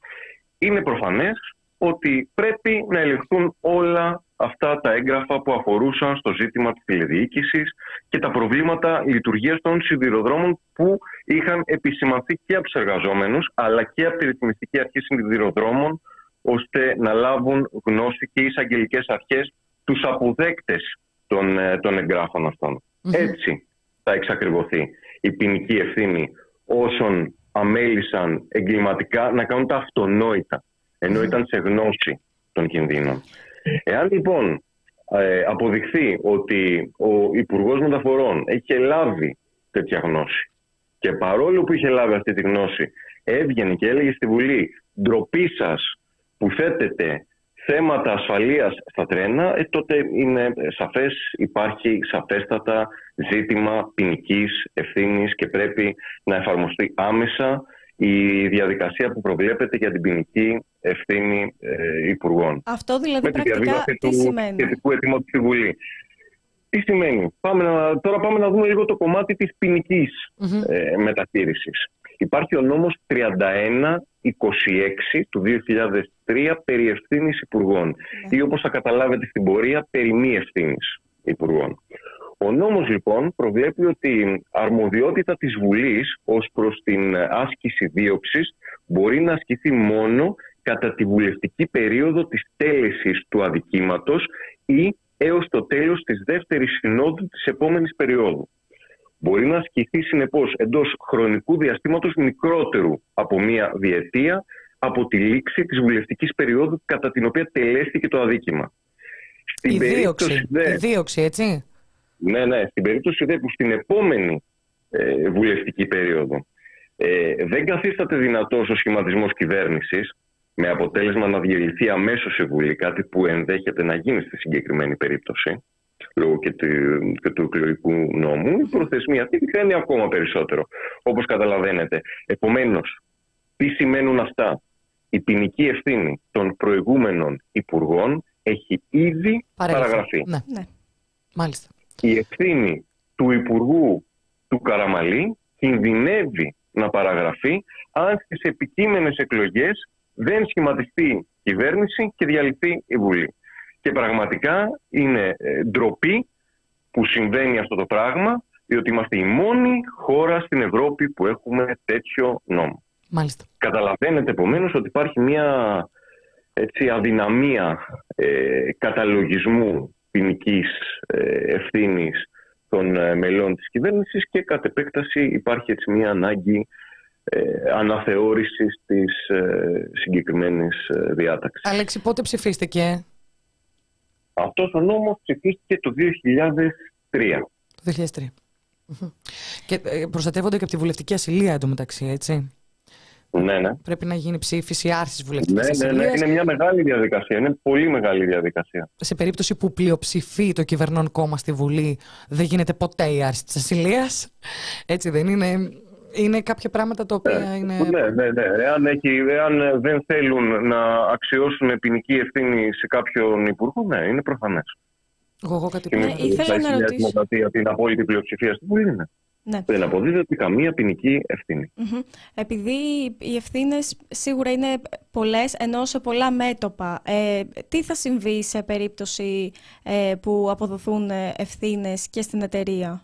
Είναι προφανές ότι πρέπει να ελεγχθούν όλα αυτά τα έγγραφα που αφορούσαν στο ζήτημα της τηλεδιοίκησης και τα προβλήματα λειτουργίας των σιδηροδρόμων που είχαν επισημανθεί και από τους εργαζόμενους αλλά και από τη Ρυθμιστική Αρχή Σιδηροδρόμων, ώστε να λάβουν γνώση και οι εισαγγελικές αρχές τους αποδέκτες των, των εγγράφων αυτών. Mm-hmm. Έτσι θα εξακριβωθεί η ποινική ευθύνη όσων αμέλησαν εγκληματικά να κάνουν τα αυτονόητα, ενώ mm-hmm. ήταν σε γνώση των κινδύνων. Εάν λοιπόν ε, αποδειχθεί ότι ο Υπουργός Μεταφορών έχει λάβει τέτοια γνώση και παρόλο που είχε λάβει αυτή τη γνώση έβγαινε και έλεγε στη Βουλή «ντροπή σας που θέτετε θέματα ασφαλείας στα τρένα», ε, τότε είναι σαφές, υπάρχει σαφέστατα ζήτημα ποινικής ευθύνης και πρέπει να εφαρμοστεί άμεσα η διαδικασία που προβλέπεται για την ποινική ευθύνη ε, υπουργών. Αυτό δηλαδή με πρακτικά τι του σημαίνει? σχετικού αιτήματος στη Βουλή. Τι σημαίνει? Πάμε να, τώρα πάμε να δούμε λίγο το κομμάτι της ποινικής mm-hmm. ε, μεταχείρισης. Υπάρχει ο νόμος τριάντα ένα είκοσι έξι του δύο χιλιάδες τρία περί ευθύνης υπουργών mm-hmm. ή όπως θα καταλάβετε στην πορεία περί μη ευθύνης υπουργών. Ο νόμος λοιπόν προβλέπει ότι η αρμοδιότητα της Βουλής ως προς την άσκηση δίωξης μπορεί να ασκηθεί μόνο κατά τη βουλευτική περίοδο της τέλεσης του αδικήματος ή έως το τέλος της δεύτερης συνόδου της επόμενης περίοδου. Μπορεί να ασκηθεί συνεπώς εντός χρονικού διαστήματος μικρότερου από μία διετία από τη λήξη της βουλευτικής περίοδου κατά την οποία τελέστηκε το αδίκημα. Στην η, δίωξη, δε, η δίωξη, έτσι. Ναι, ναι. Στην περίπτωση δε που στην επόμενη ε, βουλευτική περίοδο ε, δεν καθίσταται δυνατός ο σχηματισμός κυβέρνησης με αποτέλεσμα να διελυθεί αμέσως η Βουλή, κάτι που ενδέχεται να γίνει στη συγκεκριμένη περίπτωση λόγω και του, και του εκλογικού νόμου, η προθεσμία αυτή πιθανεί ακόμα περισσότερο, όπως καταλαβαίνετε. Επομένως, τι σημαίνουν αυτά? Η ποινική ευθύνη των προηγούμενων υπουργών έχει ήδη Παρέλθει. παραγραφεί. Ναι. Ναι. Μάλιστα. Η ευθύνη του Υπουργού του Καραμαλή κινδυνεύει να παραγραφεί αν στις επικείμενες εκλογές δεν σχηματιστεί κυβέρνηση και διαλυθεί η Βουλή. Και πραγματικά είναι ντροπή που συμβαίνει αυτό το πράγμα, διότι είμαστε η μόνη χώρα στην Ευρώπη που έχουμε τέτοιο νόμο. Μάλιστα. Καταλαβαίνετε επομένως ότι υπάρχει μια έτσι, αδυναμία ε, καταλογισμού ποινικής ε, ευθύνης των ε, μελών της κυβέρνησης και κατ' επέκταση υπάρχει έτσι μια ανάγκη ε, αναθεώρησης της ε, συγκεκριμένης ε, διάταξης. Αλέξη, πότε ψηφίστηκε? Αυτός ο νόμος ψηφίστηκε το δύο χιλιάδες τρία. Το δύο χιλιάδες τρία. Και ε, προστατεύονται και από τη βουλευτική ασυλία εντωμεταξύ, έτσι. Ναι, ναι. Πρέπει να γίνει ψήφιση άρσης βουλευτικής ναι, ασυλίας. ναι, ναι. Είναι μια μεγάλη διαδικασία. Είναι πολύ μεγάλη διαδικασία. Σε περίπτωση που πλειοψηφεί το κυβερνών κόμμα στη Βουλή, δεν γίνεται ποτέ η άρση της ασυλίας. Έτσι δεν είναι? Είναι κάποια πράγματα τα οποία ναι, είναι... Ναι, ναι, ναι. Εάν, έχει, εάν δεν θέλουν να αξιώσουν ποινική ευθύνη σε κάποιον υπουργό, ναι, είναι προφανές. Εγώ, εγώ κάτι ναι, ήθελα να ρωτήσω. Δημοκρατία, την απόλυτη πλειοψηφία στη Βουλή, ναι. Ναι. Δεν αποδίδεται καμία ποινική ευθύνη. Mm-hmm. Επειδή οι ευθύνες σίγουρα είναι πολλές, ενώ σε πολλά μέτωπα, ε, τι θα συμβεί σε περίπτωση ε, που αποδοθούν ευθύνες και στην εταιρεία?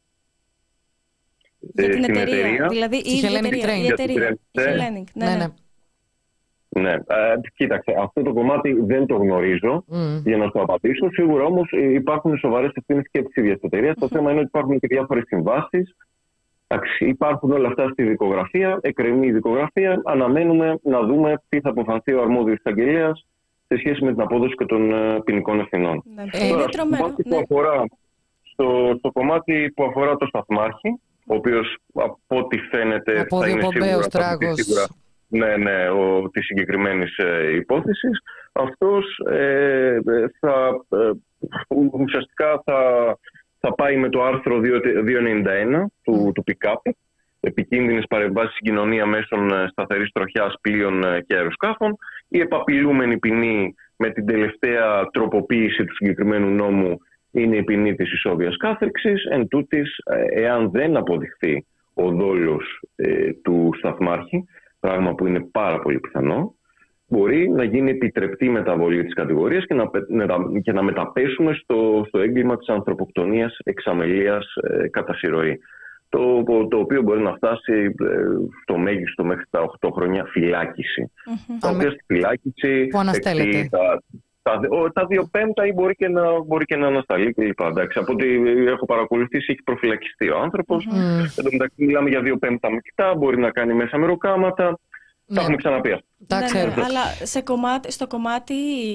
Ε, Για την στην εταιρεία, εταιρεία, δηλαδή η Hellenic εταιρεία, η εταιρεία, η Hellenic, ναι, ναι. ναι. Ναι, ε, κοίταξε, αυτό το κομμάτι δεν το γνωρίζω mm. για να το απαντήσω. Σίγουρα όμως υπάρχουν σοβαρές ευθύνες και της ίδιας εταιρείας. Mm-hmm. Το θέμα είναι ότι υπάρχουν και διάφορες συμβάσεις. Υπάρχουν όλα αυτά στη δικογραφία, εκκρεμεί η δικογραφία. Αναμένουμε να δούμε τι θα αποφανθεί ο αρμόδιος εισαγγελέας σε σχέση με την απόδοση και των uh, ποινικών ευθυνών. Ναι. Ε, Τώρα, στο, κομμάτι ναι. που αφορά, στο, στο κομμάτι που αφορά το σταθμάρχη, ο οποίος από ό,τι φαίνεται από θα είναι σίγουρα, σίγουρα ναι, ναι, ο, της συγκεκριμένης ε, υπόθεσης, αυτός ε, θα, ε, ουσιαστικά θα, θα πάει με το άρθρο διακόσια ενενήντα ένα του, του ΠΙΚΑΠ, επικίνδυνες παρεμβάσεις στην κοινωνία μέσων σταθερής τροχιάς πλοίων και αεροσκάφων. Η επαπειλούμενη ποινή με την τελευταία τροποποίηση του συγκεκριμένου νόμου είναι η ποινή της ισόβιας κάθριξης. Εν τούτης, εάν δεν αποδειχθεί ο δόλος ε, του σταθμάρχη, πράγμα που είναι πάρα πολύ πιθανό, μπορεί να γίνει επιτρεπτή μεταβολή της κατηγορίας και να, και να μεταπέσουμε στο, στο έγκλημα της ανθρωποκτονίας εξ αμελίας ε, κατά συρροή. Το, το οποίο μπορεί να φτάσει ε, στο μέγιστο μέχρι τα οκτώ χρόνια φυλάκιση. Mm-hmm. Τα οποία στη φυλάκιση που αναστέλλεται. Τα, τα, τα δύο πέμπτα ή μπορεί και να, μπορεί και να ανασταλεί κλπ. Από ό,τι έχω παρακολουθήσει, έχει προφυλακιστεί ο άνθρωπος. Mm. Εν τω μεταξύ, μιλάμε για δύο πέμπτα μεικτά, μπορεί να κάνει μέσα μεροκάματα. Ναι. Τα έχουμε ξαναπεί αυτό. Ναι, ναι, αλλά σε κομμάτι, στο κομμάτι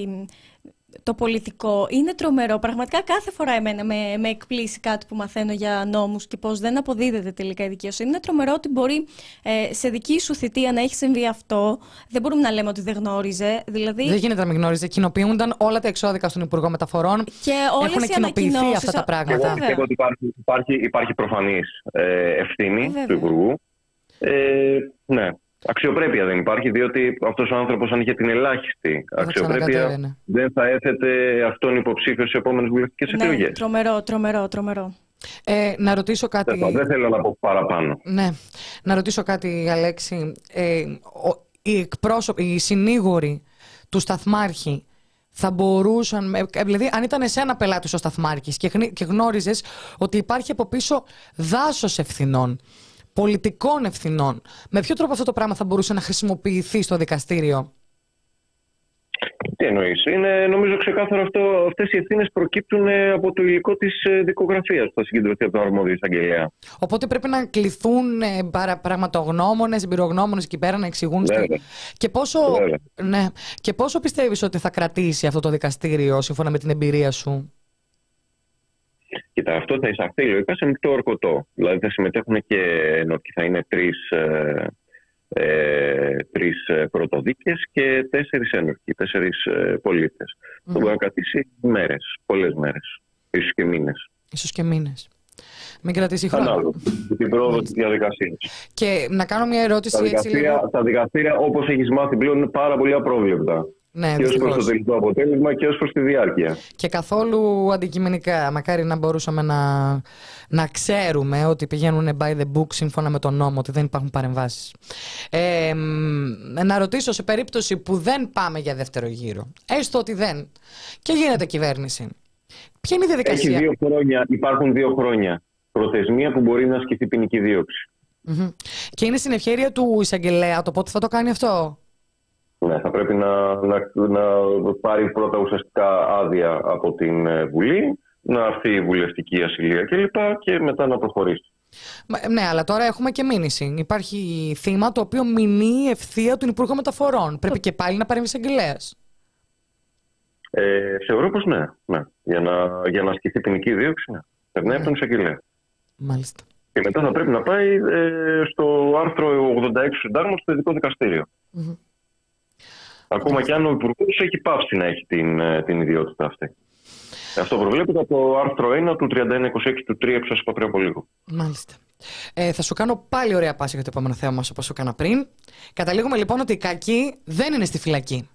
το πολιτικό είναι τρομερό. Πραγματικά κάθε φορά εμένα με, με εκπλήσει κάτι που μαθαίνω για νόμους και πώς δεν αποδίδεται τελικά η δικαιοσύνη. Είναι τρομερό ότι μπορεί ε, σε δική σου θητεία να έχει συμβεί αυτό. Δεν μπορούμε να λέμε ότι δεν γνώριζε. Δηλαδή... Δεν γίνεται να μην γνώριζε. Κοινοποιούνταν όλα τα εξώδικα στον Υπουργό Μεταφορών. Και έχουν κοινοποιηθεί αυτά τα πράγματα. Εγώ πιστεύω ότι υπάρχει, υπάρχει, υπάρχει προφανής ε, ευθύνη ε, του Υπουργού. Ε, ναι. Αξιοπρέπεια δεν υπάρχει, διότι αυτός ο άνθρωπος, αν είχε την ελάχιστη αξιοπρέπεια, ναι. δεν θα έθετε αυτόν υποψήφιο σε επόμενες βουλευτικές ναι, εκλογές. Τρομερό, τρομερό, τρομερό. Ε, να ρωτήσω κάτι. Δεν, δεν θέλω να πω παραπάνω. Ναι. Να ρωτήσω κάτι, Αλέξη. Ε, ο, οι εκπρόσωποι, οι συνήγοροι του σταθμάρχη θα μπορούσαν, δηλαδή αν ήταν εσένα πελάτης ο σταθμάρχης και, και γνώριζες ότι υπάρχει από πίσω δάσος ευθυνών, πολιτικών ευθυνών, με ποιο τρόπο αυτό το πράγμα θα μπορούσε να χρησιμοποιηθεί στο δικαστήριο? Τι εννοείς? Είναι νομίζω ξεκάθαρο αυτό. Αυτές οι ευθύνες προκύπτουν από το υλικό της δικογραφίας που θα συγκεντρωθεί από τον αρμόδιο εισαγγελέα. Οπότε πρέπει να κληθούν πραγματογνώμονες, εμπειρογνώμονες εκεί πέρα να εξηγούν. Στη... Και, πόσο... ναι. και πόσο πιστεύεις ότι θα κρατήσει αυτό το δικαστήριο σύμφωνα με την εμπειρία σου? Κοίτα, αυτό θα εισαχθεί λογικά σε μεικτό ορκωτό. Δηλαδή θα συμμετέχουν και ενώ θα είναι τρεις, ε, ε, τρεις πρωτοδίκες και τέσσερις ένορκοι, τέσσερις ε, πολίτες. Mm. Θα μπορεί να κρατήσει μέρες, πολλές μέρες, ίσως και μήνες. Ίσως και μήνες. Μην κρατήσει χρόνο. Ανάλογα, την πρόοδο της διαδικασίας. Και να κάνω μια ερώτηση. Τα δικαστήρια, έτσι, λίγο... τα δικαστήρια, όπως έχεις μάθει πλέον, είναι πάρα πολύ απρόβλεπτα. Ναι, και ως προς το τελικό αποτέλεσμα και ως προς τη διάρκεια. Και καθόλου αντικειμενικά. Μακάρι να μπορούσαμε να, να ξέρουμε ότι πηγαίνουν by the book σύμφωνα με τον νόμο, ότι δεν υπάρχουν παρεμβάσεις. Ε, να ρωτήσω, σε περίπτωση που δεν πάμε για δεύτερο γύρο, έστω ότι δεν, και γίνεται κυβέρνηση, ποια είναι η διαδικασία? Έχει δύο χρόνια, υπάρχουν δύο χρόνια προθεσμία που μπορεί να ασκηθεί ποινική δίωξη. Mm-hmm. Και είναι στην ευχέρεια του εισαγγελέα το πότε θα το κάνει αυτό? Ναι, θα πρέπει να, να, να πάρει πρώτα ουσιαστικά άδεια από την Βουλή, να έρθει η βουλευτική ασυλία κλπ. Και μετά να προχωρήσει. Ναι, αλλά τώρα έχουμε και μήνυση. Υπάρχει θύμα το οποίο μηνύει ευθεία τον Υπουργό Μεταφορών. Πρέπει και πάλι να παρέμβει εισαγγελέας. Ε, θεωρώ πως ναι. ναι. Για, να, για να ασκηθεί ποινική δίωξη, ναι. Περνάει από τον εισαγγελέα. Μάλιστα. Και μετά θα πρέπει να πάει ε, στο άρθρο ογδόντα έξι του Συντάγματος, στο ειδικό δικαστήριο. Mm-hmm. Ακόμα και αν ο Υπουργός έχει πάψει να έχει την, την ιδιότητα αυτή. Αυτό προβλέπεται από το άρθρο ένα του τριάντα ένα είκοσι έξι του τρία που σας είπα πριν από λίγο. Μάλιστα. Ε, θα σου κάνω πάλι ωραία πάση για το επόμενο θέμα μας, όπως σου έκανα πριν. Καταλήγουμε λοιπόν ότι οι κακοί δεν είναι στη φυλακή.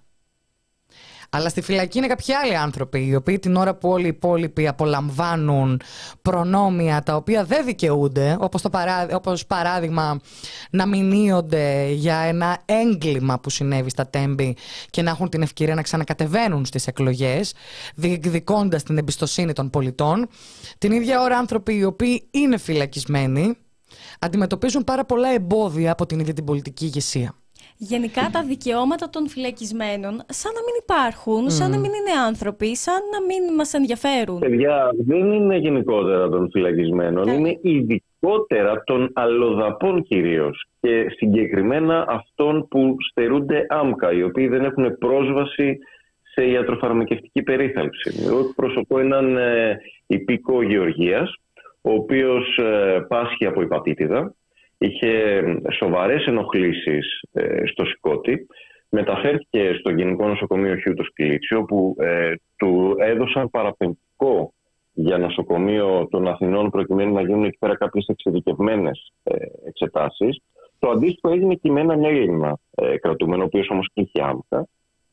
Αλλά στη φυλακή είναι κάποιοι άλλοι άνθρωποι, οι οποίοι την ώρα που όλοι οι υπόλοιποι απολαμβάνουν προνόμια τα οποία δεν δικαιούνται, όπως, το παρά, όπως παράδειγμα να μηνύονται για ένα έγκλημα που συνέβη στα Τέμπη και να έχουν την ευκαιρία να ξανακατεβαίνουν στις εκλογές, διεκδικώντας την εμπιστοσύνη των πολιτών. Την ίδια ώρα άνθρωποι οι οποίοι είναι φυλακισμένοι αντιμετωπίζουν πάρα πολλά εμπόδια από την ίδια την πολιτική ηγεσία. Γενικά τα δικαιώματα των φυλακισμένων σαν να μην υπάρχουν, mm. σαν να μην είναι άνθρωποι, σαν να μην μας ενδιαφέρουν. Παιδιά, δεν είναι γενικότερα των φυλακισμένων, yeah. είναι ειδικότερα των αλλοδαπών κυρίως και συγκεκριμένα αυτών που στερούνται άμκα, οι οποίοι δεν έχουν πρόσβαση σε ιατροφαρμακευτική περίθαλψη. Εγώ εκπροσωπώ έναν ε, υπήκο Γεωργίας, ο οποίος ε, πάσχει από υπατήτηδα. Είχε σοβαρές ενοχλήσεις ε, στο σηκώτη. Μεταφέρθηκε στο Γενικό Νοσοκομείο Χιού το Σκυλίτσι, όπου ε, του έδωσαν παραπεμπτικό για νοσοκομείο των Αθηνών προκειμένου να γίνουν εκεί πέρα κάποιες εξειδικευμένες ε, εξετάσεις. Το αντίστοιχο έγινε και με έναν Έλληνα ε, κρατούμενο, ο οποίος όμως είχε άμυνα.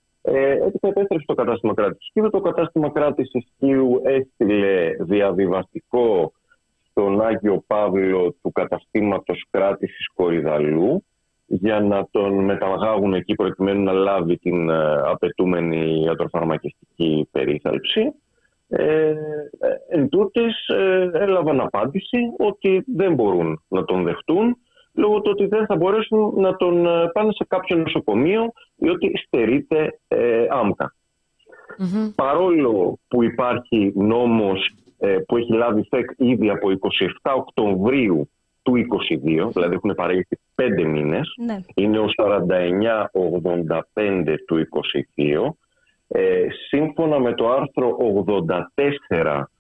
Ε, έτσι επέστρεψε στο κατάστημα κράτης Χίου. Το κατάστημα κράτης Χίου έστειλε διαβιβαστικό τον Άγιο Παύλο του καταστήματος κράτησης Κορυδαλού για να τον μεταγάγουν εκεί προκειμένου να λάβει την ε, απαιτούμενη ιατροφαρμακευτική περίθαλψη. Ε, εν τούτης, ε, έλαβαν απάντηση ότι δεν μπορούν να τον δεχτούν λόγω του ότι δεν θα μπορέσουν να τον πάνε σε κάποιο νοσοκομείο διότι στερείται ε, άμκα. Mm-hmm. Παρόλο που υπάρχει νόμος που έχει λάβει ΦΕΚ ήδη από εικοστή εβδόμη Οκτωβρίου του είκοσι δύο, δηλαδή έχουν παρέλθει πέντε μήνες, ναι. είναι ο σαράντα εννιά ογδόντα πέντε του είκοσι δύο. Ε, σύμφωνα με το άρθρο ογδόντα τέσσερα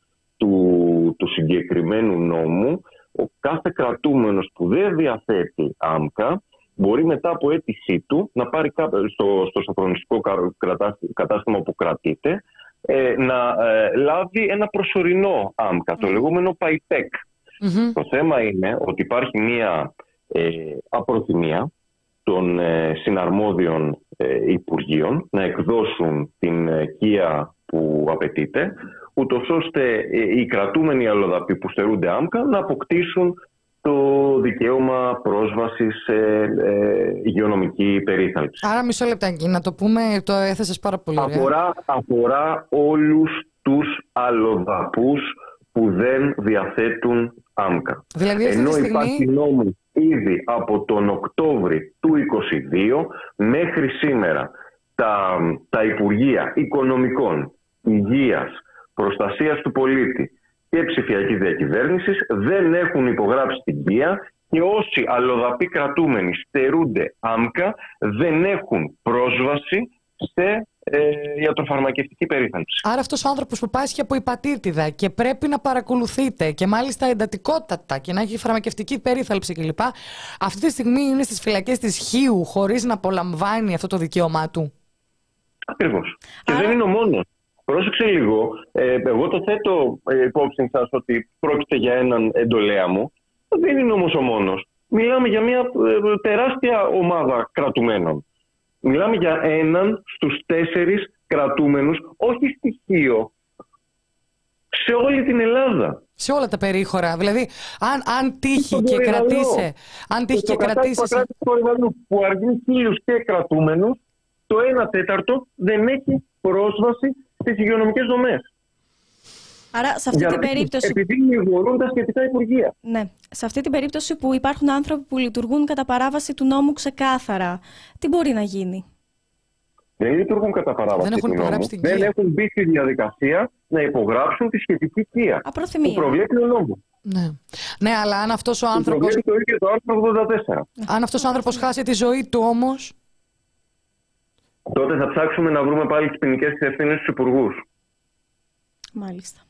του, του συγκεκριμένου νόμου, ο κάθε κρατούμενος που δεν διαθέτει άμκα μπορεί μετά από αίτησή του να πάρει στο, στο σοφρονιστικό κατάστημα που κρατείται Ε, να ε, λάβει ένα προσωρινό άμκα, το λεγόμενο ΠΑΙΤΕΚ. Mm-hmm. Το θέμα είναι ότι υπάρχει μια ε, απροθυμία των ε, συναρμόδιων ε, Υπουργείων να εκδώσουν την ε, κία που απαιτείται, ούτως ώστε ε, οι κρατούμενοι αλλοδαποί που στερούνται άμκα να αποκτήσουν το δικαίωμα πρόσβασης σε ε, υγειονομική περίθαλψη. Άρα μισό λεπτάκι, να το πούμε, το έθεσες πάρα πολύ ωραία. Αφορά, αφορά όλους τους αλλοδαπούς που δεν διαθέτουν άμκα. Δηλαδή, ενώ στιγμή... υπάρχει νόμος ήδη από τον Οκτώβρη του είκοσι δύο μέχρι σήμερα τα, τα Υπουργεία Οικονομικών, Υγείας, Προστασίας του Πολίτη και ψηφιακή διακυβέρνηση δεν έχουν υπογράψει την κία και όσοι αλλοδαποί κρατούμενοι στερούνται άμκα δεν έχουν πρόσβαση σε ε, ιατροφαρμακευτική περίθαλψη. Άρα αυτός ο άνθρωπος που πάσχει από υπατήτηδα και πρέπει να παρακολουθείτε και μάλιστα εντατικότατα και να έχει φαρμακευτική περίθαλψη κλπ. Αυτή τη στιγμή είναι στις φυλακές της Χίου χωρίς να απολαμβάνει αυτό το δικαίωμά του. Ακριβώς. Και Άρα... δεν είναι ο μόνος. Πρόσεξε λίγο, ε, εγώ το θέτω ε, υπόψη σας ότι πρόκειται για έναν εντολέα μου. Δεν είναι όμως ο μόνος. Μιλάμε για μια ε, τεράστια ομάδα κρατουμένων. Μιλάμε για έναν στους τέσσερις κρατούμενους, όχι στοιχείο, σε όλη την Ελλάδα. Σε όλα τα περίχωρα. Δηλαδή, αν, αν τύχει και κρατήσει. Αν τύχει και, και κρατήσει. Που αργεί χίλιους και κρατούμενους, το ένα τέταρτο δεν έχει πρόσβαση στις υγειονομικές δομές. Άρα, σε αυτή Γιατί, την περίπτωση. Επειδή λιγορούν τα σχετικά υπουργεία. Ναι. Σε αυτή την περίπτωση που υπάρχουν άνθρωποι που λειτουργούν κατά παράβαση του νόμου ξεκάθαρα, τι μπορεί να γίνει? Δεν λειτουργούν κατά παράβαση του νόμου. Δεν έχουν μπει στη διαδικασία να υπογράψουν τη σχετική κία. Απροθυμία. Που προβλέπει ο νόμος. Ναι. Ναι, αλλά αν αυτός ο άνθρωπος. Το ίδιο το άρθρο ογδόντα τέσσερα. Αν αυτός ο άνθρωπος χάσει τη ζωή του όμως. Τότε θα ψάξουμε να βρούμε πάλι τις ποινικές ευθύνες στους υπουργούς. Μάλιστα.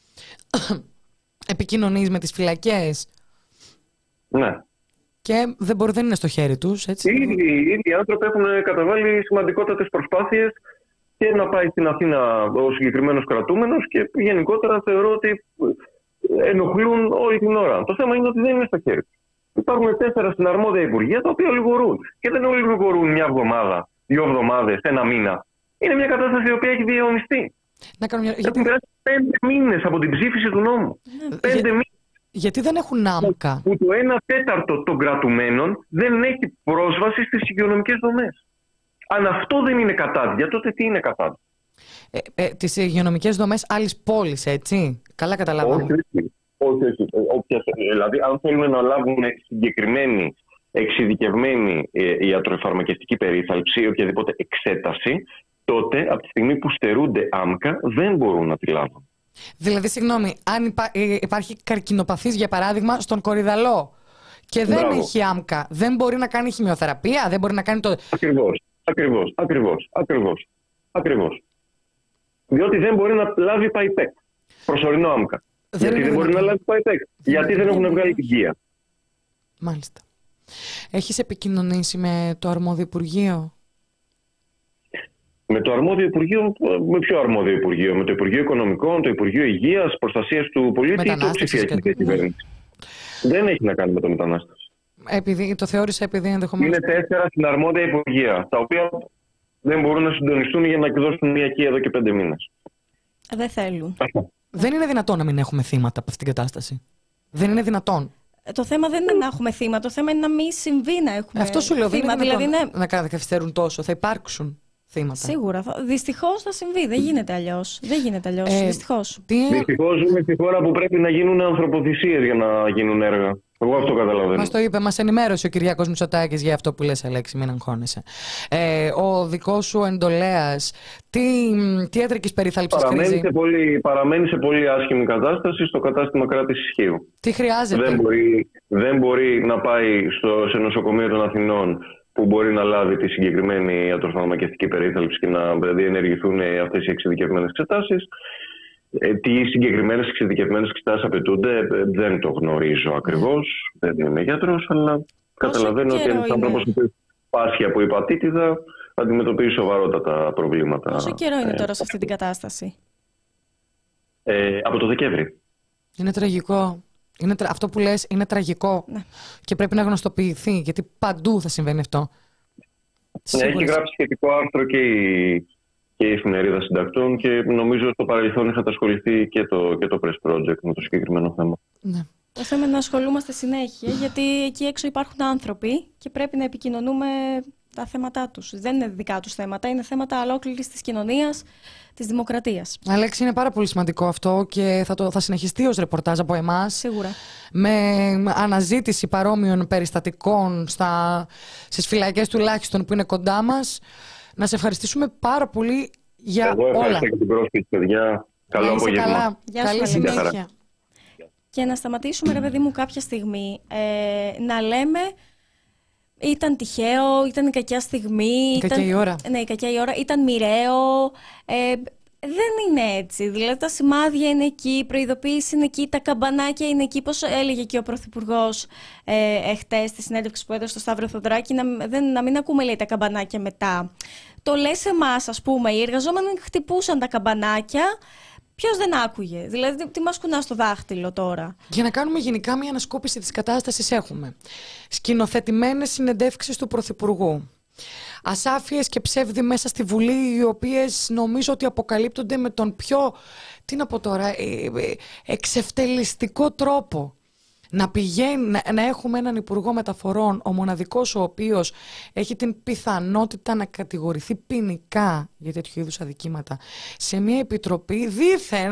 Επικοινωνείς με τις φυλακές. Ναι. Και δεν μπορεί, δεν είναι στο χέρι τους, έτσι. Οι ίδιοι οι άνθρωποι έχουν καταβάλει σημαντικότατες προσπάθειες και να πάει στην Αθήνα ο συγκεκριμένος κρατούμενος και γενικότερα θεωρώ ότι ενοχλούν όλη την ώρα. Το θέμα είναι ότι δεν είναι στο χέρι τους. Υπάρχουν τέσσερα στην αρμόδια υπουργεία τα οποία ολιγορούν. Και δεν ολιγορούν μια εβδομάδα, δύο εβδομάδες, ένα μήνα. Είναι μια κατάσταση η οποία έχει διαιωνιστεί. Να κάνω μια... Έχουν περάσει πέντε μήνες από την ψήφιση του νόμου. Ναι. Πέντε Για... μήνες. Γιατί δεν έχουν άμκα. Που το ένα τέταρτο των κρατουμένων δεν έχει πρόσβαση στις υγειονομικές δομές. Αν αυτό δεν είναι κατάδια, τότε τι είναι κατάδια? Ε, ε, τις υγειονομικές δομές άλλης πόλης, έτσι. Καλά καταλαβαίνω. Όχι, όχι, όχι. Όποια, δηλαδή, αν θέλουν να λάβουν συγκεκριμένη, εξειδικευμένη ε, ιατροφαρμακευτική περίθαλψη ή οποιαδήποτε εξέταση, τότε από τη στιγμή που στερούνται άμκα δεν μπορούν να τη λάβουν. Δηλαδή, συγγνώμη, αν υπά, υπάρχει καρκινοπαθής, για παράδειγμα, στον Κορυδαλό και δεν Μπράβο. έχει άμκα, δεν μπορεί να κάνει χημειοθεραπεία, δεν μπορεί να κάνει το... Ακριβώς, ακριβώς, ακριβώς, ακριβώς, ακριβώς. Διότι δεν μπορεί να λάβει παϊπέκ, προσωρινό άμκα. Δεν Γιατί δεν μπορεί να, να λάβει παϊπέκ, γιατί δεν έχουν βγάλει την κία. Μάλιστα. Έχεις επικοινωνήσει με το αρμόδιο Υπουργείο? Με το αρμόδιο Υπουργείο, με ποιο αρμόδιο Υπουργείο? Με το Υπουργείο Οικονομικών, το Υπουργείο Υγείας, Προστασίας του Πολίτη ή το ψηφιακή και... κυβέρνηση? Δεν έχει να κάνει με το μετανάστευση. Επειδή, το θεώρησα επειδή ενδεχομένως... Είναι τέσσερα στην αρμόδια Υπουργεία, τα οποία δεν μπορούν να συντονιστούν για να εκδώσουν μια κία εδώ και πέντε μήνες. Δεν θέλουν. Δεν είναι δυνατόν να μην έχουμε θύματα από αυτήν την κατάσταση. Δεν είναι δυνατόν. Το θέμα δεν είναι να έχουμε θύματα, το θέμα είναι να μην συμβεί να έχουμε Αυτό σου λέω, θύμα. δεν είναι δηλαδή είναι... να καθυστερούν τόσο, θα υπάρξουν θύματα. Σίγουρα. Δυστυχώς θα συμβεί, δεν γίνεται αλλιώς. Δεν γίνεται αλλιώς, ε, δυστυχώς. Τι... Δυστυχώς ζούμε στη χώρα που πρέπει να γίνουν ανθρωποθυσίες για να γίνουν έργα. Εγώ αυτό καταλαβαίνω. Μας το είπε, μας ενημέρωσε ο Κυριάκος Μητσοτάκης για αυτό που λες, Αλέξη, μην αγχώνεσαι. Ε, ο δικός σου εντολέας, τι, τι ιατρικής περίθαλψης χρήζει? Σε πολύ, παραμένει σε πολύ άσχημη κατάσταση στο κατάστημα κράτησης ισχύου. Τι χρειάζεται? Δεν μπορεί, δεν μπορεί να πάει στο, σε νοσοκομείο των Αθηνών που μπορεί να λάβει τη συγκεκριμένη ιατροφαρμακευτική περίθαλψη και να διενεργηθούν αυτές οι εξειδικευμένες εξετάσεις. Ε, τι συγκεκριμένες εξειδικευμένες εξετάσεις απαιτούνται, ε, δεν το γνωρίζω ακριβώς. Δεν είμαι γιατρός, αλλά Πόσο καταλαβαίνω ότι ένας άνθρωπος που πάσχει από υπατήτηδα αντιμετωπίζει σοβαρότατα προβλήματα. Πόσο καιρό είναι ε, τώρα σε αυτή την κατάσταση? Ε, από το Δεκέμβρη. Είναι τραγικό. Είναι, αυτό που λες είναι τραγικό. Ναι. Και πρέπει να γνωστοποιηθεί, γιατί παντού θα συμβαίνει αυτό. Ναι, έχει γράψει σχετικό άρθρο και η, και η εφημερίδα συντακτών και νομίζω ότι στο παρελθόν είχατε ασχοληθεί και το, και το Press Project με το συγκεκριμένο θέμα. Ναι. Το θέμα είναι να ασχολούμαστε συνέχεια, γιατί εκεί έξω υπάρχουν άνθρωποι και πρέπει να επικοινωνούμε τα θέματα τους. Δεν είναι δικά τους θέματα, είναι θέματα ολόκληρης της κοινωνίας, της δημοκρατίας. Αλέξη, είναι πάρα πολύ σημαντικό αυτό και θα, το, θα συνεχιστεί ως ρεπορτάζ από εμάς. Σίγουρα. Με αναζήτηση παρόμοιων περιστατικών στα, στις φυλακές τουλάχιστον που είναι κοντά μας. Να σε ευχαριστήσουμε πάρα πολύ για Εγώ όλα. ευχαριστώ για την πρόσκληση, παιδιά. Καλό απόγευμα. Καλά. Γεια Καλή σου, συνέχεια. Και να σταματήσουμε, ρε παιδί μου, κάποια στιγμή ε, να λέμε ήταν τυχαίο, ήταν η κακιά στιγμή. Η ήταν... κακιά η ώρα. Ναι, η κακιά η ώρα. Ήταν μοιραίο. Ε, δεν είναι έτσι. Δηλαδή τα σημάδια είναι εκεί, η προειδοποίηση είναι εκεί, τα καμπανάκια είναι εκεί. Πώς έλεγε και ο Πρωθυπουργός ε, εχθές στη συνέντευξη που έδωσε στο Σταύρο Θοδωράκη, να, δεν, να μην ακούμε, λέει, τα καμπανάκια μετά. Το λες εμάς, ας πούμε, οι εργαζόμενοι χτυπούσαν τα καμπανάκια. Ποιος δεν άκουγε? Δηλαδή, τι μας κουνά στο δάχτυλο τώρα? Για να κάνουμε γενικά μια ανασκόπηση της κατάστασης έχουμε σκηνοθετημένες συνεντεύξεις του Πρωθυπουργού, ασάφειες και ψεύδι μέσα στη Βουλή, οι οποίες νομίζω ότι αποκαλύπτονται με τον πιο, τι να πω τώρα, εξευτελιστικό τρόπο. Να πηγαίνει, να, να έχουμε έναν Υπουργό Μεταφορών, ο μοναδικός ο οποίος έχει την πιθανότητα να κατηγορηθεί ποινικά για τέτοιου είδους αδικήματα, σε μια επιτροπή δήθεν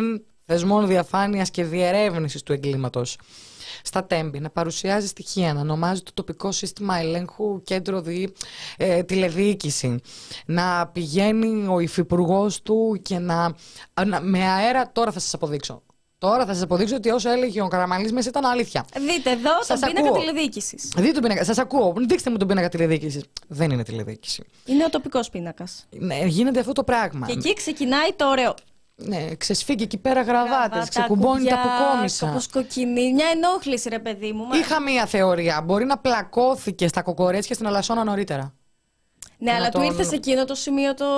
θεσμών διαφάνειας και διερεύνησης του εγκλήματος στα Τέμπη, να παρουσιάζει στοιχεία, να ονομάζει το τοπικό σύστημα ελέγχου κέντρο δι, ε, τηλεδιοίκηση, να πηγαίνει ο υφυπουργός του και να, να με αέρα, τώρα θα σας αποδείξω. Τώρα θα σας αποδείξω ότι όσο έλεγε ο Καραμανλής μέσα ήταν αλήθεια. Δείτε εδώ σας τον πίνακα ακούω. τηλεδιοίκησης. Δείτε τον πίνακα. Σας ακούω. Δείξτε μου τον πίνακα τηλεδιοίκησης. Δεν είναι τηλεδιοίκηση. Είναι ο τοπικός πίνακας. Ναι, γίνεται αυτό το πράγμα. Και εκεί ξεκινάει το ωραίο. Ναι, ξεσφίγγει εκεί πέρα γραβάτες, ξεκουμπώνει τα πουκόμισα. Κάπως κοκκινή, μια ενόχληση, ρε παιδί μου. Είχα μία θεωρία. Μπορεί να πλακώθηκε στα κοκορέτσια στην Αλασσόνα νωρίτερα. Ναι, να αλλά τον... του ήρθε σε εκείνο το σημείο το.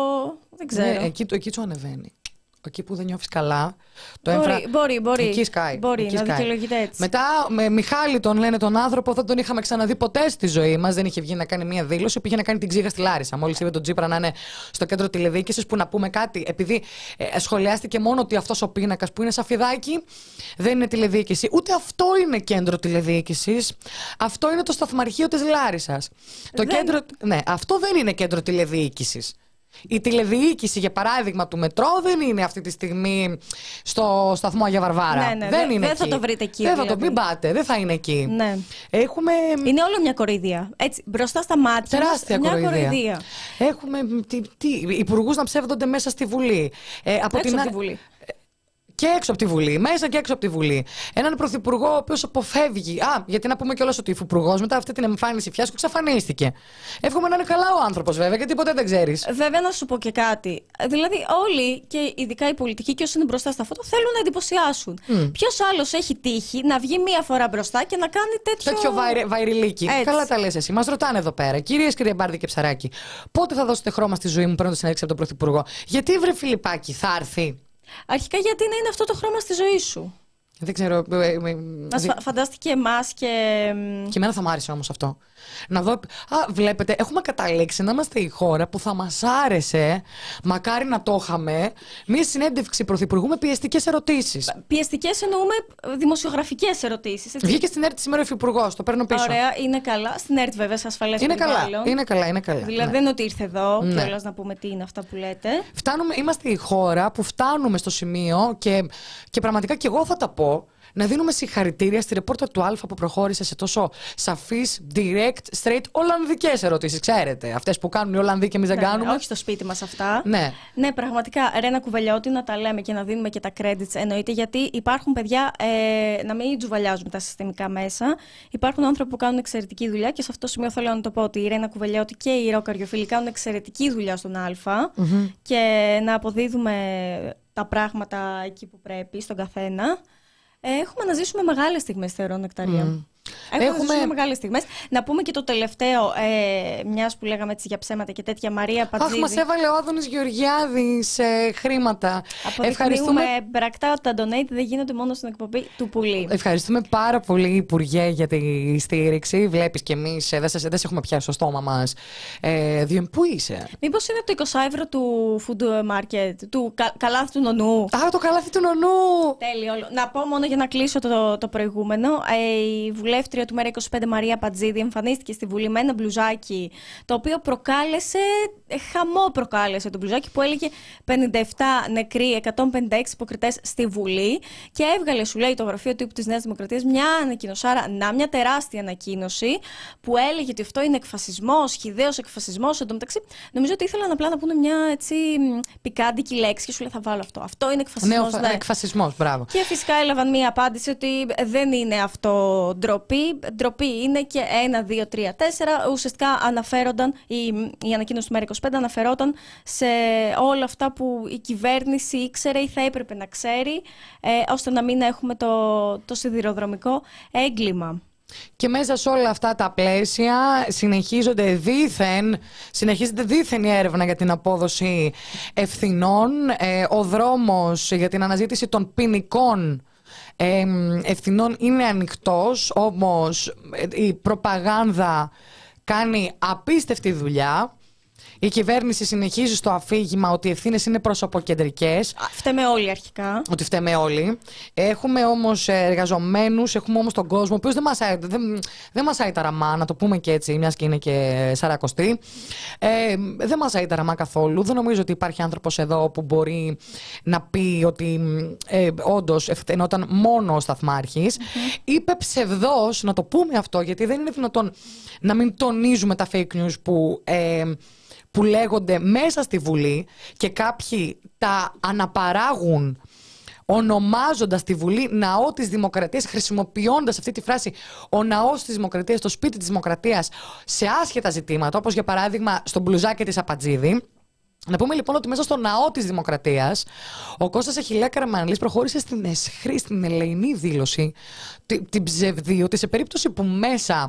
Δεν ξέρω. Ναι, εκεί, εκεί του ανεβαίνει. Εκεί που δεν νιώθεις καλά. Το μπορεί, έμφρα... μπορεί, μπορεί. Εκεί σκάει. Μπορεί εκεί να σκάει. δικαιολογείται έτσι. Μετά, με Μιχάλη τον λένε τον άνθρωπο, δεν τον είχαμε ξαναδεί ποτέ στη ζωή μας. Δεν είχε βγει να κάνει μία δήλωση. Πήγε να κάνει την ξύγα στη Λάρισα. Μόλις είδε τον Τσίπρα να είναι στο κέντρο τηλεδιοίκησης, που να πούμε κάτι, επειδή ε, σχολιάστηκε μόνο ότι αυτός ο πίνακας που είναι σαν φιδάκι δεν είναι τηλεδιοίκηση. Ούτε αυτό είναι κέντρο τηλεδιοίκησης. Αυτό είναι το σταθμαρχείο της Λάρισσας. Το Δεν... κέντρο... Ναι, αυτό δεν είναι κέντρο τηλεδιοίκησης. Η τηλεδιοίκηση, για παράδειγμα, του μετρό δεν είναι αυτή τη στιγμή στο σταθμό Αγία Βαρβάρα. Ναι, ναι, δεν δε, είναι δεν εκεί. θα το βρείτε εκεί. Δεν δηλαδή. θα το, μην πάτε, δεν θα είναι εκεί. Ναι. Έχουμε... Είναι όλο μια κοροϊδία. Έτσι, μπροστά στα μάτια μας, τεράστια μια κοροϊδία. κοροϊδία. Έχουμε τι, τι, υπουργούς να ψεύδονται μέσα στη Βουλή. Ε, από Έξω την... από τη Βουλή. Και έξω από τη Βουλή, μέσα και έξω από τη Βουλή. Έναν πρωθυπουργό ο οποίος αποφεύγει. Α, γιατί να πούμε κιόλας ότι ο υφυπουργός μετά αυτή την εμφάνιση φιάσκου εξαφανίστηκε. Εύχομαι να είναι καλά ο άνθρωπος, βέβαια, γιατί ποτέ δεν ξέρεις. Βέβαια, να σου πω και κάτι. Δηλαδή, όλοι και ειδικά οι πολιτικοί και όσοι είναι μπροστά στα φώτα θέλουν να εντυπωσιάσουν. Mm. Ποιος άλλος έχει τύχει να βγει μία φορά μπροστά και να κάνει τέτοιο. Τέτοιο βαϊρε, βαϊριλίκι. Καλά τα λες εσύ. Μας ρωτάνε εδώ πέρα. Κυρίες, κύριε Μπάρδη και Ψαράκη, πότε θα δώσετε χρώμα στη ζωή μου παίρνω τη συνέντευξη από τον πρωθυπουργό? Γιατί, βρε Φιλιππάκη, θα έρθει. Αρχικά, γιατί να είναι αυτό το χρώμα στη ζωή σου? Δεν ξέρω. Μας φα- φαντάστηκε εμάς και. Και εμένα θα μ' άρεσε όμως αυτό. Να δω. Α, βλέπετε, έχουμε καταλήξει να είμαστε η χώρα που θα μας άρεσε, μακάρι να το είχαμε, μια συνέντευξη πρωθυπουργού με πιεστικές ερωτήσεις. Πιεστικές εννοούμε δημοσιογραφικές ερωτήσεις. Έτσι. Βγήκε στην ΕΡΤ σήμερα ο υφυπουργός, το παίρνω πίσω. Ωραία, είναι καλά. Στην ΕΡΤ, βέβαια, σε ασφαλές είναι περιβάλλον. καλά, είναι καλά, είναι καλά. Δηλαδή, ναι. δεν είναι ότι ήρθε εδώ, ναι. κιόλας να πούμε τι είναι αυτά που λέτε. Φτάνουμε, είμαστε η χώρα που φτάνουμε στο σημείο και, και πραγματικά κι εγώ θα τα πω. Να δίνουμε συγχαρητήρια στη ρεπόρτερ του Αλφα που προχώρησε σε τόσο σαφείς, direct, straight, Ολλανδικές ερωτήσεις. Ξέρετε, αυτές που κάνουν οι Ολλανδοί και εμείς δεν ναι, κάνουμε. Όχι στο σπίτι μας αυτά. Ναι. Ναι, πραγματικά. Ρένα Κουβελιώτη, να τα λέμε και να δίνουμε και τα credits, εννοείται, γιατί υπάρχουν παιδιά, ε, να μην τζουβαλιάζουμε τα συστημικά μέσα. Υπάρχουν άνθρωποι που κάνουν εξαιρετική δουλειά και σε αυτό το σημείο θέλω να το πω ότι η Ρένα Κουβελιώτη και η Ρο Καριοφίλη κάνουν εξαιρετική δουλειά στον Αλφα mm-hmm. και να αποδίδουμε τα πράγματα εκεί που πρέπει, στον καθένα. Έχουμε να ζήσουμε μεγάλες στιγμές, θεωρώ, Νεκταρία. Mm. Έχουμε, Έχουμε... να ζήσουμε μεγάλες στιγμές. Να πούμε και το τελευταίο, ε, μιας που λέγαμε έτσι για ψέματα και τέτοια, Μαρία Πατζίδη. Αχ, μας έβαλε ο Άδωνης Γεωργιάδης ε, χρήματα. Ευχαριστούμε μπρακτά ότι τα donate δεν γίνονται μόνο στην εκπομπή του Πουλή. Ευχαριστούμε πάρα πολύ, Υπουργέ, για τη στήριξη. Βλέπεις κι εμείς, ε, δεν σε έχουμε πιάσει στο στόμα μας. Ε, διότι πού είσαι? Μήπως είναι το είκοσι ευρώ του food market, του κα, καλάθι του νονού? Α, το καλάθι του νονού! Τέλειο. Να πω μόνο για να κλείσω το, το προηγούμενο. Ε, η βουλεύτρια του Μέρα είκοσι πέντε, Μαρία Πατζίδη, εμφανίστηκε στη Βουλή με ένα μπλουζάκι το οποίο προκάλεσε, χαμό προκάλεσε το μπλουζάκι, που έλεγε πενήντα επτά νεκροί, εκατόν πενήντα έξι υποκριτές στη Βουλή, και έβγαλε, σου λέει, το γραφείο τύπου της Νέας Δημοκρατίας μια ανακοίνωση, άρα να, μια τεράστια ανακοίνωση που έλεγε ότι αυτό είναι εκφασισμός, χυδαίος εκφασισμός. Εν τω μεταξύ, νομίζω ότι ήθελαν απλά να πούνε μια έτσι πικάντικη λέξη και σου λέει θα βάλω αυτό. Αυτό είναι εκφασισμός. Ναι, ναι. Εκφασισμός, μπράβο. Και φυσικά έλαβαν μια απάντηση ότι δεν είναι αυτό ντροπή. Ντροπή είναι και ένα, δύο, τρία, τέσσερα. Ουσιαστικά αναφέρονταν, η, η ανακοίνωση του Μέρα είκοσι πέντε αναφερόταν σε όλα αυτά που η κυβέρνηση ήξερε ή θα έπρεπε να ξέρει, ε, ώστε να μην έχουμε το, το σιδηροδρομικό έγκλημα. Και μέσα σε όλα αυτά τα πλαίσια συνεχίζονται δήθεν, συνεχίζεται δήθεν η έρευνα για την απόδοση ευθυνών. Ε, ο δρόμος για την αναζήτηση των ποινικών ε, ευθυνών είναι ανοιχτός, όμως η προπαγάνδα κάνει απίστευτη δουλειά. Η κυβέρνηση συνεχίζει στο αφήγημα ότι οι ευθύνες είναι προσωποκεντρικές. Φταίμε όλοι αρχικά. Ότι φταίμε όλοι. Έχουμε όμως εργαζομένους, έχουμε όμως τον κόσμο, ο οποίος δεν μασάει, δεν, δεν μασάει τα ραμά, να το πούμε και έτσι, μιας και είναι και σαρακοστή. Ε, δεν μασάει τα ραμά καθόλου. Δεν νομίζω ότι υπάρχει άνθρωπος εδώ που μπορεί να πει ότι ε, όντως ευθυνόταν μόνο ο σταθμάρχης. Mm-hmm. Είπε ψευδός, να το πούμε αυτό, γιατί δεν είναι δυνατόν να μην τονίζουμε τα fake news που... Ε, που λέγονται μέσα στη Βουλή και κάποιοι τα αναπαράγουν ονομάζοντας τη Βουλή ναό της Δημοκρατίας, χρησιμοποιώντας αυτή τη φράση «ο ναός της Δημοκρατίας», το σπίτι της Δημοκρατίας, σε άσχετα ζητήματα, όπως για παράδειγμα στο μπλουζάκι της Απατζίδη. Να πούμε λοιπόν ότι μέσα στο ναό της Δημοκρατίας ο Κώστας Αχιλλέα Καραμανλής προχώρησε στην εσχρή, στην ελεηνή δήλωση, την, την ψευδή, ότι σε περίπτωση που μέσα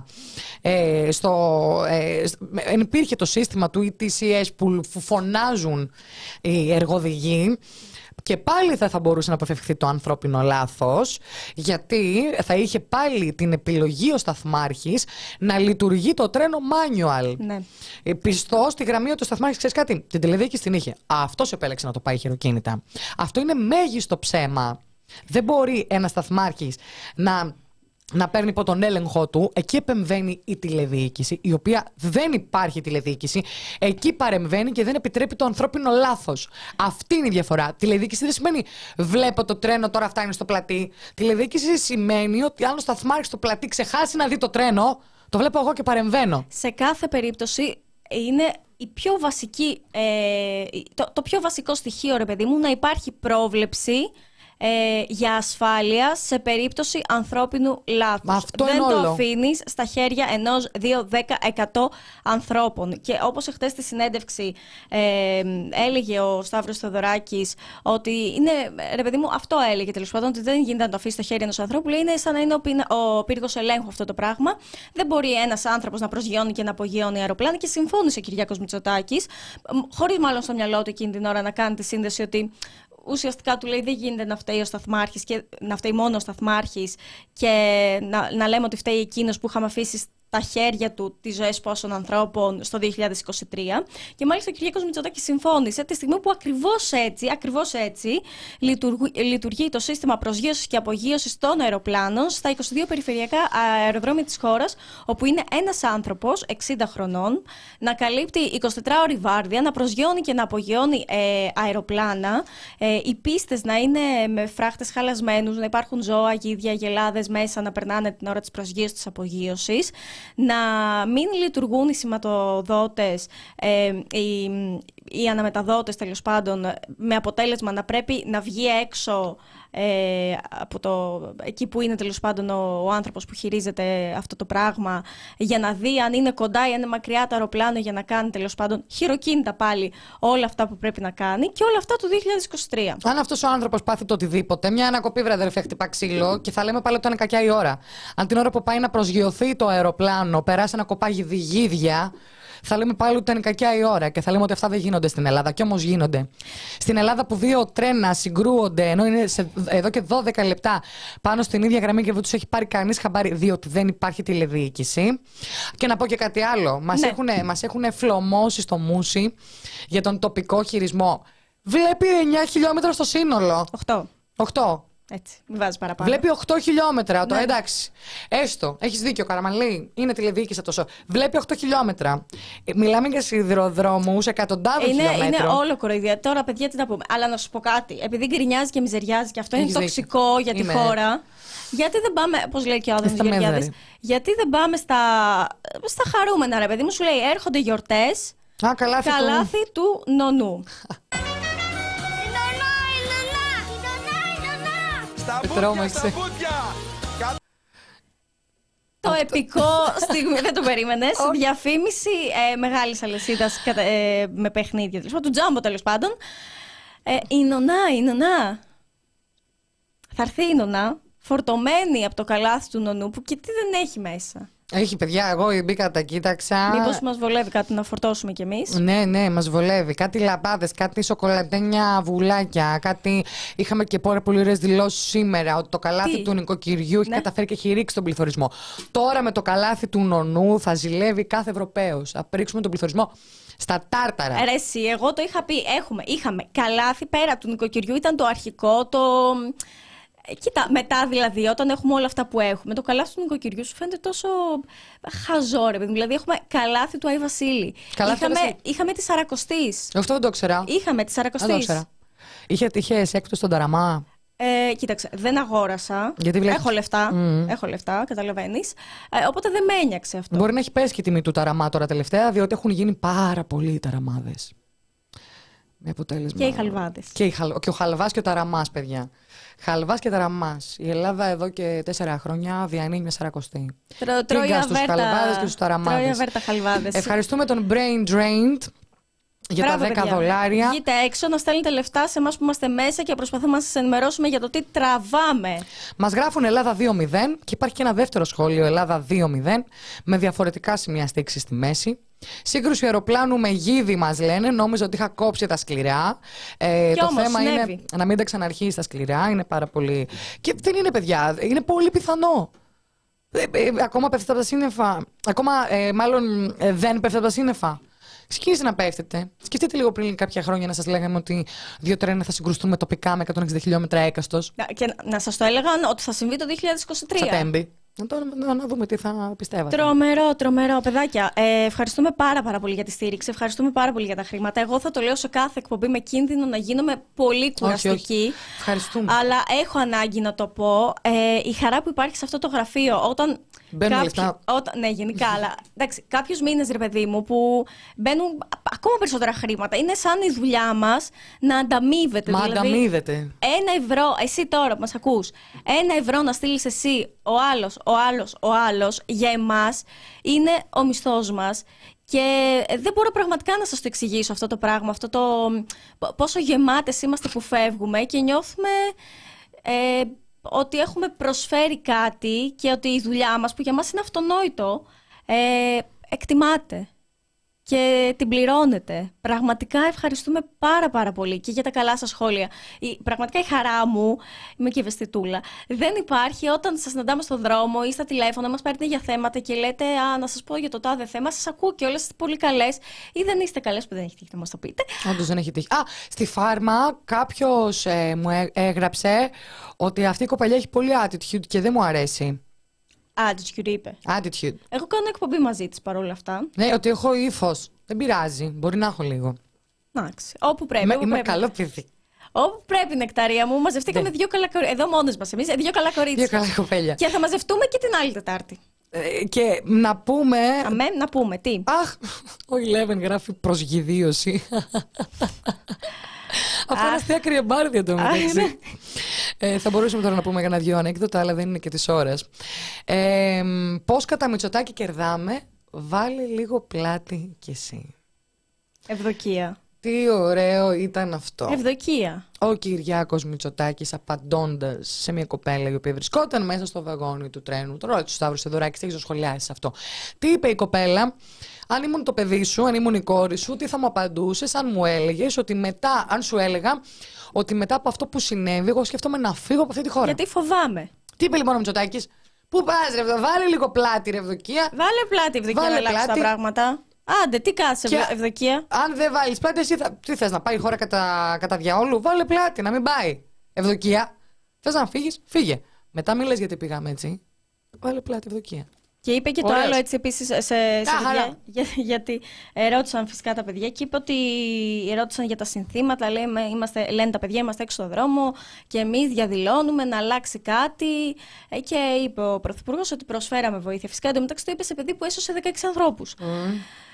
ε, στο, ε, υπήρχε το σύστημα του ι τι σι ες που φωνάζουν οι εργοδηγοί, και πάλι θα, θα μπορούσε να αποφευχθεί το ανθρώπινο λάθος, γιατί θα είχε πάλι την επιλογή ο σταθμάρχης να λειτουργεί το τρένο manual. Ναι. Πιστό στη γραμμή ότι ο σταθμάρχης, ξέρεις κάτι, την τηλεδιοίκηση την είχε. Αυτός επέλεξε να το πάει χειροκίνητα. Αυτό είναι μέγιστο ψέμα. Δεν μπορεί ένας σταθμάρχης να... να παίρνει υπό τον έλεγχό του. Εκεί επεμβαίνει η τηλεδιοίκηση, η οποία δεν υπάρχει τηλεδιοίκηση. Εκεί παρεμβαίνει και δεν επιτρέπει το ανθρώπινο λάθος. Αυτή είναι η διαφορά. Τηλεδιοίκηση δεν σημαίνει βλέπω το τρένο, τώρα φτάνει στο πλατή. Τηλεδιοίκηση σημαίνει ότι αν ο σταθμάρχης στο πλατή ξεχάσει να δει το τρένο, το βλέπω εγώ και παρεμβαίνω. Σε κάθε περίπτωση είναι η πιο βασική, ε, το, το πιο βασικό στοιχείο, ρε παιδί μου, να υπάρχει πρόβλεψη Ε, για ασφάλεια σε περίπτωση ανθρώπινου λάθους. Αυτό δεν είναι το όλο. αφήνεις στα χέρια ενός, δύο, δέκα, εκατό ανθρώπων. Και όπως εχθές στη συνέντευξη ε, έλεγε ο Σταύρος Θεοδωράκης ότι είναι, ρε παιδί μου, αυτό έλεγε τέλος πάντων, ότι δεν γίνεται να το αφήσει στα χέρια ενός ανθρώπου. Λέει, είναι σαν να είναι ο, πίνα, ο πύργος ελέγχου αυτό το πράγμα. Δεν μπορεί ένας άνθρωπος να προσγειώνει και να απογειώνει αεροπλάνα, και συμφώνησε ο Κυριάκος Μητσοτάκης, χωρίς μάλλον στο μυαλό του εκείνη την ώρα να κάνει τη σύνδεση ότι ουσιαστικά του λέει δεν γίνεται να φταίει ο σταθμάρχης και να φταίει μόνο ο σταθμάρχης και να, να λέμε ότι φταίει εκείνος που είχαμε αφήσει τα χέρια του τις ζωές πόσων ανθρώπων στο δύο χιλιάδες είκοσι τρία. Και μάλιστα ο Κυριάκος Μητσοτάκης συμφώνησε τη στιγμή που ακριβώς έτσι, ακριβώς έτσι λειτουργεί, λειτουργεί το σύστημα προσγείωσης και απογείωσης των αεροπλάνων στα είκοσι δύο περιφερειακά αεροδρόμια της χώρας, όπου είναι ένας άνθρωπος εξήντα χρονών να καλύπτει εικοσιτετράωρη βάρδια, να προσγειώνει και να απογειώνει ε, αεροπλάνα, ε, οι πίστες να είναι με φράχτες χαλασμένους, να υπάρχουν ζώα, γίδια, γελάδες μέσα να περνάνε την ώρα της προσγείωσης, της απογείωσης, να μην λειτουργούν οι σηματοδότες, ε, οι, οι αναμεταδότες τέλος πάντων, με αποτέλεσμα να πρέπει να βγει έξω ε, από το, εκεί που είναι τέλος πάντων ο, ο άνθρωπος που χειρίζεται αυτό το πράγμα, για να δει αν είναι κοντά ή αν είναι μακριά το αεροπλάνο, για να κάνει τέλος πάντων χειροκίνητα πάλι όλα αυτά που πρέπει να κάνει, και όλα αυτά το δύο χιλιάδες είκοσι τρία. Αν αυτός ο άνθρωπος πάθει το οτιδήποτε, μια ανακοπή βρε αδερφέ, χτυπά ξύλο, και θα λέμε πάλι ότι είναι κακιά η ώρα. Αν την ώρα που πάει να προσγειωθεί το αεροπλάνο περάσει ένα κοπάγι γίδια, θα λέμε πάλι ότι είναι κακιά η ώρα και θα λέμε ότι αυτά δεν γίνονται στην Ελλάδα. Κι όμως γίνονται. Στην Ελλάδα που δύο τρένα συγκρούονται, ενώ είναι σε, εδώ και δώδεκα λεπτά πάνω στην ίδια γραμμή και δεν τους έχει πάρει κανείς χαμπάρι, διότι δεν υπάρχει τηλεδιοίκηση. Και να πω και κάτι άλλο. Μας ναι. έχουν, μας έχουν φλωμώσει στο Μούσι για τον τοπικό χειρισμό. Βλέπει εννιά χιλιόμετρα στο σύνολο. οκτώ. οκτώ. Έτσι, μην βάζεις παραπάνω. Βλέπει οκτώ χιλιόμετρα. Το ναι. εντάξει. Έστω. Έχεις δίκιο, Καραμανλή. Είναι τηλεδιοίκηση τόσο. Βλέπει οκτώ χιλιόμετρα. Μιλάμε για σιδηροδρόμους εκατοντάδων είναι, χιλιόμετρων. Είναι όλο κοροϊδία. Τώρα, παιδιά, τι να πούμε. Αλλά να σου πω κάτι. Επειδή γκρινιάζει και μιζεριάζει και αυτό Έχεις είναι δίκιο. τοξικό για τη Είμαι... χώρα. Γιατί δεν πάμε, όπως λέει και ο Άδωνης Γεωργιάδης, γιατί δεν πάμε στα, στα χαρούμενα, ρε παιδί μου, σου λέει έρχονται γιορτές. Α, καλάθι, καλάθι του... του νονού. Στα μπούτια, στα μπούτια. Το επικό στιγμή, δεν το περίμενες. Διαφήμιση ε, μεγάλης αλυσίδας ε, με παιχνίδια, τέλος, του Τζάμπο τέλος πάντων. Ε, η νονά, η νονά. Θα έρθει η νονά, φορτωμένη από το καλάθι του νονού, που και τι δεν έχει μέσα. Έχει, παιδιά, εγώ μπήκα, τα κοίταξα. Μήπως μας βολεύει κάτι να φορτώσουμε κι εμείς? Ναι, ναι, μας βολεύει. Κάτι λαμπάδες, κάτι σοκολατένια βουλάκια. Κάτι... Είχαμε και πάρα πολύ ωραίες δηλώσεις σήμερα ότι το καλάθι Τι? του νοικοκυριού έχει ναι. καταφέρει και έχει ρίξει τον πληθωρισμό. Τώρα με το καλάθι του νονού θα ζηλεύει κάθε Ευρωπαίος. Θα ρίξουμε τον πληθωρισμό στα τάρταρα. Ρε εσύ, εγώ το είχα πει. Έχουμε, είχαμε καλάθι πέρα του νοικοκυριού, ήταν το αρχικό, το. Κοίτα, μετά δηλαδή, όταν έχουμε όλα αυτά που έχουμε, το καλάθι του νοικοκυριού σου φαίνεται τόσο χαζό, ρε παιδί. Δηλαδή, έχουμε καλάθι του Άι Βασίλη. Καλάθι είχαμε, Βασίλη. είχαμε τη Σαρακοστής. Αυτό δεν το ξέρα. Είχαμε τη Σαρακοστής. Δεν το ξέρα. Είχε, είχες έκπτωση στον Ταραμά. Ε, κοίταξε, δεν αγόρασα. Γιατί βλέπεις... Έχω λεφτά. Mm. Έχω λεφτά, καταλαβαίνεις. Ε, οπότε δεν με ένιαξε αυτό. Μπορεί να έχει πέσει και η τιμή του Ταραμά τώρα τελευταία, διότι έχουν γίνει πάρα πολλοί οι ταραμάδες. Με αποτέλεσμα. Και οι χαλβάδες. Και, οι χαλ... και ο χαλβάς και ο ταραμάς, παιδιά. Χαλβάς και ταραμάς. Η Ελλάδα εδώ και τέσσερα χρόνια διανύει μια σαρακοστή. Τρο, τρώει στους χαλβάδες και στους ταραμάδες. Τρώει αβέρτα χαλβάδες. Ευχαριστούμε τον Brain Drained για Μπράβο, τα δέκα παιδιά. Δολάρια. Βγείτε έξω να στέλνετε λεφτά σε εμάς που είμαστε μέσα και προσπαθούμε να σας ενημερώσουμε για το τι τραβάμε. Μας γράφουν Ελλάδα δύο μηδέν και υπάρχει και ένα δεύτερο σχόλιο Ελλάδα δύο μηδέν με διαφορετικά σημεία στήξης στη μέση. Σύγκρουση αεροπλάνου με γίδι μας λένε. Νόμιζα ότι είχα κόψει τα σκληρά. Ε, το όμως, θέμα συνέβη. είναι να μην τα ξαναρχίσει τα σκληρά. Είναι πάρα πολύ. Και δεν είναι, παιδιά. Είναι πολύ πιθανό. Ε, ε, ακόμα πέφτετε από τα σύννεφα. Ακόμα, ε, μάλλον, ε, δεν πέφτετε από τα σύννεφα. Ξεκίνησε να πέφτετε. Σκεφτείτε λίγο πριν κάποια χρόνια να σας λέγαμε ότι δύο τρένα θα συγκρουστούν με τοπικά με εκατόν εξήντα χιλιόμετρα έκαστος. Και να, να σας το έλεγαν ότι θα συμβεί το δύο χιλιάδες είκοσι τρία. Σεπτέμβρη. Να, το, να, να δούμε τι θα πιστεύατε. Τρομερό, τρομερό. Παιδάκια, ε, ευχαριστούμε πάρα, πάρα πολύ για τη στήριξη. Ευχαριστούμε πάρα πολύ για τα χρήματα. Εγώ θα το λέω σε κάθε εκπομπή με κίνδυνο να γίνομαι πολύ κουραστική. Όχι, όχι. Ευχαριστούμε. Αλλά έχω ανάγκη να το πω. Ε, η χαρά που υπάρχει σε αυτό το γραφείο όταν. Μπαίνουν λεφτά. Όταν, ναι, γενικά, αλλά εντάξει, κάποιους μήνες, ρε παιδί μου, που μπαίνουν ακόμα περισσότερα χρήματα. Είναι σαν η δουλειά μας να ανταμείβεται. Μα δηλαδή, ανταμείβεται. Ένα ευρώ, εσύ τώρα που μας ακούς, ένα ευρώ να στείλεις εσύ, ο άλλος, ο άλλος, ο άλλος, για εμάς, είναι ο μισθός μας. Και δεν μπορώ πραγματικά να σας το εξηγήσω αυτό το πράγμα, αυτό το πόσο γεμάτες είμαστε που φεύγουμε και νιώθουμε. Ε, ότι έχουμε προσφέρει κάτι και ότι η δουλειά μας, που για μας είναι αυτονόητο, ε, εκτιμάται και την πληρώνετε. Πραγματικά ευχαριστούμε πάρα πάρα πολύ και για τα καλά σας σχόλια. Η, πραγματικά η χαρά μου, είμαι και ευαισθητούλα, δεν υπάρχει όταν σας συναντάμε στον δρόμο ή στα τηλέφωνα, μας παίρνετε για θέματα και λέτε «Α, να σας πω για το τάδε θέμα, σας ακούω και όλες είστε πολύ καλές» ή δεν είστε καλές που δεν έχει τύχει να μας το πείτε. Όντως δεν έχει τύχει. Α, στη Φάρμα κάποιος ε, μου έ, έγραψε ότι αυτή η κοπελιά έχει πολύ attitude και δεν μου αρέσει. Attitude είπε. Attitude. Εγώ κάνω εκπομπή μαζί της παρόλα αυτά. Ναι, ότι έχω ύφος. Δεν πειράζει. Μπορεί να έχω λίγο. Εντάξει. Όπου πρέπει. Είμαι, όπου είμαι πρέπει. καλό παιδί. Όπου πρέπει, νεκταρία μου. Μαζευτήκαμε δύο καλά κορίτσια. Εδώ μόνες μας εμείς. Δύο καλά κορίτσια. Δύο καλά κοπέλια. Και θα μαζευτούμε και την άλλη Τετάρτη. Ε, και να πούμε. Αμέ, να πούμε. Τι. Αχ, ο Eleven γράφει προσγειδίωση. Αυτό είναι αστεία κρυεμπάρδια το μεταξύ. Ε, θα μπορούσαμε τώρα να πούμε κανένα δυο ανέκδοτα, αλλά δεν είναι και της ώρας. Ε, πώς κατά Μητσοτάκη κερδάμε, βάλε λίγο πλάτη κι εσύ. Ευδοκία. Τι ωραίο ήταν αυτό. Ευδοκία. Ο Κυριάκος Μητσοτάκης απαντώντας σε μια κοπέλα η οποία βρισκόταν μέσα στο βαγόνι του τρένου. Τώρα του Σταύρου Θεοδωράκη, τι έχεις σχολιάσει αυτό. Τι είπε η κοπέλα, αν ήμουν το παιδί σου, αν ήμουν η κόρη σου, τι θα μου απαντούσες αν μου έλεγες ότι μετά, αν σου έλεγα ότι μετά από αυτό που συνέβη, εγώ σκέφτομαι να φύγω από αυτή τη χώρα. Γιατί φοβάμαι. Τι είπε λοιπόν ο Μητσοτάκης, πού πας ρε, βάλε λίγο πλάτη ρε Ευδοκία. Βάλε πλάτη Ευδοκία να αλλάξει τα πράγματα. Άντε, τι κάτσε, Ευδοκία. Αν δεν βάλεις πλάτη, εσύ θα... τι θες, να πάει η χώρα κατά, κατά διαόλου. Βάλε πλάτη, να μην πάει. Ευδοκία. Θες να φύγεις, φύγε. Μετά μην λες γιατί πήγαμε έτσι. Βάλε πλάτη, Ευδοκία. Και είπε και Ωραίος. Το άλλο έτσι επίσης σε, σε παιδιά, για, γιατί ρώτησαν φυσικά τα παιδιά και είπε ότι ρώτησαν για τα συνθήματα, λέει, είμαστε, λένε τα παιδιά είμαστε έξω στο δρόμο και εμείς διαδηλώνουμε να αλλάξει κάτι και είπε ο Πρωθυπουργός ότι προσφέραμε βοήθεια. Φυσικά εντωμεταξύ το είπε σε παιδί που έσωσε δεκαέξι ανθρώπους. Mm.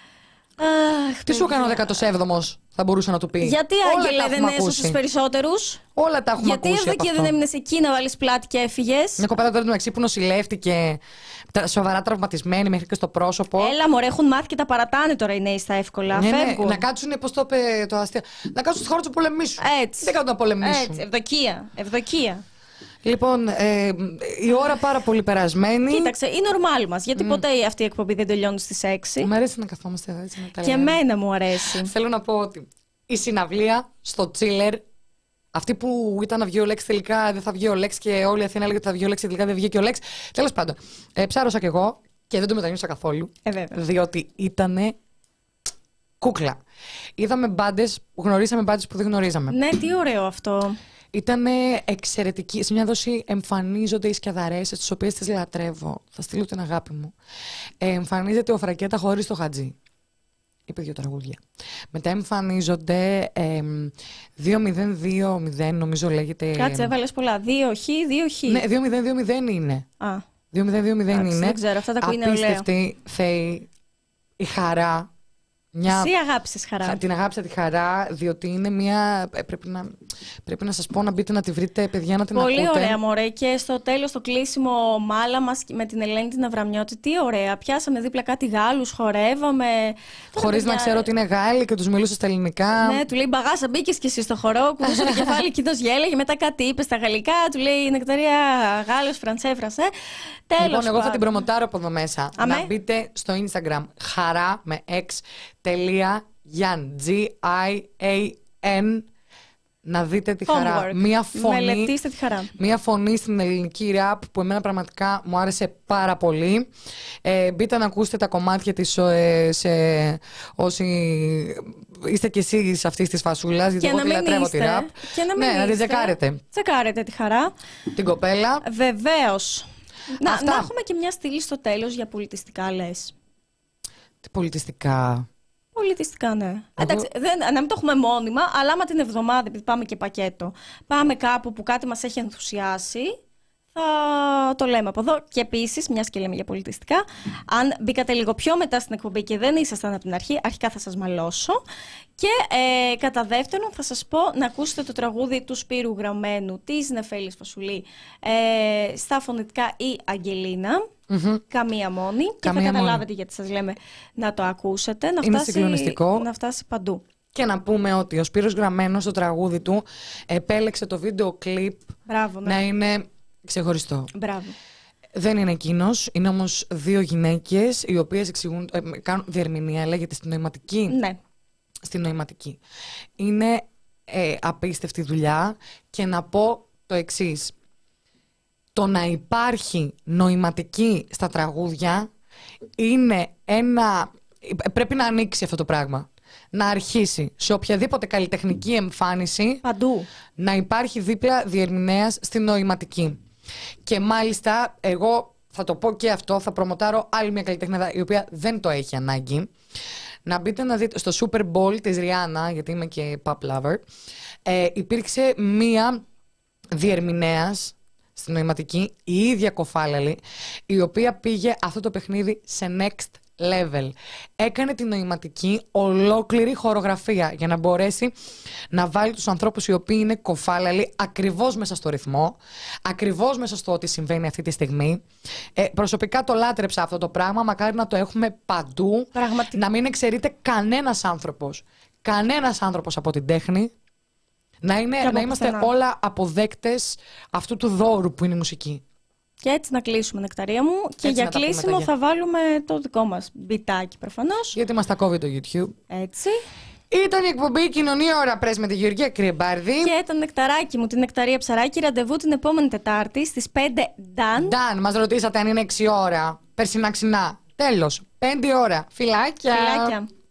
Αχ, τι σου έκανε ο δέκατος έβδομος, θα μπορούσε να του πει. Γιατί Άγγελε δεν έσωσες περισσότερους. Όλα τα έχουμε Γιατί ακούσει. Γιατί Ευδοκία δεν έμεινες εκεί να βάλεις πλάτη και έφυγες. Μια κοπέλα τώρα του Μεξί που νοσηλεύτηκε, σοβαρά τραυματισμένη μέχρι και στο πρόσωπο. Έλα, μωρέ, έχουν μάθει και τα παρατάνε τώρα οι νέοι στα εύκολα. Ναι, φεύγουν. Ναι, να κάτσουν, πώς το είπε το αστείο. Να κάτσουν στη χώρα του πολεμήσου. Έτσι. Δεν κάνουν να πολεμήσουν. Έτσι, Ευδοκία. Ευδοκία. Λοιπόν, ε, η ώρα πάρα πολύ περασμένη. Κοίταξε, είναι normal μας, γιατί mm. ποτέ αυτή η εκπομπή δεν τελειώνει στις έξι. Μου αρέσει να καθόμαστε εδώ έτσι να τα Και εμένα μου αρέσει. Θέλω να πω ότι η συναυλία στο Chiller, αυτή που ήταν να βγει ο Λέξ, τελικά δεν θα βγει ο Λέξ και όλη η Αθήνα έλεγε ότι θα βγει ο Λέξ και τελικά δεν βγήκε ο Λέξ. Τέλος πάντων, ε, ψάρωσα κι εγώ και δεν το μετανιώσα καθόλου. Ε, διότι ήτανε κούκλα. Είδαμε μπάντες, γνωρίσαμε μπάντες που δεν γνωρίζαμε. Ναι, τι ωραίο αυτό. Ήτανε εξαιρετική. Σε μια δόση εμφανίζονται οι σκιαδαρέσες, τις οποίες τις λατρεύω. Θα στείλω την αγάπη μου. Ε, εμφανίζεται ο Φρακέτα χωρίς το Χατζή. Είπε δύο τραγούδια. Μετά εμφανίζονται ε, δύο μηδέν δύο μηδέν, νομίζω λέγεται. Κάτσε, έβαλες πολλά. δύο χ, δύο χ. Ναι, δύο μηδέν δύο μηδέν είναι. Α. δύο μηδέν δύο μηδέν είναι. Δεν ξέρω, αυτά τα που είναι ωραία. Απίστευτη, θεή, η χαρά. Μια... Εσύ αγάπησες χαρά. Την αγάπησα τη χαρά, διότι είναι μια. Πρέπει να, πρέπει να σας πω να μπείτε να τη βρείτε, παιδιά, να την Πολύ ακούτε. Πολύ ωραία, μωρέ. Και στο τέλος, το κλείσιμο μάλα μας με την Ελένη την Αβραμιώτη. Τι ωραία. Πιάσαμε δίπλα κάτι Γάλλους, χορεύαμε. Χωρίς παιδιά... να ξέρω ότι είναι Γάλλοι και τους μιλούσα στα ελληνικά. Ναι, του λέει Μπαγάσα, μπήκες και εσύ στο χορό. Κουνούσε το κεφάλι, εκείνος γέλεγε. Μετά κάτι είπε στα γαλλικά. Του λέει Νεκταρία Γάλλος, Φραντσέ, Φρανσέ. Τέλος. Λοιπόν, εγώ θα την προμοτάρω από εδώ μέσα. Αμέ. Να μπείτε στο Instagram χαρά με X. Τελεία Γιάν, G-I-A-N, να δείτε τη χαρά. Homework. Μία φωνή, Μελετήστε τη χαρά. μία φωνή στην ελληνική ραπ που εμένα πραγματικά μου άρεσε πάρα πολύ. Ε, μπείτε να ακούσετε τα κομμάτια της ε, σε, όσοι είστε κι εσείς αυτής της φασούλας, γιατί εγώ τη λατρεύω τη ραπ. Και να μην ναι, να την τσεκάρετε. Τσεκάρετε τη χαρά. Την κοπέλα. Βεβαίως. Να, Αυτά. να έχουμε και μια στήλη στο τέλος για πολιτιστικά, λες. Τι πολιτιστικά. Πολιτιστικά, ναι. Εγώ... Εντάξει, δεν, να μην το έχουμε μόνιμα, αλλά άμα την εβδομάδα, επειδή πάμε και πακέτο, πάμε κάπου που κάτι μας έχει ενθουσιάσει, θα το λέμε από εδώ. Και επίσης, μιας και λέμε για πολιτιστικά, αν μπήκατε λίγο πιο μετά στην εκπομπή και δεν ήσασταν από την αρχή, αρχικά θα σας μαλώσω. Και ε, κατά δεύτερον, θα σας πω να ακούσετε το τραγούδι του Σπύρου γραμμένου της Νεφέλης Φασουλή ε, στα φωνητικά η Αγγελίνα. Mm-hmm. Καμία μόνη. Και Καμία θα καταλάβετε μόνη. Γιατί σας λέμε να το ακούσετε. Να είναι φτάσει, συγκλονιστικό. Να φτάσει παντού. Και να πούμε ότι ο Σπύρος Γραμμένος στο τραγούδι του επέλεξε το βίντεο κλιπ Μπράβο, ναι. να είναι ξεχωριστό. Μπράβο. Δεν είναι εκείνος, είναι όμως δύο γυναίκες οι οποίες εξηγούν, ε, κάνουν διερμηνία, λέγεται στην νοηματική. Ναι. Στην νοηματική. Είναι ε, απίστευτη δουλειά και να πω το εξής. Το να υπάρχει νοηματική στα τραγούδια είναι ένα... Πρέπει να ανοίξει αυτό το πράγμα. Να αρχίσει σε οποιαδήποτε καλλιτεχνική εμφάνιση παντού να υπάρχει δίπλα διερμηνέας στην νοηματική. Και μάλιστα εγώ θα το πω και αυτό, θα προμοτάρω άλλη μια καλλιτέχνηδα η οποία δεν το έχει ανάγκη. Να μπείτε να δείτε στο Super Bowl της Ριάννα, γιατί είμαι και pop lover, ε, υπήρξε μία διερμηνέας στην νοηματική, η ίδια Κοφάλαλη, η οποία πήγε αυτό το παιχνίδι σε next level. Έκανε την νοηματική ολόκληρη χορογραφία για να μπορέσει να βάλει τους ανθρώπους οι οποίοι είναι Κοφάλαλοι ακριβώς μέσα στο ρυθμό, ακριβώς μέσα στο ότι συμβαίνει αυτή τη στιγμή. Ε, προσωπικά το λάτρεψα αυτό το πράγμα, μακάρι να το έχουμε παντού. Πραγματικά. Να μην εξαιρείται κανένας άνθρωπος, κανένας άνθρωπος από την τέχνη. Να, είναι, να είμαστε πουθενά. Όλα αποδέκτες αυτού του δώρου που είναι η μουσική. Και έτσι να κλείσουμε, Νεκταρία μου. Και έτσι για κλείσιμο θα βάλουμε το δικό μας μπιτάκι προφανώς. Γιατί μας τα κόβει το YouTube. Έτσι. Ήταν η εκπομπή Κοινωνία Ώρα Πρέσ με τη Γεωργία Κρυεμπάρδη. Και το Νεκταράκι μου, την Νεκταρία Ψαράκη. Ραντεβού την επόμενη Τετάρτη στις πέντε Νταν. Νταν, μας ρωτήσατε αν είναι έξι ώρα. Περσινά ξινά. Τέλος. πέντε ώρα. Φιλάκια. Φιλάκια.